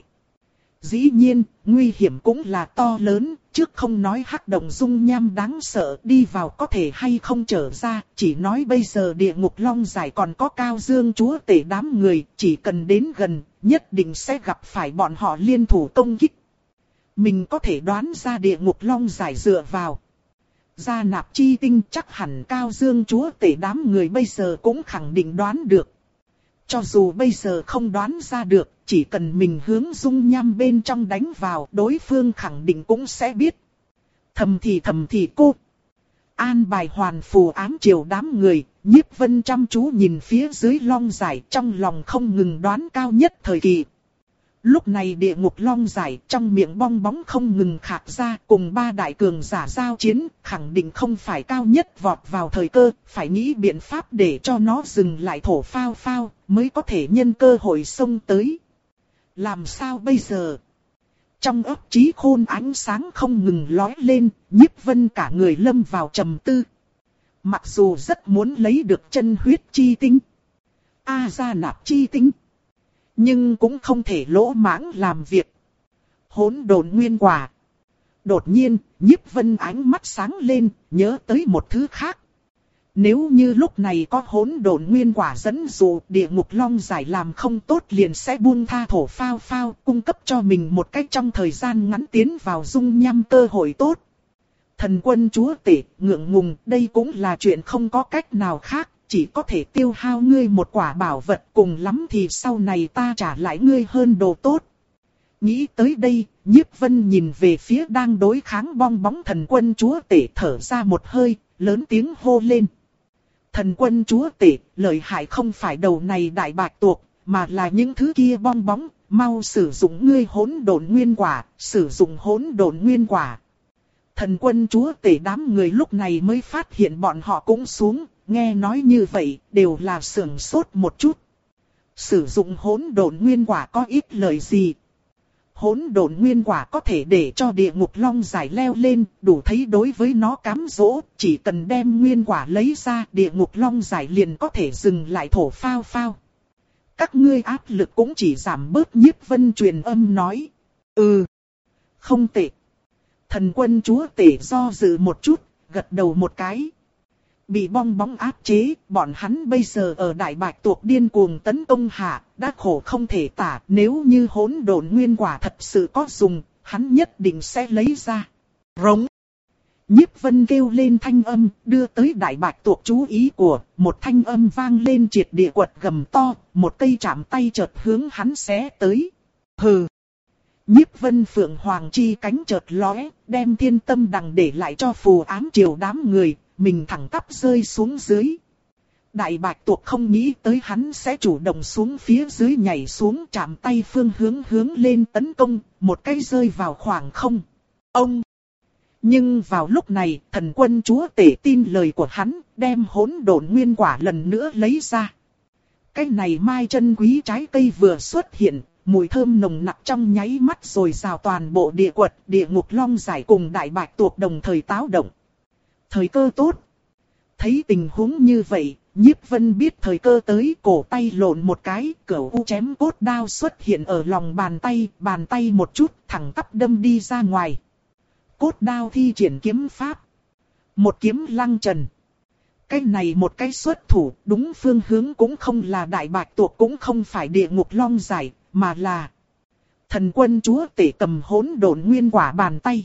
Dĩ nhiên, nguy hiểm cũng là to lớn, trước không nói hắc động dung nham đáng sợ đi vào có thể hay không trở ra, chỉ nói bây giờ địa ngục long giải còn có Cao Dương chúa tể đám người, chỉ cần đến gần, nhất định sẽ gặp phải bọn họ liên thủ công kích. Mình có thể đoán ra địa ngục long giải dựa vào gia nạp chi tinh, chắc hẳn Cao Dương chúa tể đám người bây giờ cũng khẳng định đoán được. Cho dù bây giờ không đoán ra được, chỉ cần mình hướng dung nham bên trong đánh vào, đối phương khẳng định cũng sẽ biết. Thầm thì thầm thì cô. An bài hoàn phù ám triều đám người, Nhiếp Vân chăm chú nhìn phía dưới long giải, trong lòng không ngừng đoán cao nhất thời kỳ. Lúc này địa ngục long giải trong miệng bong bóng không ngừng khạc ra, cùng ba đại cường giả giao chiến, khẳng định không phải cao nhất vọt vào thời cơ, phải nghĩ biện pháp để cho nó dừng lại thổ phao phao, mới có thể nhân cơ hội xông tới. Làm sao bây giờ? Trong óc trí khôn ánh sáng không ngừng lóe lên, Nhiếp Vân cả người lâm vào trầm tư. Mặc dù rất muốn lấy được chân huyết chi tinh, A gia nạp chi tinh, nhưng cũng không thể lỗ mãng làm việc. Hỗn độn nguyên quả. Đột nhiên, Nhiếp Vân ánh mắt sáng lên, nhớ tới một thứ khác. Nếu như lúc này có hỗn độn nguyên quả dẫn dụ, địa ngục long giải làm không tốt liền sẽ buông tha thổ phao phao, cung cấp cho mình một cách trong thời gian ngắn tiến vào dung nham cơ hội tốt. Thần Quân chúa tể, ngượng ngùng, đây cũng là chuyện không có cách nào khác, chỉ có thể tiêu hao ngươi một quả bảo vật, cùng lắm thì sau này ta trả lại ngươi hơn đồ tốt. Nghĩ tới đây, Nhiếp Vân nhìn về phía đang đối kháng bong bóng Thần Quân chúa tể, thở ra một hơi, lớn tiếng hô lên. Thần Quân chúa tể, lợi hại không phải đầu này đại bạch tuộc, mà là những thứ kia bong bóng, mau sử dụng ngươi hỗn độn nguyên quả, sử dụng hỗn độn nguyên quả. Thần Quân chúa tể đám người lúc này mới phát hiện bọn họ cũng xuống, nghe nói như vậy, đều là sửng sốt một chút. Sử dụng hỗn độn nguyên quả có ít lợi gì? Hỗn độn nguyên quả có thể để cho địa ngục long giải leo lên, đủ thấy đối với nó cám dỗ, chỉ cần đem nguyên quả lấy ra, địa ngục long giải liền có thể dừng lại thổ phao phao. Các ngươi áp lực cũng chỉ giảm bớt, Nhiếp Vân truyền âm nói. Ừ, không tệ. Thần Quân chúa tể do dự một chút, gật đầu một cái. Bị bong bóng áp chế, bọn hắn bây giờ ở đại bạch tuộc điên cuồng tấn công hạ, đã khổ không thể tả. Nếu như hỗn độn nguyên quả thật sự có dùng, hắn nhất định sẽ lấy ra. Rống. Nhiếp Vân kêu lên thanh âm, đưa tới đại bạch tuộc chú ý của, một thanh âm vang lên triệt địa quật gầm to, một cây chạm tay chợt hướng hắn xé tới. Hừ! Nhiếp Vân phượng hoàng chi cánh chợt lóe, đem thiên tâm đằng để lại cho phù ám triều đám người, mình thẳng tắp rơi xuống dưới. Đại bạch tuộc không nghĩ tới hắn sẽ chủ động xuống phía dưới nhảy xuống chạm tay phương hướng hướng lên tấn công, một cây rơi vào khoảng không. Ông! Nhưng vào lúc này, thần quân chúa tể tin lời của hắn, đem hỗn độn nguyên quả lần nữa lấy ra. Cái này mai chân quý trái cây vừa xuất hiện, mùi thơm nồng nặc trong nháy mắt rồi rào toàn bộ địa quật, địa ngục long giải cùng đại bạch tuộc đồng thời táo động. Thời cơ tốt. Thấy tình huống như vậy, Nhiếp Vân biết thời cơ tới, cổ tay lộn một cái, cửu u chém cốt đao xuất hiện ở lòng bàn tay, bàn tay một chút, thẳng tắp đâm đi ra ngoài. Cốt đao thi triển kiếm pháp. Một kiếm lăng trần. Cái này một cái xuất thủ, đúng phương hướng cũng không là đại bạch tuộc, cũng không phải địa ngục long giải, mà là thần quân chúa tể cầm hỗn độn nguyên quả bàn tay.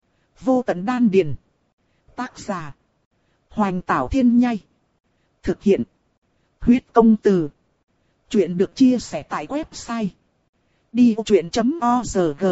Vô tận đan điền. Tác giả Hoành Tảo Thiên Nhai. Thực hiện Huyết Công Từ. Chuyện được chia sẻ tại website đi ô chuyện chấm org.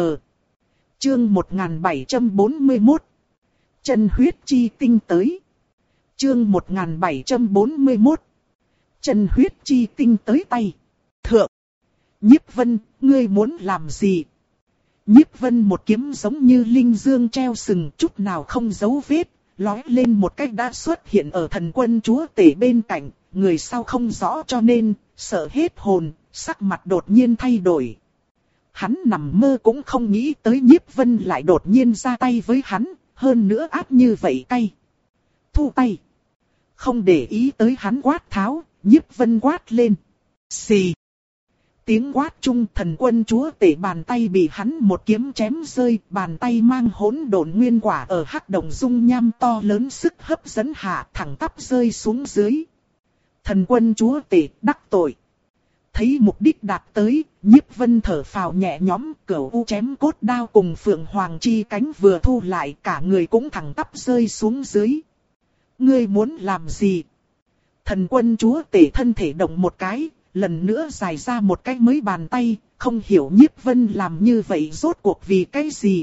Chương một nghìn bảy trăm bốn mươi mốt. Chân huyết chi tinh tới. Chương một nghìn bảy trăm bốn mươi mốt. Chân huyết chi tinh tới tay. Thượng. Nhiếp Vân, ngươi muốn làm gì? Nhiếp Vân một kiếm giống như linh dương treo sừng, chút nào không giấu vết, lói lên một cách đã xuất hiện ở thần quân chúa tể bên cạnh, người sau không rõ cho nên, sợ hết hồn, sắc mặt đột nhiên thay đổi. Hắn nằm mơ cũng không nghĩ tới Nhiếp Vân lại đột nhiên ra tay với hắn, hơn nữa áp như vậy cay. Thu tay. Không để ý tới hắn quát tháo, Nhiếp Vân quát lên. Xì. Tiếng quát chung, thần quân chúa tể bàn tay bị hắn một kiếm chém rơi, bàn tay mang hỗn độn nguyên quả ở hắc động dung nham to lớn sức hấp dẫn hạ, thẳng tắp rơi xuống dưới. Thần quân chúa tể đắc tội. Thấy mục đích đạt tới, Nhiếp Vân thở phào nhẹ nhõm, cửu u chém cốt đao cùng phượng hoàng chi cánh vừa thu lại, cả người cũng thẳng tắp rơi xuống dưới. Ngươi muốn làm gì? Thần quân chúa tể thân thể động một cái, lần nữa dài ra một cái mới bàn tay, không hiểu Nhiếp Vân làm như vậy rốt cuộc vì cái gì.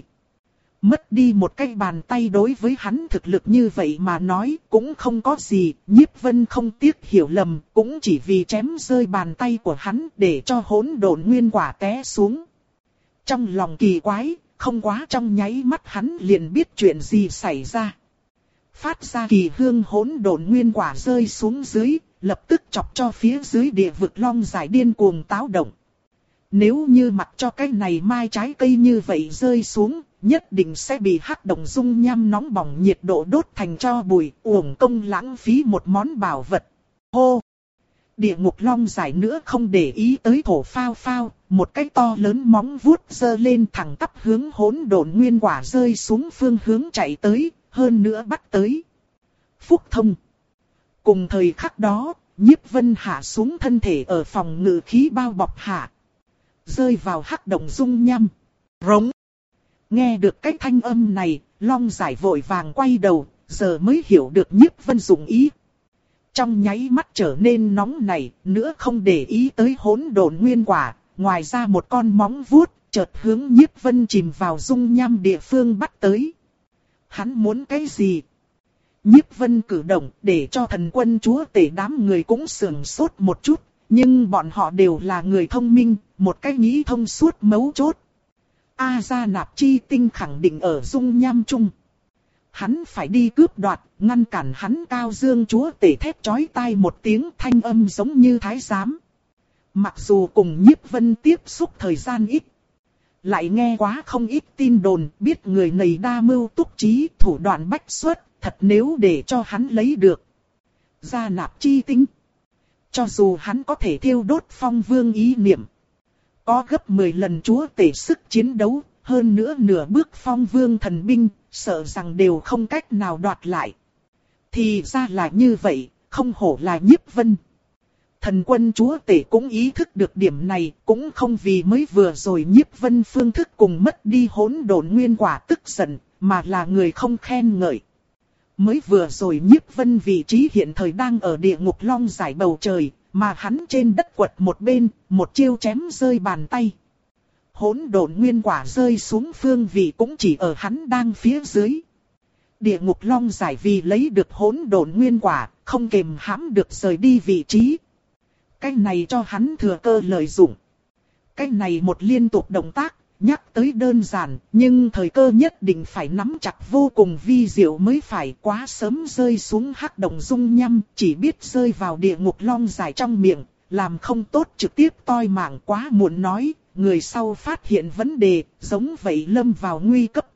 Mất đi một cái bàn tay đối với hắn thực lực như vậy mà nói cũng không có gì, Nhiếp Vân không tiếc hiểu lầm, cũng chỉ vì chém rơi bàn tay của hắn để cho hỗn độn nguyên quả té xuống. Trong lòng kỳ quái, không quá trong nháy mắt hắn liền biết chuyện gì xảy ra. Phát ra kỳ hương hỗn độn nguyên quả rơi xuống dưới, lập tức chọc cho phía dưới địa vực long giải điên cuồng táo động. Nếu như mặc cho cái này mai trái cây như vậy rơi xuống, nhất định sẽ bị hắc động dung nham nóng bỏng nhiệt độ đốt thành tro bụi, uổng công lãng phí một món bảo vật. Hô! Địa ngục long giải nữa không để ý tới thổ phao phao, một cái to lớn móng vuốt giơ lên thẳng tắp hướng hỗn độn nguyên quả rơi xuống phương hướng chạy tới, hơn nữa bắt tới. Phúc thông! Cùng thời khắc đó, Nhiếp Vân hạ xuống thân thể ở phòng ngự khí bao bọc hạ. Rơi vào hắc động dung nham. Rống! Nghe được cái thanh âm này, long giải vội vàng quay đầu, giờ mới hiểu được Nhiếp Vân dụng ý. Trong nháy mắt trở nên nóng này, nữa không để ý tới hỗn độn nguyên quả, ngoài ra một con móng vuốt, chợt hướng Nhiếp Vân chìm vào dung nham địa phương bắt tới. Hắn muốn cái gì? Nhiếp Vân cử động để cho thần quân chúa tể đám người cũng sườn sốt một chút, nhưng bọn họ đều là người thông minh, một cái nghĩ thông suốt mấu chốt. A Gia Nạp Chi Tinh khẳng định ở dung nham chung. Hắn phải đi cướp đoạt, ngăn cản hắn. Cao Dương chúa tể thét chói tai một tiếng, thanh âm giống như thái giám. Mặc dù cùng Nhiếp Vân tiếp xúc thời gian ít, lại nghe quá không ít tin đồn, biết người này đa mưu túc trí, thủ đoạn bách xuất, thật nếu để cho hắn lấy được Gia Nạp Chi Tinh, cho dù hắn có thể thiêu đốt phong vương ý niệm, có gấp mười lần chúa tể sức chiến đấu, hơn nữa nửa bước phong vương thần binh, sợ rằng đều không cách nào đoạt lại. Thì ra là như vậy, không hổ là Nhiếp Vân. Thần quân chúa tể cũng ý thức được điểm này, cũng không vì mới vừa rồi Nhiếp Vân phương thức cùng mất đi hỗn độn nguyên quả tức giận, mà là người không khen ngợi. Mới vừa rồi Nhiếp Vân vị trí hiện thời đang ở địa ngục long giải bầu trời, mà hắn trên đất quật một bên, một chiêu chém rơi bàn tay. Hỗn độn nguyên quả rơi xuống phương vị cũng chỉ ở hắn đang phía dưới. Địa ngục long giải vì lấy được hỗn độn nguyên quả, không kềm hãm được rời đi vị trí. Cái này cho hắn thừa cơ lợi dụng. Cái này một liên tục động tác, nhắc tới đơn giản, nhưng thời cơ nhất định phải nắm chặt vô cùng vi diệu mới phải. Quá sớm rơi xuống hắc động dung nhăm, chỉ biết rơi vào địa ngục long giải trong miệng, làm không tốt trực tiếp toi mạng. Quá muộn nói, người sau phát hiện vấn đề, giống vậy lâm vào nguy cấp.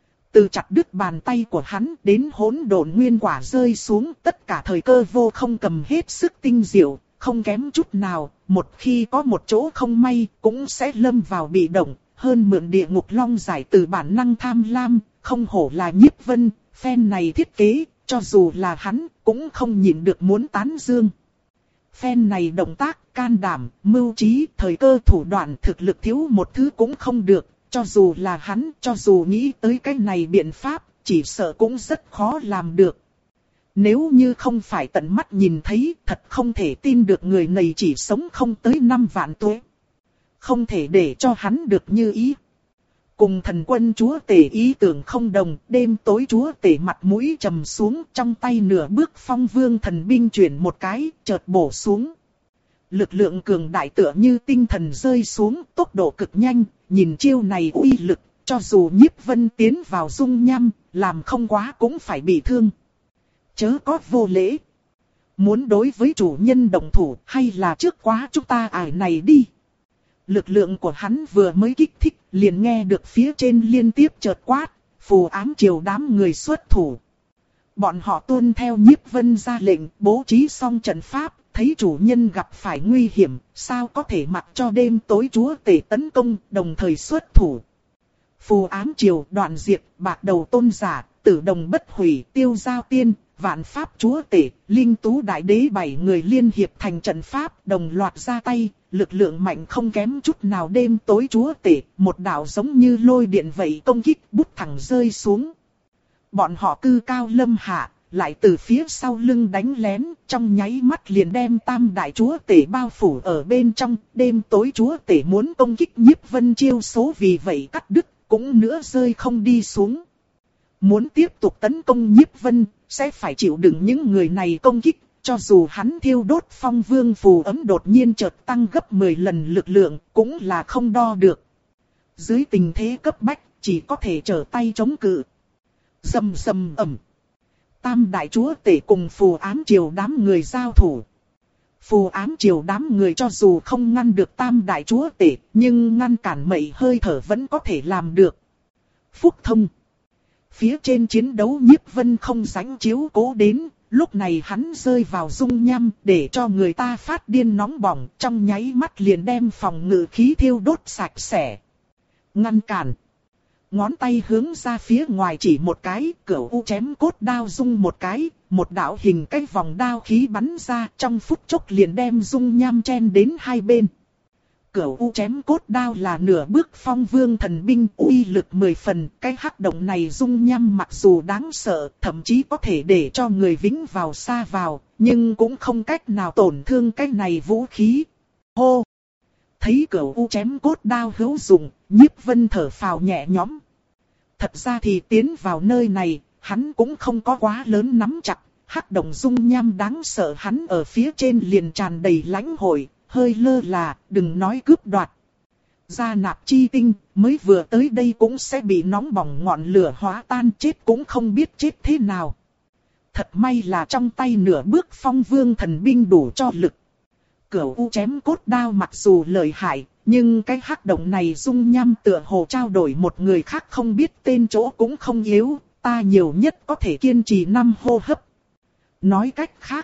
Từ chặt đứt bàn tay của hắn đến hỗn độn nguyên quả rơi xuống, tất cả thời cơ vô không cầm hết sức tinh diệu, không kém chút nào. Một khi có một chỗ không may, cũng sẽ lâm vào bị động. Hơn mượn địa ngục long giải từ bản năng tham lam, không hổ là Nhiếp Vân, phen này thiết kế, cho dù là hắn, cũng không nhịn được muốn tán dương. Phen này động tác, can đảm, mưu trí, thời cơ thủ đoạn thực lực thiếu một thứ cũng không được, cho dù là hắn, cho dù nghĩ tới cái này biện pháp, chỉ sợ cũng rất khó làm được. Nếu như không phải tận mắt nhìn thấy, thật không thể tin được người này chỉ sống không tới năm vạn tuổi. Không thể để cho hắn được như ý. Cùng thần quân chúa tể ý tưởng không đồng, đêm tối chúa tể mặt mũi trầm xuống, trong tay nửa bước phong vương thần binh chuyển một cái, chợt bổ xuống. Lực lượng cường đại tựa như tinh thần rơi xuống, tốc độ cực nhanh, nhìn chiêu này uy lực, cho dù Nhiếp Vân tiến vào dung nham, làm không quá cũng phải bị thương. Chớ có vô lễ. Muốn đối với chủ nhân động thủ hay là trước quá chúng ta ải này đi. Lực lượng của hắn vừa mới kích thích, liền nghe được phía trên liên tiếp chợt quát, phù ám triều đám người xuất thủ. Bọn họ tuân theo Nhiếp Vân ra lệnh, bố trí xong trận pháp, thấy chủ nhân gặp phải nguy hiểm, sao có thể mặc cho đêm tối chúa tể tấn công, đồng thời xuất thủ. Phù ám triều, đoạn diệt, bạc đầu tôn giả, tử đồng bất hủy, tiêu giao tiên, vạn pháp chúa tể, linh tú đại đế bảy người liên hiệp thành trận pháp, đồng loạt ra tay, lực lượng mạnh không kém chút nào đêm tối chúa tể, một đạo giống như lôi điện vậy công kích bút thẳng rơi xuống. Bọn họ cư cao lâm hạ, lại từ phía sau lưng đánh lén, trong nháy mắt liền đem tam đại chúa tể bao phủ ở bên trong, đêm tối chúa tể muốn công kích Nhiếp Vân chiêu số vì vậy cắt đứt, cũng nữa rơi không đi xuống. Muốn tiếp tục tấn công Nhiếp Vân, sẽ phải chịu đựng những người này công kích, cho dù hắn thiêu đốt phong vương phù ấm đột nhiên chợt tăng gấp mười lần lực lượng, cũng là không đo được. Dưới tình thế cấp bách, chỉ có thể trở tay chống cự. Rầm rầm ầm. Tam đại chúa tể cùng phù ám triều đám người giao thủ. Phù ám triều đám người cho dù không ngăn được tam đại chúa tể, nhưng ngăn cản mẩy hơi thở vẫn có thể làm được. Phúc thông. Phía trên chiến đấu Nhiếp Vân không sánh chiếu cố đến, lúc này hắn rơi vào dung nham để cho người ta phát điên nóng bỏng, trong nháy mắt liền đem phòng ngự khí thiêu đốt sạch sẽ. Ngăn cản. Ngón tay hướng ra phía ngoài chỉ một cái, cửu u chém cốt đao dung một cái, một đạo hình cái vòng đao khí bắn ra, trong phút chốc liền đem dung nham chen đến hai bên. Cửu u chém cốt đao là nửa bước phong vương thần binh, uy lực mười phần, cái hắc động này dung nham mặc dù đáng sợ, thậm chí có thể để cho người vĩnh vào xa vào, nhưng cũng không cách nào tổn thương cái này vũ khí. Hô! Thấy cửu u chém cốt đao hữu dụng, Nhiếp Vân thở phào nhẹ nhõm. Thật ra thì tiến vào nơi này, hắn cũng không có quá lớn nắm chặt, hắc động dung nham đáng sợ hắn ở phía trên liền tràn đầy lãnh hội. Hơi lơ là, đừng nói cướp đoạt. Gia nạp chi tinh, mới vừa tới đây cũng sẽ bị nóng bỏng ngọn lửa hóa tan, chết cũng không biết chết thế nào. Thật may là trong tay nửa bước phong vương thần binh đủ cho lực. Cửu u chém cốt đao mặc dù lợi hại, nhưng cái hắc động này dung nham tựa hồ trao đổi một người khác không biết tên chỗ cũng không yếu, ta nhiều nhất có thể kiên trì năm hô hấp. Nói cách khác,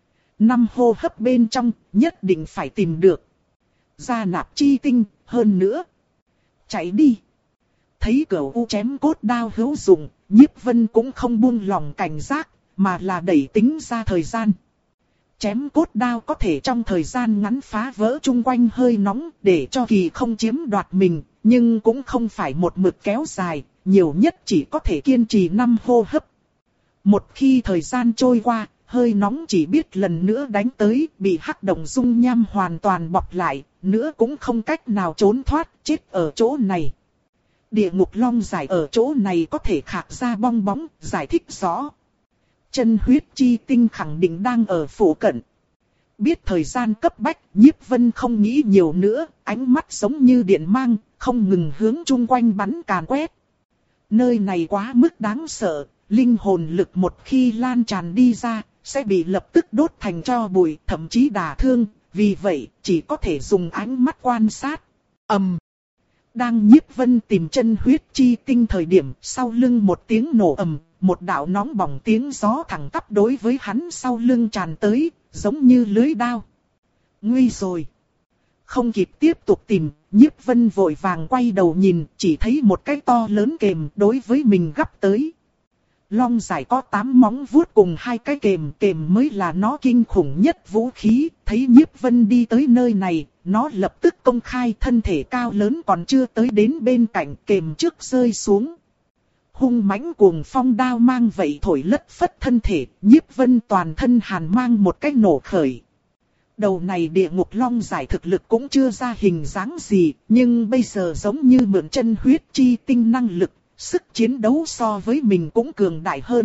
năm hô hấp bên trong, nhất định phải tìm được. Gia nạp chi tinh, hơn nữa. Chạy đi. Thấy cửu u chém cốt đao hữu dụng, Nhiếp Vân cũng không buông lòng cảnh giác, mà là đẩy tính ra thời gian. Chém cốt đao có thể trong thời gian ngắn phá vỡ chung quanh hơi nóng, để cho kỳ không chiếm đoạt mình, nhưng cũng không phải một mực kéo dài, nhiều nhất chỉ có thể kiên trì năm hô hấp. Một khi thời gian trôi qua, hơi nóng chỉ biết lần nữa đánh tới, bị hắc động dung nham hoàn toàn bọc lại, nữa cũng không cách nào trốn thoát, chết ở chỗ này. Địa ngục long giải ở chỗ này có thể khạc ra bong bóng, giải thích rõ. Chân huyết chi tinh khẳng định đang ở phủ cận. Biết thời gian cấp bách, Nhiếp Vân không nghĩ nhiều nữa, ánh mắt giống như điện mang, không ngừng hướng chung quanh bắn càn quét. Nơi này quá mức đáng sợ, linh hồn lực một khi lan tràn đi ra, sẽ bị lập tức đốt thành tro bụi, thậm chí đả thương, vì vậy chỉ có thể dùng ánh mắt quan sát. Ầm. Đang Nhiếp Vân tìm chân huyết chi tinh thời điểm, sau lưng một tiếng nổ ầm, một đạo nóng bỏng tiếng gió thẳng tắp đối với hắn sau lưng tràn tới, giống như lưới đao. Nguy rồi. Không kịp tiếp tục tìm, Nhiếp Vân vội vàng quay đầu nhìn, chỉ thấy một cái to lớn kềm đối với mình gắp tới. Long giải có tám móng vuốt cùng hai cái kềm, kềm mới là nó kinh khủng nhất vũ khí. Thấy Nhiếp Vân đi tới nơi này, nó lập tức công khai, thân thể cao lớn còn chưa tới đến bên cạnh, kềm trước rơi xuống. Hung mãnh cuồng phong đao mang vậy thổi lất phất thân thể, Nhiếp Vân toàn thân hàn mang một cái nổ khởi. Đầu này địa ngục long giải thực lực cũng chưa ra hình dáng gì, nhưng bây giờ giống như mượn chân huyết chi tinh năng lực, sức chiến đấu so với mình cũng cường đại hơn.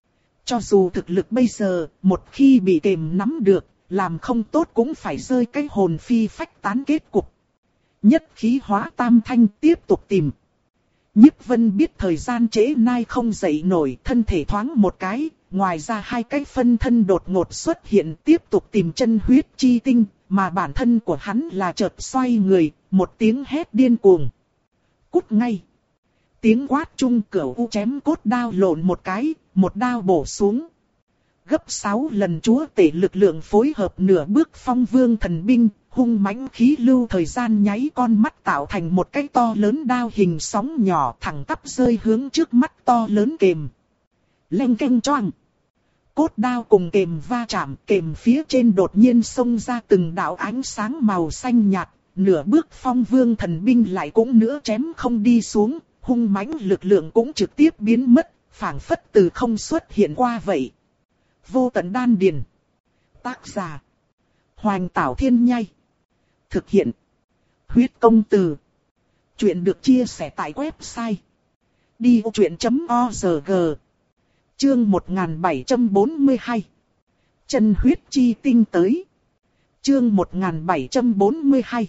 Cho dù thực lực bây giờ, một khi bị kềm nắm được, làm không tốt cũng phải rơi cái hồn phi phách tán kết cục. Nhất khí hóa tam thanh tiếp tục tìm. Nhiếp Vân biết thời gian trễ nai không dậy nổi, thân thể thoáng một cái, ngoài ra hai cái phân thân đột ngột xuất hiện tiếp tục tìm chân huyết chi tinh, mà bản thân của hắn là chợt xoay người, một tiếng hét điên cuồng. Cút ngay! Tiếng quát chung cửu u chém cốt đao lộn một cái, một đao bổ xuống. Gấp sáu lần chúa tể lực lượng phối hợp nửa bước phong vương thần binh, hung mãnh khí lưu thời gian nháy con mắt tạo thành một cái to lớn đao hình sóng nhỏ thẳng tắp rơi hướng trước mắt to lớn kềm. Leng keng choang. Cốt đao cùng kềm va chạm, kềm phía trên đột nhiên xông ra từng đạo ánh sáng màu xanh nhạt, nửa bước phong vương thần binh lại cũng nữa chém không đi xuống, hung mãnh lực lượng cũng trực tiếp biến mất, phảng phất từ không xuất hiện qua vậy. Vô tận đan điền. Tác giả: Hoành Tảo Thiên Nhai. Thực hiện: Huyết Công Từ. Chuyện được chia sẻ tại website đi ô chuyện chấm org. Chương một nghìn bảy trăm bốn mươi hai. Chân huyết chi tinh tới. Chương một nghìn bảy trăm bốn mươi hai.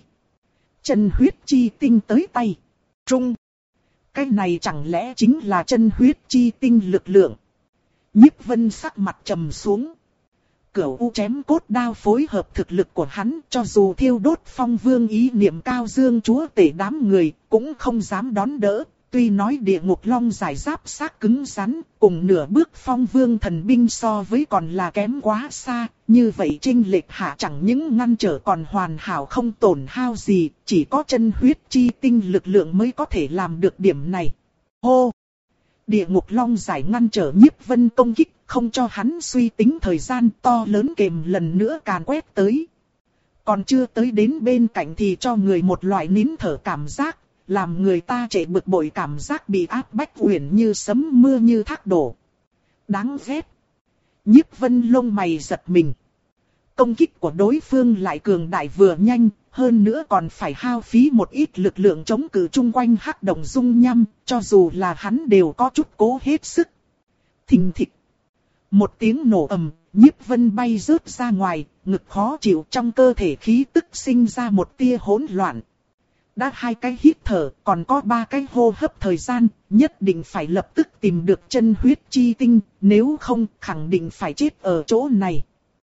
Chân huyết chi tinh tới tay. Trung. Cái này chẳng lẽ chính là chân huyết chi tinh lực lượng? Nhiếp Vân sắc mặt trầm xuống. Cửu u chém cốt đao phối hợp thực lực của hắn, cho dù thiêu đốt phong vương ý niệm cao dương chúa tể đám người, cũng không dám đón đỡ. Tuy nói địa ngục long giải giáp xác cứng rắn, cùng nửa bước phong vương thần binh so với còn là kém quá xa, như vậy chênh lệch hạ chẳng những ngăn trở còn hoàn hảo không tổn hao gì, chỉ có chân huyết chi tinh lực lượng mới có thể làm được điểm này. Hô! Địa ngục long giải ngăn trở Nhiếp Vân công kích, không cho hắn suy tính thời gian, to lớn kềm lần nữa càn quét tới. Còn chưa tới đến bên cạnh thì cho người một loại nín thở cảm giác, làm người ta trệ bực bội cảm giác bị áp bách uyển như sấm mưa như thác đổ. Đáng ghét. Nhiếp Vân lông mày giật mình. Công kích của đối phương lại cường đại vừa nhanh, hơn nữa còn phải hao phí một ít lực lượng chống cự chung quanh hắc động dung nham, cho dù là hắn đều có chút cố hết sức. Thình thịch. Một tiếng nổ ầm, Nhiếp Vân bay rớt ra ngoài, ngực khó chịu, trong cơ thể khí tức sinh ra một tia hỗn loạn. Đã hai cái hít thở, còn có ba cái hô hấp thời gian, nhất định phải lập tức tìm được chân huyết chi tinh, nếu không khẳng định phải chết ở chỗ này.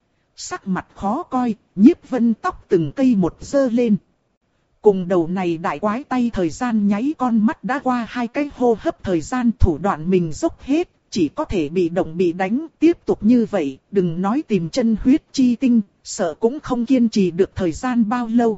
Sắc mặt khó coi, Nhiếp Vân tóc từng cây một dơ lên. Cùng đầu này đại quái tay thời gian nháy con mắt đã qua hai cái hô hấp thời gian, thủ đoạn mình dốc hết, chỉ có thể bị động bị đánh. Tiếp tục như vậy, đừng nói tìm chân huyết chi tinh, sợ cũng không kiên trì được thời gian bao lâu.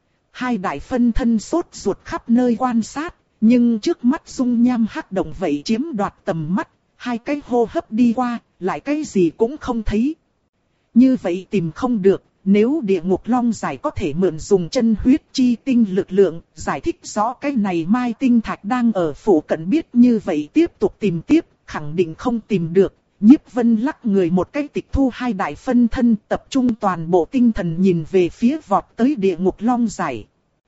Hai đại phân thân sốt ruột khắp nơi quan sát, nhưng trước mắt dung nham hắc động vậy chiếm đoạt tầm mắt, hai cái hô hấp đi qua, lại cái gì cũng không thấy. Như vậy tìm không được, nếu địa ngục long giải có thể mượn dùng chân huyết chi tinh lực lượng, giải thích rõ cái này mai tinh thạch đang ở phủ cận biết như vậy tiếp tục tìm tiếp, khẳng định không tìm được, Nhiếp Vân lắc người một cái tịch thu hai đại phân thân, tập trung toàn bộ tinh thần nhìn về phía vọt tới địa ngục long giải.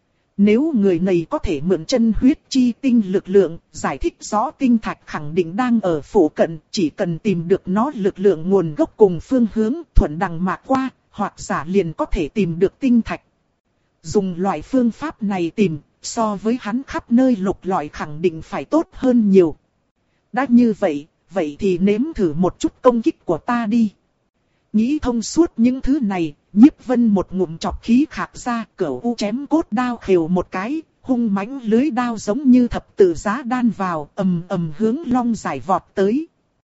Nếu người này có thể mượn chân huyết chi tinh lực lượng, giải thích rõ tinh thạch khẳng định đang ở phụ cận, chỉ cần tìm được nó lực lượng nguồn gốc cùng phương hướng, thuận đằng mà qua, hoặc giả liền có thể tìm được tinh thạch. Dùng loại phương pháp này tìm, so với hắn khắp nơi lục lọi khẳng định phải tốt hơn nhiều. Đã như vậy, vậy thì nếm thử một chút công kích của ta đi. Nghĩ thông suốt những thứ này, Nhiếp Vân một ngụm chọc khí khạc ra, cửu u chém cốt đao khều một cái, hung mãnh lưới đao giống như thập tự giá đan vào, ầm ầm hướng long giải vọt tới.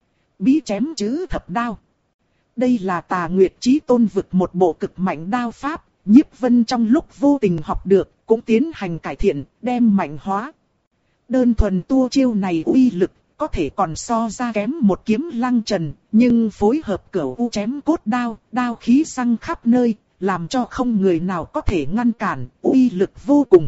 Bí chém chữ thập đao. Đây là Tà Nguyệt Chí Tôn vực một bộ cực mạnh đao pháp, Nhiếp Vân trong lúc vô tình học được, cũng tiến hành cải thiện, đem mạnh hóa. Đơn thuần tu chiêu này uy lực, có thể còn so ra kém một kiếm lăng trần, nhưng phối hợp cửu u chém cốt đao, đao khí xăng khắp nơi, làm cho không người nào có thể ngăn cản, uy lực vô cùng.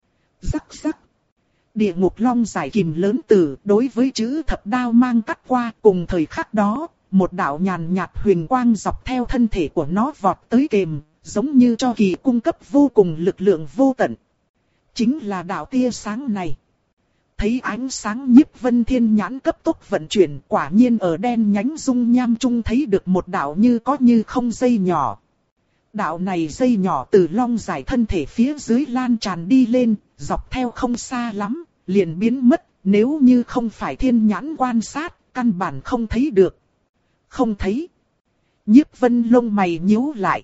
Rắc rắc. Địa ngục long giải kìm lớn tử đối với chữ thập đao mang cắt qua, cùng thời khắc đó, một đạo nhàn nhạt huyền quang dọc theo thân thể của nó vọt tới kềm, giống như cho kỳ cung cấp vô cùng lực lượng vô tận. Chính là đạo tia sáng này. Thấy ánh sáng Nhiếp Vân thiên nhãn cấp tốc vận chuyển, quả nhiên ở đen nhánh dung nham trung thấy được một đạo như có như không dây nhỏ. Đạo này dây nhỏ từ long giải thân thể phía dưới lan tràn đi lên, dọc theo không xa lắm, liền biến mất, nếu như không phải thiên nhãn quan sát, căn bản không thấy được. Không thấy. Nhiếp Vân lông mày nhíu lại.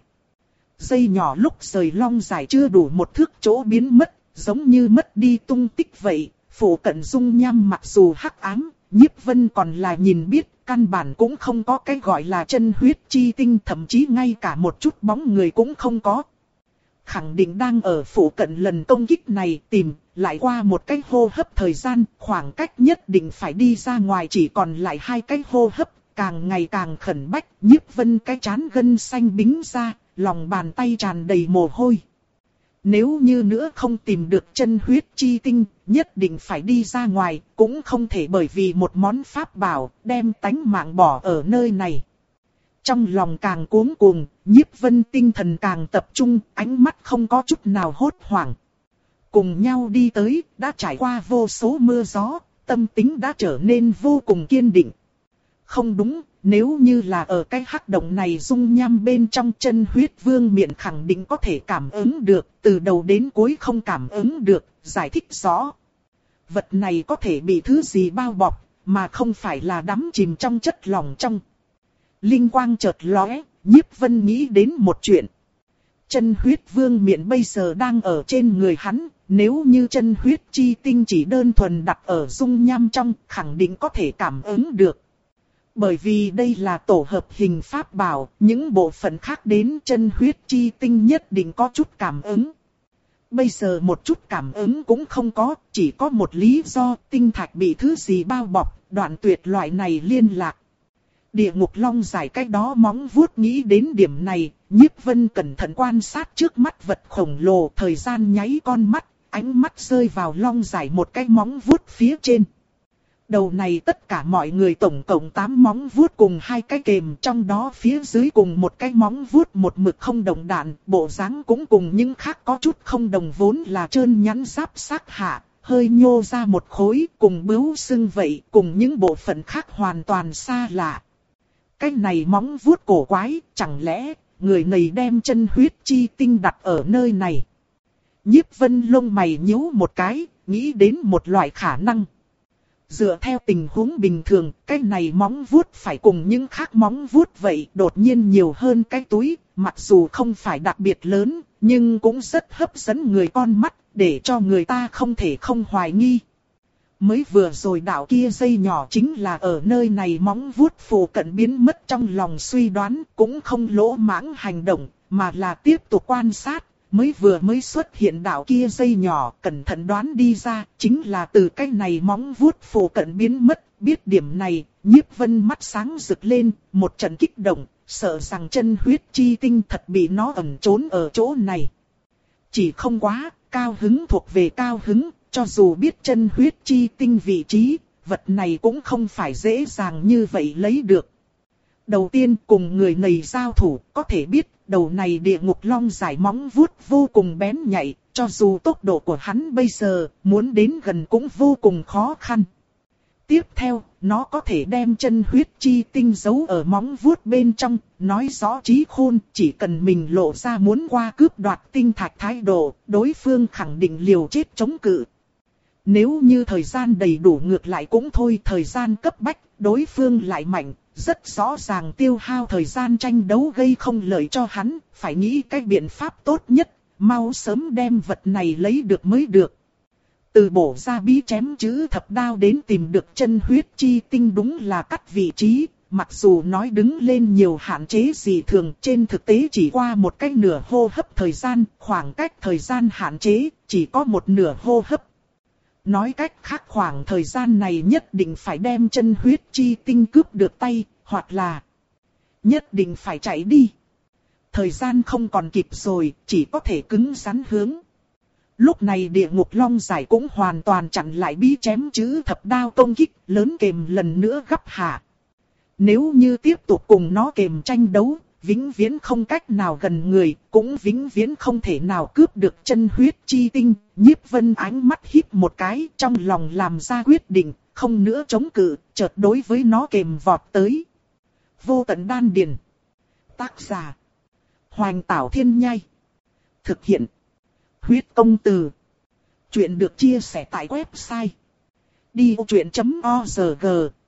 Dây nhỏ lúc rời long giải chưa đủ một thước chỗ biến mất, giống như mất đi tung tích vậy. Phủ cận dung nham mặc dù hắc ám, Nhiếp Vân còn là nhìn biết, căn bản cũng không có cái gọi là chân huyết chi tinh, thậm chí ngay cả một chút bóng người cũng không có. Khẳng định đang ở phủ cận lần công kích này tìm, lại qua một cái hô hấp thời gian, khoảng cách nhất định phải đi ra ngoài chỉ còn lại hai cái hô hấp, càng ngày càng khẩn bách, Nhiếp Vân cái trán gân xanh bính ra, lòng bàn tay tràn đầy mồ hôi. Nếu như nữa không tìm được chân huyết chi tinh, nhất định phải đi ra ngoài, cũng không thể bởi vì một món pháp bảo, đem tánh mạng bỏ ở nơi này. Trong lòng càng cuống cuồng, Nhiếp Vân tinh thần càng tập trung, ánh mắt không có chút nào hốt hoảng. Cùng nhau đi tới, đã trải qua vô số mưa gió, tâm tính đã trở nên vô cùng kiên định. Không đúng, nếu như là ở cái hắc động này dung nham bên trong, chân huyết vương miện khẳng định có thể cảm ứng được, từ đầu đến cuối không cảm ứng được, giải thích rõ. Vật này có thể bị thứ gì bao bọc, mà không phải là đắm chìm trong chất lỏng trong. Linh quang chợt lóe, Nhiếp Vân nghĩ đến một chuyện. Chân huyết vương miện bây giờ đang ở trên người hắn, nếu như chân huyết chi tinh chỉ đơn thuần đặt ở dung nham trong, khẳng định có thể cảm ứng được. Bởi vì đây là tổ hợp hình pháp bảo, những bộ phận khác đến chân huyết chi tinh nhất định có chút cảm ứng. Bây giờ một chút cảm ứng cũng không có, chỉ có một lý do, tinh thạch bị thứ gì bao bọc, đoạn tuyệt loại này liên lạc. Địa ngục long giải cách đó móng vuốt nghĩ đến điểm này, Nhiếp Vân cẩn thận quan sát trước mắt vật khổng lồ, thời gian nháy con mắt, ánh mắt rơi vào long giải một cái móng vuốt phía trên. Đầu này tất cả mọi người tổng cộng tám móng vuốt cùng hai cái kềm, trong đó phía dưới cùng một cái móng vuốt một mực không đồng đạn, bộ dáng cũng cùng những khác có chút không đồng, vốn là trơn nhẵn giáp xác hạ, hơi nhô ra một khối, cùng bướu sưng vậy, cùng những bộ phận khác hoàn toàn xa lạ. Cái này móng vuốt cổ quái, chẳng lẽ người này đem chân huyết chi tinh đặt ở nơi này? Nhiếp Vân lông mày nhíu một cái, nghĩ đến một loại khả năng. Dựa theo tình huống bình thường, cái này móng vuốt phải cùng những khác móng vuốt vậy, đột nhiên nhiều hơn cái túi, mặc dù không phải đặc biệt lớn, nhưng cũng rất hấp dẫn người con mắt, để cho người ta không thể không hoài nghi. Mới vừa rồi đạo kia dây nhỏ chính là ở nơi này móng vuốt phù cận biến mất, trong lòng suy đoán, cũng không lỗ mãng hành động, mà là tiếp tục quan sát. Mới vừa mới xuất hiện đạo kia dây nhỏ, cẩn thận đoán đi ra, chính là từ cái này móng vuốt phù cận biến mất. Biết điểm này, Nhiếp Vân mắt sáng rực lên, một trận kích động, sợ rằng chân huyết chi tinh thật bị nó ẩn trốn ở chỗ này. Chỉ không quá, cao hứng thuộc về cao hứng, cho dù biết chân huyết chi tinh vị trí, vật này cũng không phải dễ dàng như vậy lấy được. đầu tiên cùng người này giao thủ, có thể biết đầu này địa ngục long giải móng vuốt vô cùng bén nhạy, cho dù tốc độ của hắn bây giờ muốn đến gần cũng vô cùng khó khăn. Tiếp theo, nó có thể đem chân huyết chi tinh giấu ở móng vuốt bên trong, nói rõ trí khôn, chỉ cần mình lộ ra muốn qua cướp đoạt tinh thạch thái độ, đối phương khẳng định liều chết chống cự. Nếu như thời gian đầy đủ ngược lại cũng thôi, thời gian cấp bách, đối phương lại mạnh, rất rõ ràng tiêu hao thời gian tranh đấu gây không lợi cho hắn, phải nghĩ cách biện pháp tốt nhất, mau sớm đem vật này lấy được mới được. Từ bổ ra bí chém chữ thập đao đến tìm được chân huyết chi tinh đúng là cắt vị trí, mặc dù nói đứng lên nhiều hạn chế gì thường, trên thực tế chỉ qua một cái nửa hô hấp thời gian, khoảng cách thời gian hạn chế, chỉ có một nửa hô hấp. Nói cách khác khoảng thời gian này nhất định phải đem chân huyết chi tinh cướp được tay, hoặc là nhất định phải chạy đi. Thời gian không còn kịp rồi, chỉ có thể cứng rắn hướng. Lúc này địa ngục long giải cũng hoàn toàn chặn lại bí chém chữ thập đao công kích, lớn kềm lần nữa gấp hạ. Nếu như tiếp tục cùng nó kềm tranh đấu, vĩnh viễn không cách nào gần người, cũng vĩnh viễn không thể nào cướp được chân huyết chi tinh. Nhiếp Vân ánh mắt híp một cái, trong lòng làm ra quyết định, không nữa chống cự, chợt đối với nó kềm vọt tới. Vô tận đan điền. Tác giả: Hoành Tảo Thiên Nhai. Thực hiện: Huyết Công Từ. Chuyện được chia sẻ tại website đi ô chuyện chấm org.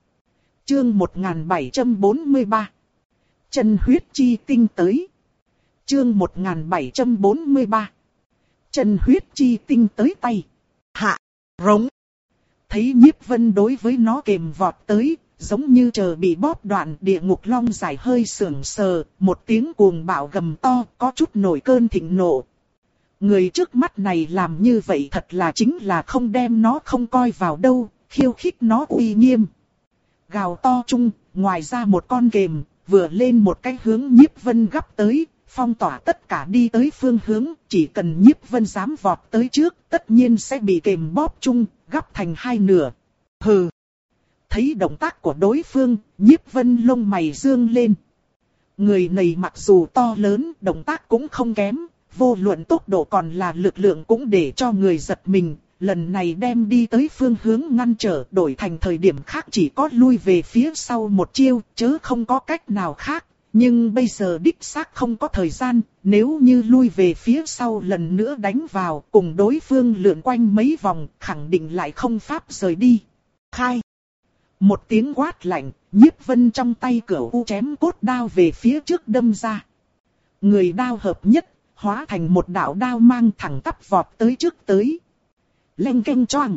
Chương một nghìn bảy trăm bốn mươi ba. Chân huyết chi tinh tới. Chương một nghìn bảy trăm bốn mươi ba. Chân huyết chi tinh tới tay. Hạ, rống. Thấy Nhiếp Vân đối với nó kềm vọt tới, giống như chờ bị bóp đoạn, địa ngục long giải hơi sưởng sờ, một tiếng cuồng bạo gầm to, có chút nổi cơn thịnh nộ. Người trước mắt này làm như vậy thật là chính là không đem nó không coi vào đâu, khiêu khích nó uy nghiêm. Gào to chung, ngoài ra một con kềm, vừa lên một cái hướng Nhiếp Vân gấp tới, phong tỏa tất cả đi tới phương hướng, chỉ cần Nhiếp Vân dám vọt tới trước, tất nhiên sẽ bị kềm bóp chung, gấp thành hai nửa. Hừ. Thấy động tác của đối phương, Nhiếp Vân lông mày dương lên. Người này mặc dù to lớn, động tác cũng không kém, vô luận tốc độ còn là lực lượng cũng để cho người giật mình. Lần này đem đi tới phương hướng ngăn trở, đổi thành thời điểm khác chỉ có lui về phía sau một chiêu, chớ không có cách nào khác. Nhưng bây giờ đích xác không có thời gian, nếu như lui về phía sau lần nữa đánh vào, cùng đối phương lượn quanh mấy vòng, khẳng định lại không pháp rời đi. Khai. Một tiếng quát lạnh, Nhiếp Vân trong tay cửu u chém cốt đao về phía trước đâm ra. Người đao hợp nhất, hóa thành một đạo đao mang thẳng tắp vọt tới trước tới. Leng keng choang.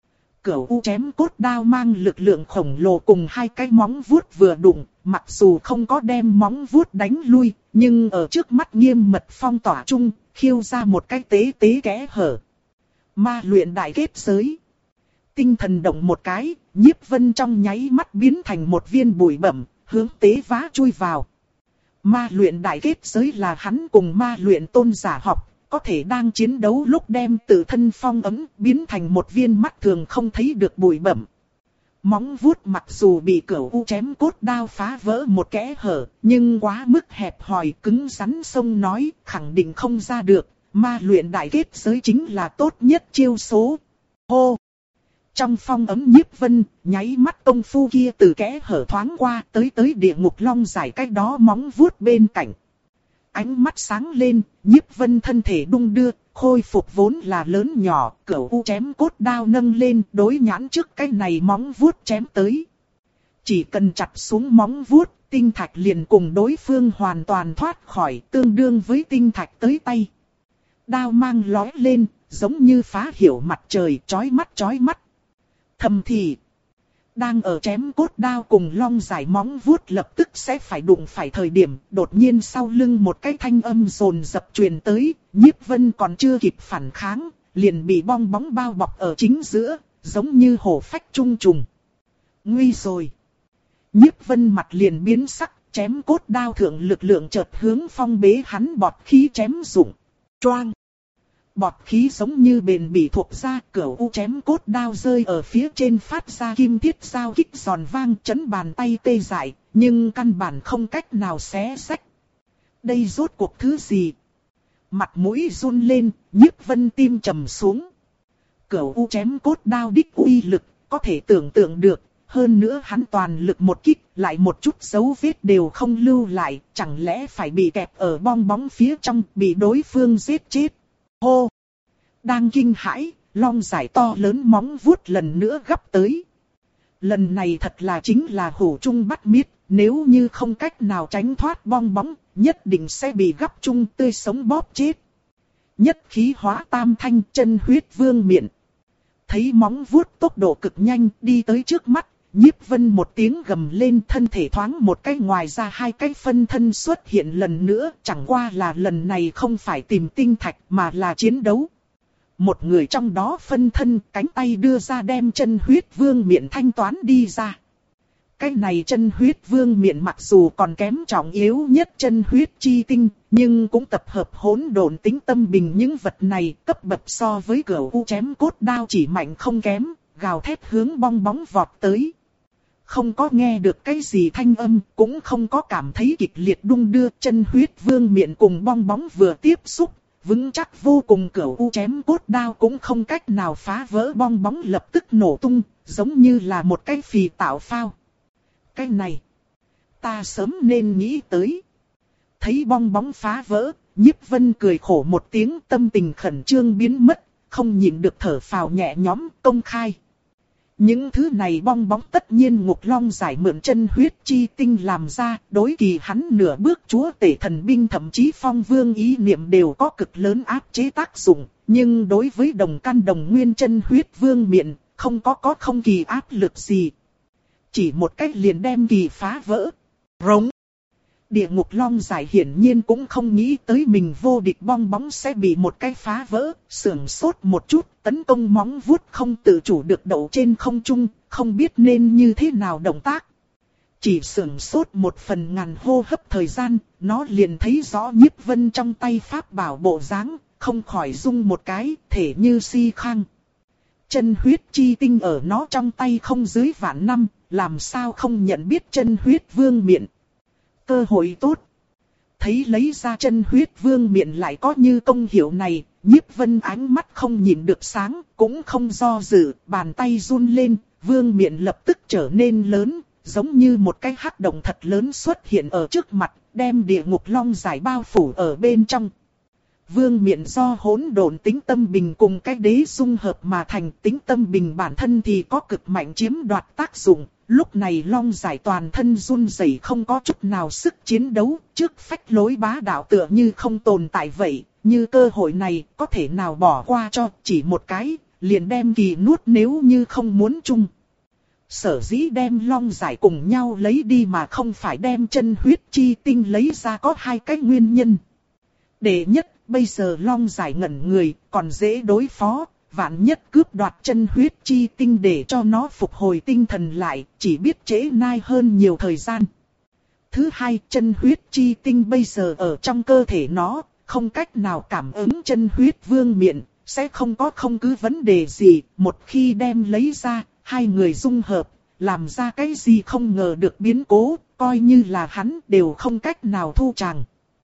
Cửu u chém cốt đao mang lực lượng khổng lồ cùng hai cái móng vuốt vừa đụng, mặc dù không có đem móng vuốt đánh lui, nhưng ở trước mắt nghiêm mật phong tỏa chung, khiêu ra một cái tế tế kẽ hở. Ma luyện đại kết giới. Tinh thần động một cái, Nhiếp Vân trong nháy mắt biến thành một viên bụi bẩm, hướng tế vá chui vào. Ma luyện đại kết giới là hắn cùng ma luyện tôn giả học, có thể đang chiến đấu lúc đem tự thân phong ấm biến thành một viên mắt thường không thấy được bụi bẩm. Móng vuốt mặc dù bị cửu u chém cốt đao phá vỡ một kẽ hở, nhưng quá mức hẹp hòi, cứng rắn sông nói, khẳng định không ra được. Ma luyện đại kết giới chính là tốt nhất chiêu số. Hô! Trong phong ấm Nhiếp Vân, nháy mắt công phu kia từ kẽ hở thoáng qua tới tới địa ngục long giải cách đó móng vuốt bên cạnh. Ánh mắt sáng lên, Nhiếp Vân thân thể đung đưa, khôi phục vốn là lớn nhỏ, cửu u chém cốt đao nâng lên, đối nhãn trước cái này móng vuốt chém tới. Chỉ cần chặt xuống móng vuốt, tinh thạch liền cùng đối phương hoàn toàn thoát khỏi, tương đương với tinh thạch tới tay. Đao mang lóe lên, giống như phá hiểu mặt trời, chói mắt chói mắt. Thầm thì, đang ở chém cốt đao cùng long giải móng vuốt lập tức sẽ phải đụng phải thời điểm, đột nhiên sau lưng một cái thanh âm rồn dập truyền tới, Nhiếp Vân còn chưa kịp phản kháng, liền bị bong bóng bao bọc ở chính giữa, giống như hổ phách trung trùng. Nguy rồi! Nhiếp Vân mặt liền biến sắc, chém cốt đao thượng lực lượng chợt hướng phong bế hắn bọt khí chém rụng. Choang! Bọt khí giống như bền bỉ thuộc ra, cửu u chém cốt đao rơi ở phía trên phát ra kim thiết giao kích giòn vang, chấn bàn tay tê dại, nhưng căn bản không cách nào xé xách. Đây rốt cuộc thứ gì? Mặt mũi run lên, Nhiếp Vân tim trầm xuống. Cửu u chém cốt đao đích uy lực, có thể tưởng tượng được. Hơn nữa hắn toàn lực một kích, lại một chút dấu vết đều không lưu lại, chẳng lẽ phải bị kẹp ở bong bóng phía trong, bị đối phương giết chết. Hô! Đang kinh hãi, long giải to lớn móng vuốt lần nữa gắp tới. Lần này thật là chính là hổ chung bắt miết, nếu như không cách nào tránh thoát bong bóng, nhất định sẽ bị gắp chung tươi sống bóp chết. Nhất khí hóa tam thanh, chân huyết vương miện. Thấy móng vuốt tốc độ cực nhanh đi tới trước mắt, Nhiếp Vân một tiếng gầm lên, thân thể thoáng một cái, ngoài ra hai cái phân thân xuất hiện lần nữa, chẳng qua là lần này không phải tìm tinh thạch mà là chiến đấu. Một người trong đó phân thân cánh tay đưa ra đem chân huyết vương miện thanh toán đi ra. Cái này chân huyết vương miện mặc dù còn kém trọng yếu nhất chân huyết chi tinh, nhưng cũng tập hợp hỗn độn tính tâm bình những vật này, cấp bậc so với cửu u chém cốt đao chỉ mạnh không kém, gào thét hướng bong bóng vọt tới. Không có nghe được cái gì thanh âm, cũng không có cảm thấy kịch liệt đung đưa, chân huyết vương miện cùng bong bóng vừa tiếp xúc, vững chắc vô cùng, cửu u chém cốt đao cũng không cách nào phá vỡ, bong bóng lập tức nổ tung, giống như là một cái phì tạo phao. Cái này, ta sớm nên nghĩ tới. Thấy bong bóng phá vỡ, Nhiếp Vân cười khổ một tiếng, tâm tình khẩn trương biến mất, không nhịn được thở phào nhẹ nhõm, công khai. Những thứ này bong bóng tất nhiên Ngục Long giải mượn chân huyết chi tinh làm ra, đối kỳ hắn nửa bước chúa tể thần binh thậm chí phong vương ý niệm đều có cực lớn áp chế tác dụng, nhưng đối với đồng căn đồng nguyên chân huyết vương miện, không có có không kỳ áp lực gì. Chỉ một cách liền đem kỳ phá vỡ. Rống. Địa Ngục Long giải hiển nhiên cũng không nghĩ tới mình vô địch bong bóng sẽ bị một cái phá vỡ, sưởng sốt một chút, tấn công móng vuốt không tự chủ được đậu trên không trung, không biết nên như thế nào động tác. Chỉ sưởng sốt một phần ngàn hô hấp thời gian, nó liền thấy rõ Nhiếp Vân trong tay pháp bảo bộ dáng, không khỏi rung một cái, thể như si khang. Chân huyết chi tinh ở nó trong tay không dưới vạn năm, làm sao không nhận biết chân huyết vương miện. Cơ hội tốt. Thấy lấy ra chân huyết vương miện lại có như công hiệu này, Nhiếp Vân ánh mắt không nhìn được sáng, cũng không do dự, bàn tay run lên, vương miện lập tức trở nên lớn, giống như một cái hắc động thật lớn xuất hiện ở trước mặt, đem địa ngục long giải bao phủ ở bên trong. Vương miện do hỗn độn tính tâm bình cùng cái đế dung hợp mà thành, tính tâm bình bản thân thì có cực mạnh chiếm đoạt tác dụng. Lúc này long giải toàn thân run rẩy, không có chút nào sức chiến đấu, trước phách lối bá đạo tựa như không tồn tại vậy, như cơ hội này có thể nào bỏ qua cho, chỉ một cái, liền đem kỳ nuốt nếu như không muốn chung. Sở dĩ đem long giải cùng nhau lấy đi mà không phải đem chân huyết chi tinh lấy ra có hai cái nguyên nhân. Đệ nhất, bây giờ long giải ngẩn người, còn dễ đối phó. Vạn nhất cướp đoạt chân huyết chi tinh để cho nó phục hồi tinh thần lại, chỉ biết trễ nai hơn nhiều thời gian. Thứ hai, chân huyết chi tinh bây giờ ở trong cơ thể nó, không cách nào cảm ứng chân huyết vương miện, sẽ không có không cứ vấn đề gì. Một khi đem lấy ra, hai người dung hợp, làm ra cái gì không ngờ được biến cố, coi như là hắn đều không cách nào thu tràng.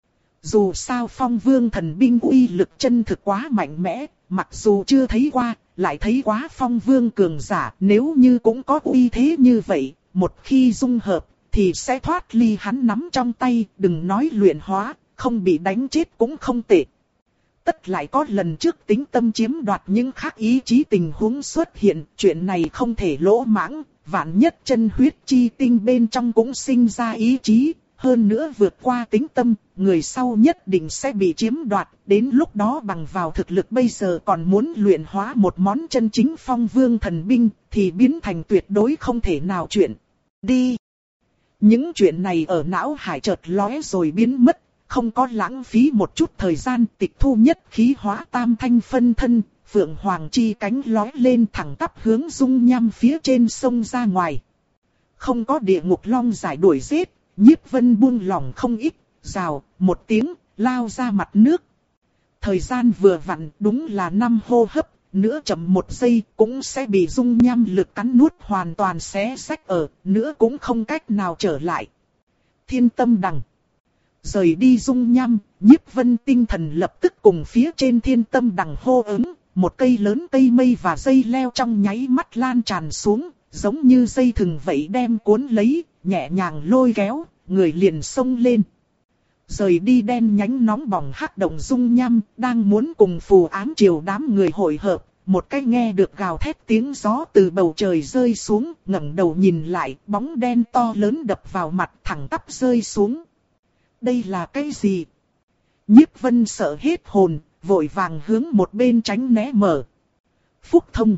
Dù sao phong vương thần binh uy lực chân thực quá mạnh mẽ. Mặc dù chưa thấy qua, lại thấy quá phong vương cường giả, nếu như cũng có uy thế như vậy, một khi dung hợp, thì sẽ thoát ly hắn nắm trong tay, đừng nói luyện hóa, không bị đánh chết cũng không tệ. Tất lại có lần trước tính tâm chiếm đoạt những khác ý chí tình huống xuất hiện, chuyện này không thể lỗ mãng, vạn nhất chân huyết chi tinh bên trong cũng sinh ra ý chí. Hơn nữa vượt qua tính tâm, người sau nhất định sẽ bị chiếm đoạt, đến lúc đó bằng vào thực lực bây giờ còn muốn luyện hóa một món chân chính phong vương thần binh, thì biến thành tuyệt đối không thể nào chuyện. Đi! Những chuyện này ở não hải chợt lóe rồi biến mất, không có lãng phí một chút thời gian, tịch thu nhất khí hóa tam thanh phân thân, phượng hoàng chi cánh lóe lên thẳng tắp hướng dung nham phía trên sông ra ngoài. Không có địa ngục long giải đuổi giết. Nhiếp Vân buông lỏng không ít, rào, một tiếng, lao ra mặt nước. Thời gian vừa vặn đúng là năm hô hấp, nữa chậm một giây cũng sẽ bị dung nham lực cắn nuốt hoàn toàn xé xách ở, nữa cũng không cách nào trở lại. Thiên tâm đằng. Rời đi dung nham, Nhiếp Vân tinh thần lập tức cùng phía trên thiên tâm đằng hô ứng, một cây lớn cây mây và dây leo trong nháy mắt lan tràn xuống, giống như dây thừng vậy đem cuốn lấy, nhẹ nhàng lôi kéo, người liền xông lên. Rời đi đen nhánh nóng bỏng hắc động dung nham, đang muốn cùng phù ám triều đám người hội hợp, một cái nghe được gào thét tiếng gió từ bầu trời rơi xuống, ngẩng đầu nhìn lại, bóng đen to lớn đập vào mặt thẳng tắp rơi xuống. Đây là cái gì? Nhiếp Vân sợ hết hồn, vội vàng hướng một bên tránh né mở. Phúc thông.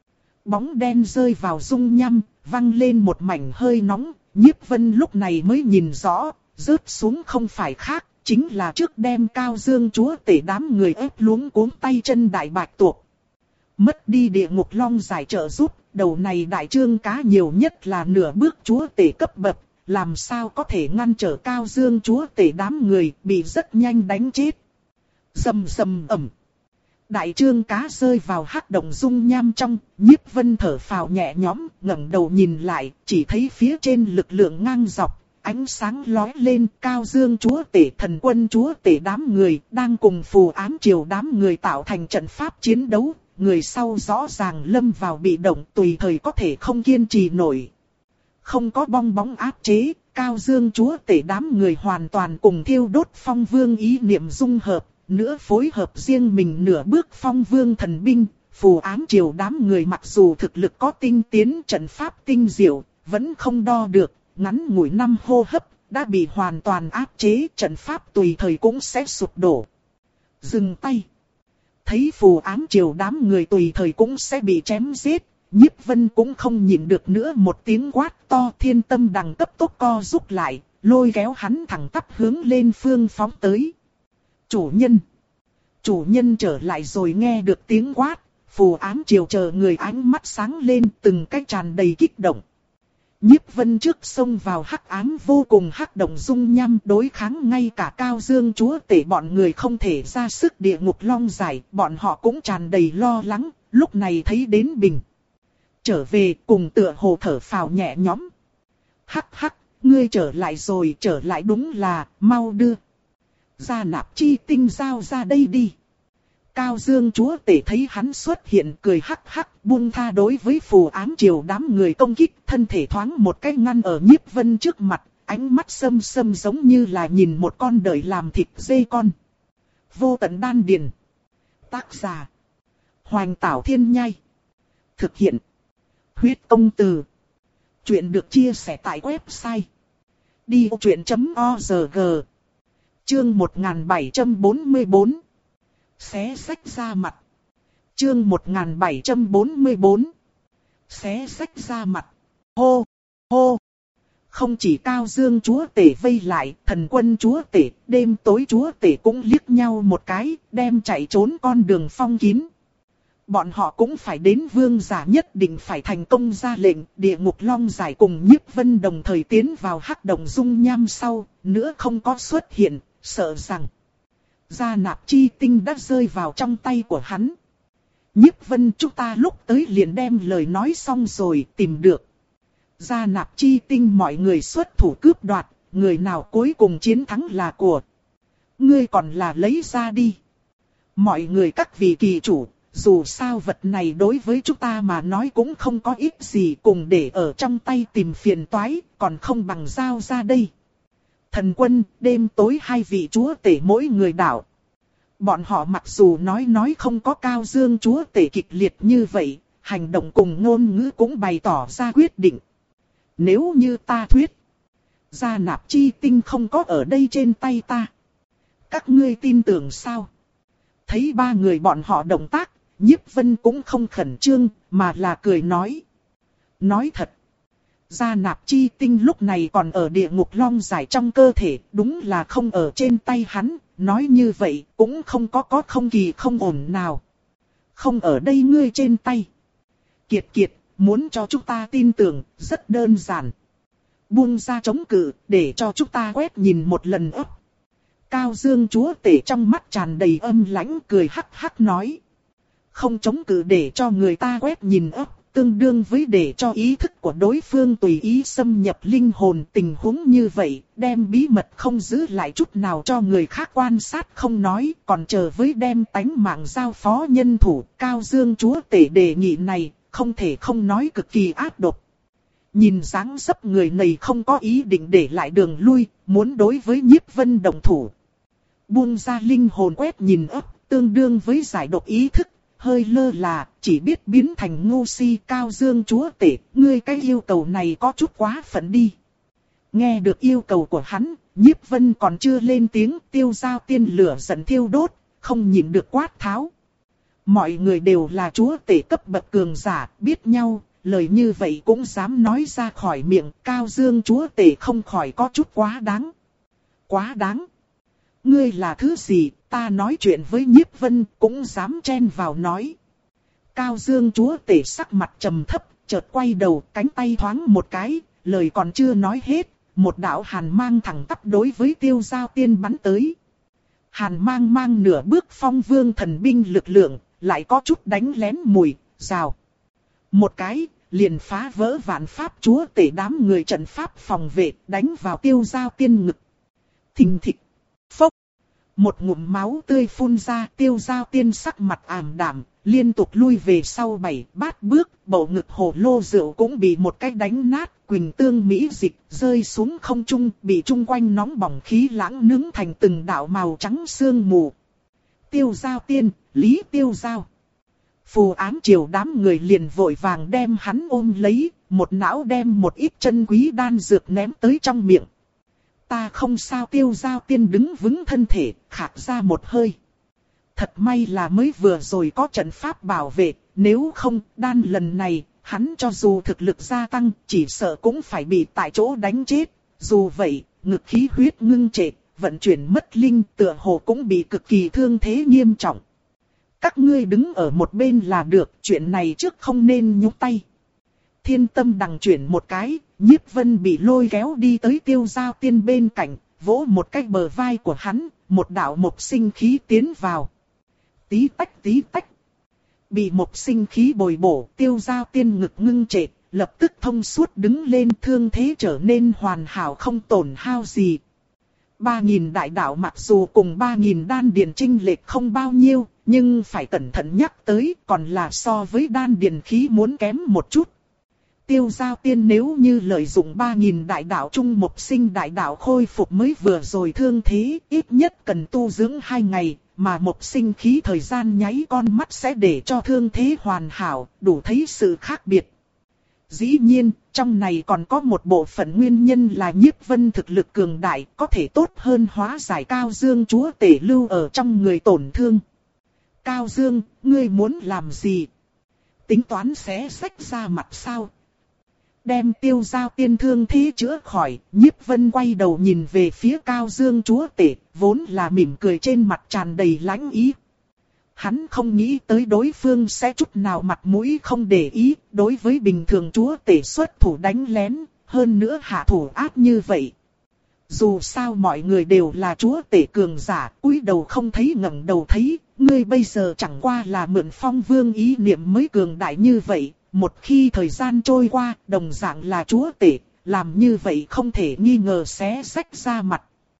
Bóng đen rơi vào dung nham, văng lên một mảnh hơi nóng, Nhiếp Vân lúc này mới nhìn rõ, rớt xuống không phải khác, chính là trước đem Cao Dương chúa tể đám người ép luống cuống tay chân đại bạch tuộc. Mất đi địa ngục long giải trợ giúp, đầu này đại trương cá nhiều nhất là nửa bước chúa tể cấp bậc, làm sao có thể ngăn trở Cao Dương chúa tể đám người, bị rất nhanh đánh chết. Rầm rầm ầm. Đại trương cá rơi vào hắc động dung nham trong, Nhiếp Vân thở phào nhẹ nhõm, ngẩng đầu nhìn lại, chỉ thấy phía trên lực lượng ngang dọc, ánh sáng lóe lên, Cao Dương chúa tể thần quân chúa tể đám người, đang cùng phù ám triều đám người tạo thành trận pháp chiến đấu, người sau rõ ràng lâm vào bị động tùy thời có thể không kiên trì nổi. Không có bong bóng áp chế, Cao Dương chúa tể đám người hoàn toàn cùng thiêu đốt phong vương ý niệm dung hợp, nữa phối hợp riêng mình nửa bước phong vương thần binh, phù ám triều đám người mặc dù thực lực có tinh tiến trận pháp tinh diệu, vẫn không đo được, ngắn ngủi năm hô hấp, đã bị hoàn toàn áp chế, trận pháp tùy thời cũng sẽ sụp đổ. Dừng tay. Thấy phù ám triều đám người tùy thời cũng sẽ bị chém giết, Nhiếp Vân cũng không nhịn được nữa, một tiếng quát to, thiên tâm đằng cấp tốc co rút lại, lôi kéo hắn thẳng tắp hướng lên phương phóng tới. Chủ nhân! Chủ nhân trở lại rồi. Nghe được tiếng quát, phù ám triều chờ người ánh mắt sáng lên, từng cái tràn đầy kích động. Nhiếp Vân trước xông vào hắc ám vô cùng hắc động dung nham, đối kháng ngay cả Cao Dương chúa tể bọn người không thể ra sức địa ngục long giải, bọn họ cũng tràn đầy lo lắng, lúc này thấy đến bình. Trở về cùng tựa hồ thở phào nhẹ nhõm. Hắc hắc, ngươi trở lại rồi, trở lại đúng là, mau đưa. Gia nạp chi tinh giao ra đây đi. Cao Dương chúa tể thấy hắn xuất hiện cười hắc hắc, buông tha đối với phù ám triều đám người công kích, thân thể thoáng một cái ngăn ở Nhiếp Vân trước mặt, ánh mắt sâm sâm giống như là nhìn một con đợi làm thịt dê con. Vô tận đan điền. Tác giả. Hoành Tảo Thiên Nhai. Thực hiện. Huyết Công Từ. Chuyện được chia sẻ tại website đi ô chuyện chấm org. Chương một nghìn bảy trăm bốn mươi bốn. Xé xách ra mặt. Chương một nghìn bảy trăm bốn mươi bốn. Xé xách ra mặt. Hô, hô. Không chỉ Cao Dương chúa tể vây lại, thần quân chúa tể, đêm tối chúa tể cũng liếc nhau một cái, đem chạy trốn con đường phong kín. Bọn họ cũng phải đến vương giả nhất định phải thành công ra lệnh, địa ngục long giải cùng Nhiếp Vân đồng thời tiến vào hắc động dung nham sau, nữa không có xuất hiện, sợ rằng gia nạp chi tinh đã rơi vào trong tay của hắn. Nhiếp Vân, chúng ta lúc tới liền đem lời nói xong rồi, tìm được gia nạp chi tinh, mọi người xuất thủ cướp đoạt, người nào cuối cùng chiến thắng là của ngươi, còn là lấy ra đi. Mọi người các vị kỳ chủ, dù sao vật này đối với chúng ta mà nói cũng không có ích gì, cùng để ở trong tay tìm phiền toái, còn không bằng giao ra đây. Thần quân, đêm tối hai vị chúa tể mỗi người đảo. Bọn họ mặc dù nói nói không có Cao Dương chúa tể kịch liệt như vậy, hành động cùng ngôn ngữ cũng bày tỏ ra quyết định. Nếu như ta thuyết, gia nạp chi tinh không có ở đây trên tay ta, các ngươi tin tưởng sao? Thấy ba người bọn họ động tác, Nhiếp Vân cũng không khẩn trương, mà là cười nói. Nói thật, gia nạp chi tinh lúc này còn ở địa ngục long giải trong cơ thể, đúng là không ở trên tay hắn, nói như vậy cũng không có có không kỳ không ổn nào. Không ở đây ngươi trên tay. Kiệt kiệt, muốn cho chúng ta tin tưởng, rất đơn giản. Buông ra chống cự, để cho chúng ta quét nhìn một lần ấp. Cao Dương chúa tể trong mắt tràn đầy âm lãnh, cười hắc hắc nói. Không chống cự để cho người ta quét nhìn ấp, tương đương với để cho ý thức của đối phương tùy ý xâm nhập linh hồn. Tình huống như vậy, đem bí mật không giữ lại chút nào cho người khác quan sát không nói, còn chờ với đem tánh mạng giao phó nhân thủ. Cao Dương chúa tể đề nghị này, không thể không nói cực kỳ ác độc. Nhìn dáng dấp người này không có ý định để lại đường lui, muốn đối với Nhiếp Vân động thủ. Buông ra linh hồn quét nhìn ấp, tương đương với giải độc ý thức, hơi lơ là, chỉ biết biến thành ngu si. Cao Dương chúa tể, ngươi cái yêu cầu này có chút quá phận đi. Nghe được yêu cầu của hắn, Nhiếp Vân còn chưa lên tiếng, Tiêu Giao Tiên lửa giận thiêu đốt, không nhịn được quát tháo. Mọi người đều là chúa tể cấp bậc cường giả, biết nhau, lời như vậy cũng dám nói ra khỏi miệng. Cao Dương chúa tể không khỏi có chút quá đáng. Quá đáng. Ngươi là thứ gì, ta nói chuyện với Nhiếp Vân cũng dám chen vào nói. Cao Dương chúa tể sắc mặt trầm thấp, chợt quay đầu, cánh tay thoáng một cái, lời còn chưa nói hết, một đạo hàn mang thẳng tắp đối với Tiêu Giao Tiên bắn tới. Hàn mang mang nửa bước phong vương thần binh lực lượng, lại có chút đánh lén mùi, rào. Một cái, liền phá vỡ vạn pháp chúa tể đám người trận pháp phòng vệ, đánh vào Tiêu Giao Tiên ngực. Thình thịch, phốc. Một ngụm máu tươi phun ra, Tiêu Giao Tiên sắc mặt ảm đạm, liên tục lui về sau bảy bát bước, bầu ngực hồ lô rượu cũng bị một cái đánh nát, quỳnh tương mỹ dịch rơi xuống không trung, bị chung quanh nóng bỏng khí lãng nướng thành từng đạo màu trắng sương mù. Tiêu Giao Tiên, Lý Tiêu Giao. Phù Ám Triều đám người liền vội vàng đem hắn ôm lấy, một não đem một ít chân quý đan dược ném tới trong miệng. Ta không sao. Tiêu Giao Tiên đứng vững thân thể, khạc ra một hơi. Thật may là mới vừa rồi có trận pháp bảo vệ, nếu không, đan lần này, hắn cho dù thực lực gia tăng, chỉ sợ cũng phải bị tại chỗ đánh chết. Dù vậy, ngực khí huyết ngưng trệ, vận chuyển mất linh, tựa hồ cũng bị cực kỳ thương thế nghiêm trọng. Các ngươi đứng ở một bên là được, chuyện này trước không nên nhúc tay. Thiên tâm đằng chuyển một cái, Nhiếp Vân bị lôi kéo đi tới Tiêu Giao Tiên bên cạnh, vỗ một cái bờ vai của hắn, một đạo mộc sinh khí tiến vào. Tí tách tí tách. Bị mộc sinh khí bồi bổ, Tiêu Giao Tiên ngực ngưng trệ, lập tức thông suốt đứng lên, thương thế trở nên hoàn hảo không tổn hao gì. Ba nghìn đại đạo mặc dù cùng ba nghìn đan điền chênh lệch không bao nhiêu, nhưng phải cẩn thận nhắc tới, còn là so với đan điền khí muốn kém một chút. Tiêu Giao Tiên nếu như lợi dụng ba nghìn đại đạo trung mộc sinh đại đạo khôi phục mới vừa rồi thương thế, ít nhất cần tu dưỡng hai ngày, mà mộc sinh khí thời gian nháy con mắt sẽ để cho thương thế hoàn hảo, đủ thấy sự khác biệt. Dĩ nhiên, trong này còn có một bộ phận nguyên nhân là Nhiếp Vân thực lực cường đại, có thể tốt hơn hóa giải Cao Dương chúa tể lưu ở trong người tổn thương. Cao Dương, ngươi muốn làm gì? Tính toán xé xách ra mặt sao? Đem Tiêu Giao Tiên thương thế chữa khỏi, Nhiếp Vân quay đầu nhìn về phía Cao Dương chúa tể, vốn là mỉm cười trên mặt tràn đầy lãnh ý. Hắn không nghĩ tới đối phương sẽ chút nào mặt mũi không để ý, đối với bình thường chúa tể xuất thủ đánh lén, hơn nữa hạ thủ ác như vậy. Dù sao mọi người đều là chúa tể cường giả, cúi đầu không thấy ngẩng đầu thấy, ngươi bây giờ chẳng qua là mượn phong vương ý niệm mới cường đại như vậy. Một khi thời gian trôi qua, đồng dạng là chúa tể, làm như vậy không thể nghi ngờ xé xách ra mặt.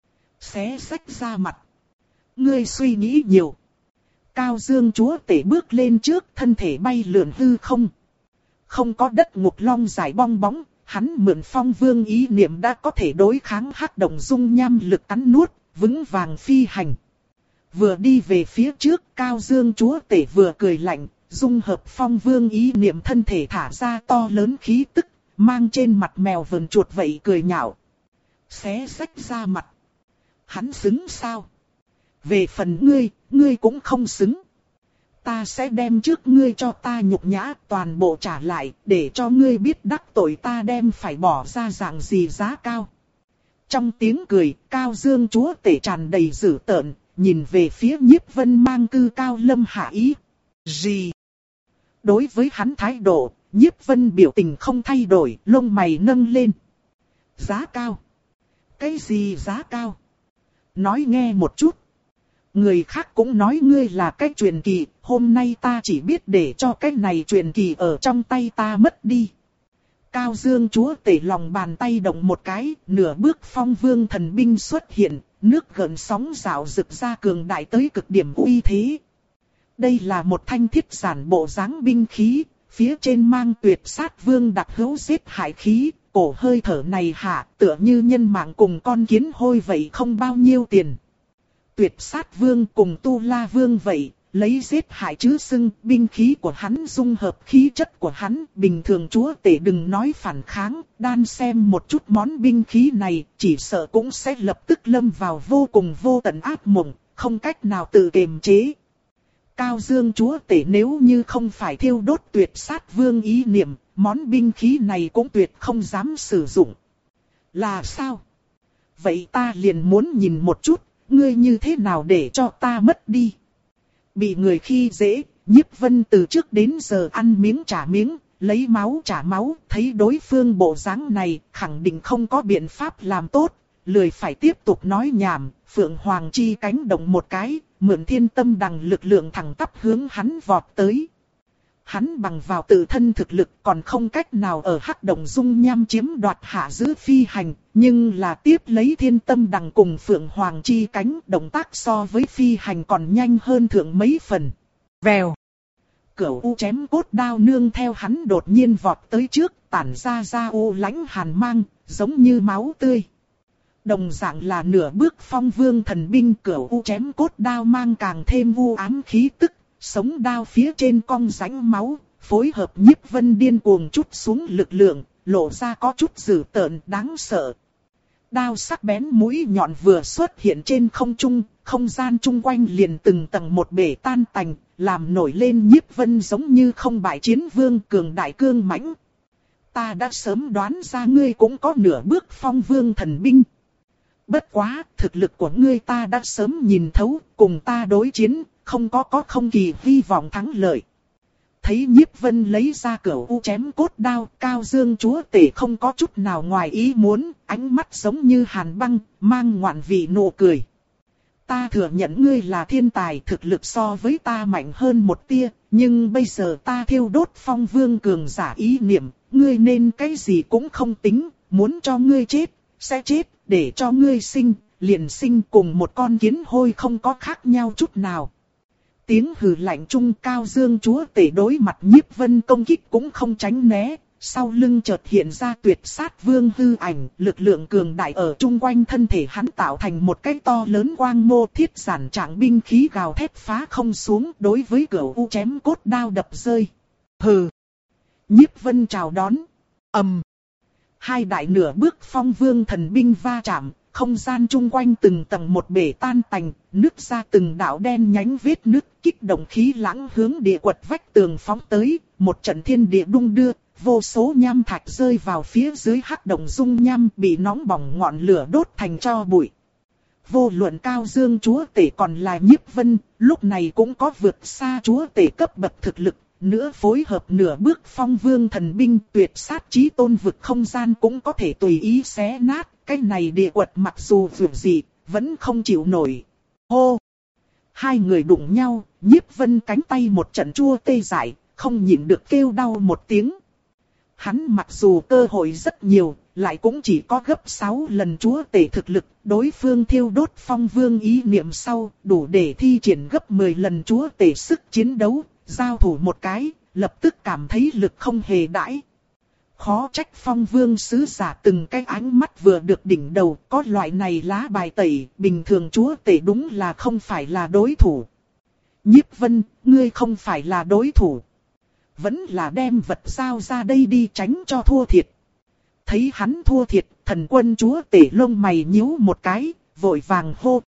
Xé xách ra mặt. Ngươi suy nghĩ nhiều. Cao Dương chúa tể bước lên trước, thân thể bay lượn hư không. Không có đất ngục long giải bong bóng, hắn mượn phong vương ý niệm đã có thể đối kháng hắc động dung nham lực cắn nuốt, vững vàng phi hành. Vừa đi về phía trước, Cao Dương chúa tể vừa cười lạnh. Dung hợp phong vương ý niệm thân thể thả ra to lớn khí tức, mang trên mặt mèo vờn chuột vậy cười nhạo. Xé xách ra mặt. Hắn xứng sao? Về phần ngươi, ngươi cũng không xứng. Ta sẽ đem trước ngươi cho ta nhục nhã toàn bộ trả lại, để cho ngươi biết đắc tội ta đem phải bỏ ra dạng gì giá cao. Trong tiếng cười, Cao Dương chúa tể tràn đầy dữ tợn, nhìn về phía Nhiếp Vân mang cư Cao Lâm hạ ý. Gì? Đối với hắn thái độ, Nhiếp Vân biểu tình không thay đổi, lông mày nâng lên. Giá cao? Cái gì giá cao? nói nghe một chút. Người khác cũng nói ngươi là cái truyền kỳ, hôm nay ta chỉ biết để cho cái này truyền kỳ ở trong tay ta mất đi. Cao Dương chúa tể lòng bàn tay động một cái, nửa bước phong vương thần binh xuất hiện, nước gợn sóng rạo rực ra cường đại tới cực điểm uy thế. Đây là một thanh thiết giản bộ dáng binh khí, phía trên mang tuyệt sát vương đặc hữu giết hại khí, cổ hơi thở này hạ tựa như nhân mạng cùng con kiến hôi vậy không bao nhiêu tiền. Tuyệt sát vương cùng tu la vương vậy, lấy giết hại chứ xưng, binh khí của hắn dung hợp khí chất của hắn, bình thường chúa tể đừng nói phản kháng, đan xem một chút món binh khí này, chỉ sợ cũng sẽ lập tức lâm vào vô cùng vô tận ác mộng, không cách nào tự kiềm chế. Cao Dương chúa tể nếu như không phải thiêu đốt tuyệt sát vương ý niệm, món binh khí này cũng tuyệt không dám sử dụng. Là sao? Vậy ta liền muốn nhìn một chút, ngươi như thế nào để cho ta mất đi? Bị người khi dễ, Nhiếp Vân từ trước đến giờ ăn miếng trả miếng, lấy máu trả máu, thấy đối phương bộ dáng này, khẳng định không có biện pháp làm tốt, lười phải tiếp tục nói nhảm, Phượng Hoàng chi cánh động một cái, mượn thiên tâm đằng lực lượng thẳng tắp hướng hắn vọt tới. Hắn bằng vào tự thân thực lực còn không cách nào ở hắc động dung nham chiếm đoạt hạ giữ phi hành, nhưng là tiếp lấy thiên tâm đằng cùng Phượng Hoàng chi cánh, động tác so với phi hành còn nhanh hơn thượng mấy phần. Vèo. Cửu u chém cốt đao nương theo hắn đột nhiên vọt tới trước, tản ra ra u lãnh hàn mang, giống như máu tươi. Đồng dạng là nửa bước phong vương thần binh, cửu u chém cốt đao mang càng thêm u ám khí tức. Sống đao phía trên cong rãnh máu, phối hợp Nhiếp Vân điên cuồng trút xuống lực lượng, lộ ra có chút dữ tợn đáng sợ. Đao sắc bén mũi nhọn vừa xuất hiện trên không trung, không gian chung quanh liền từng tầng một bể tan tành, làm nổi lên Nhiếp Vân giống như không bại chiến vương cường đại cương mãnh. Ta đã sớm đoán ra ngươi cũng có nửa bước phong vương thần binh. Bất quá, thực lực của ngươi ta đã sớm nhìn thấu, cùng ta đối chiến, không có có không kỳ hy vọng thắng lợi. Thấy Nhiếp Vân lấy ra cửu u chém cốt đao, Cao Dương chúa tể không có chút nào ngoài ý muốn, ánh mắt giống như hàn băng, mang ngoạn vị nụ cười. Ta thừa nhận ngươi là thiên tài, thực lực so với ta mạnh hơn một tia, nhưng bây giờ ta thiêu đốt phong vương cường giả ý niệm, ngươi nên cái gì cũng không tính, muốn cho ngươi chết, sẽ chết, để cho ngươi sinh, liền sinh cùng một con kiến hôi không có khác nhau chút nào. Tiếng hừ lạnh trung, Cao Dương chúa tể đối mặt Nhiếp Vân công kích cũng không tránh né, sau lưng chợt hiện ra tuyệt sát vương hư ảnh, lực lượng cường đại ở chung quanh thân thể hắn tạo thành một cái to lớn quang mô, thiết giản trạng binh khí gào thét phá không xuống, đối với cửu u chém cốt đao đập rơi. Hừ. Nhiếp Vân chào đón. Ầm. Hai đại nửa bước phong vương thần binh va chạm. Không gian chung quanh từng tầng một bể tan tành, nứt ra từng đạo đen nhánh vết nứt, kích động khí lãng hướng địa quật vách tường phóng tới, một trận thiên địa đung đưa, vô số nham thạch rơi vào phía dưới hắc động dung nham, bị nóng bỏng ngọn lửa đốt thành tro bụi. Vô luận Cao Dương chúa tể còn là Nhiếp Vân, lúc này cũng có vượt xa chúa tể cấp bậc thực lực, nữa phối hợp nửa bước phong vương thần binh, tuyệt sát chí tôn vực không gian cũng có thể tùy ý xé nát. Cái này địa quật mặc dù vượt dị, vẫn không chịu nổi. Hô! Hai người đụng nhau, Nhiếp Vân cánh tay một trận chua tê dại, không nhịn được kêu đau một tiếng. Hắn mặc dù cơ hội rất nhiều, lại cũng chỉ có gấp sáu lần chúa tể thực lực, đối phương thiêu đốt phong vương ý niệm sau, đủ để thi triển gấp mười lần chúa tể sức chiến đấu, giao thủ một cái, lập tức cảm thấy lực không hề đãi. Khó trách phong vương sứ giả từng cái ánh mắt vừa được đỉnh đầu, có loại này lá bài tẩy, bình thường chúa tể đúng là không phải là đối thủ. Nhiếp Vân, ngươi không phải là đối thủ. Vẫn là đem vật giao ra đây đi tránh cho thua thiệt. Thấy hắn thua thiệt, thần quân chúa tể lông mày nhíu một cái, vội vàng hô,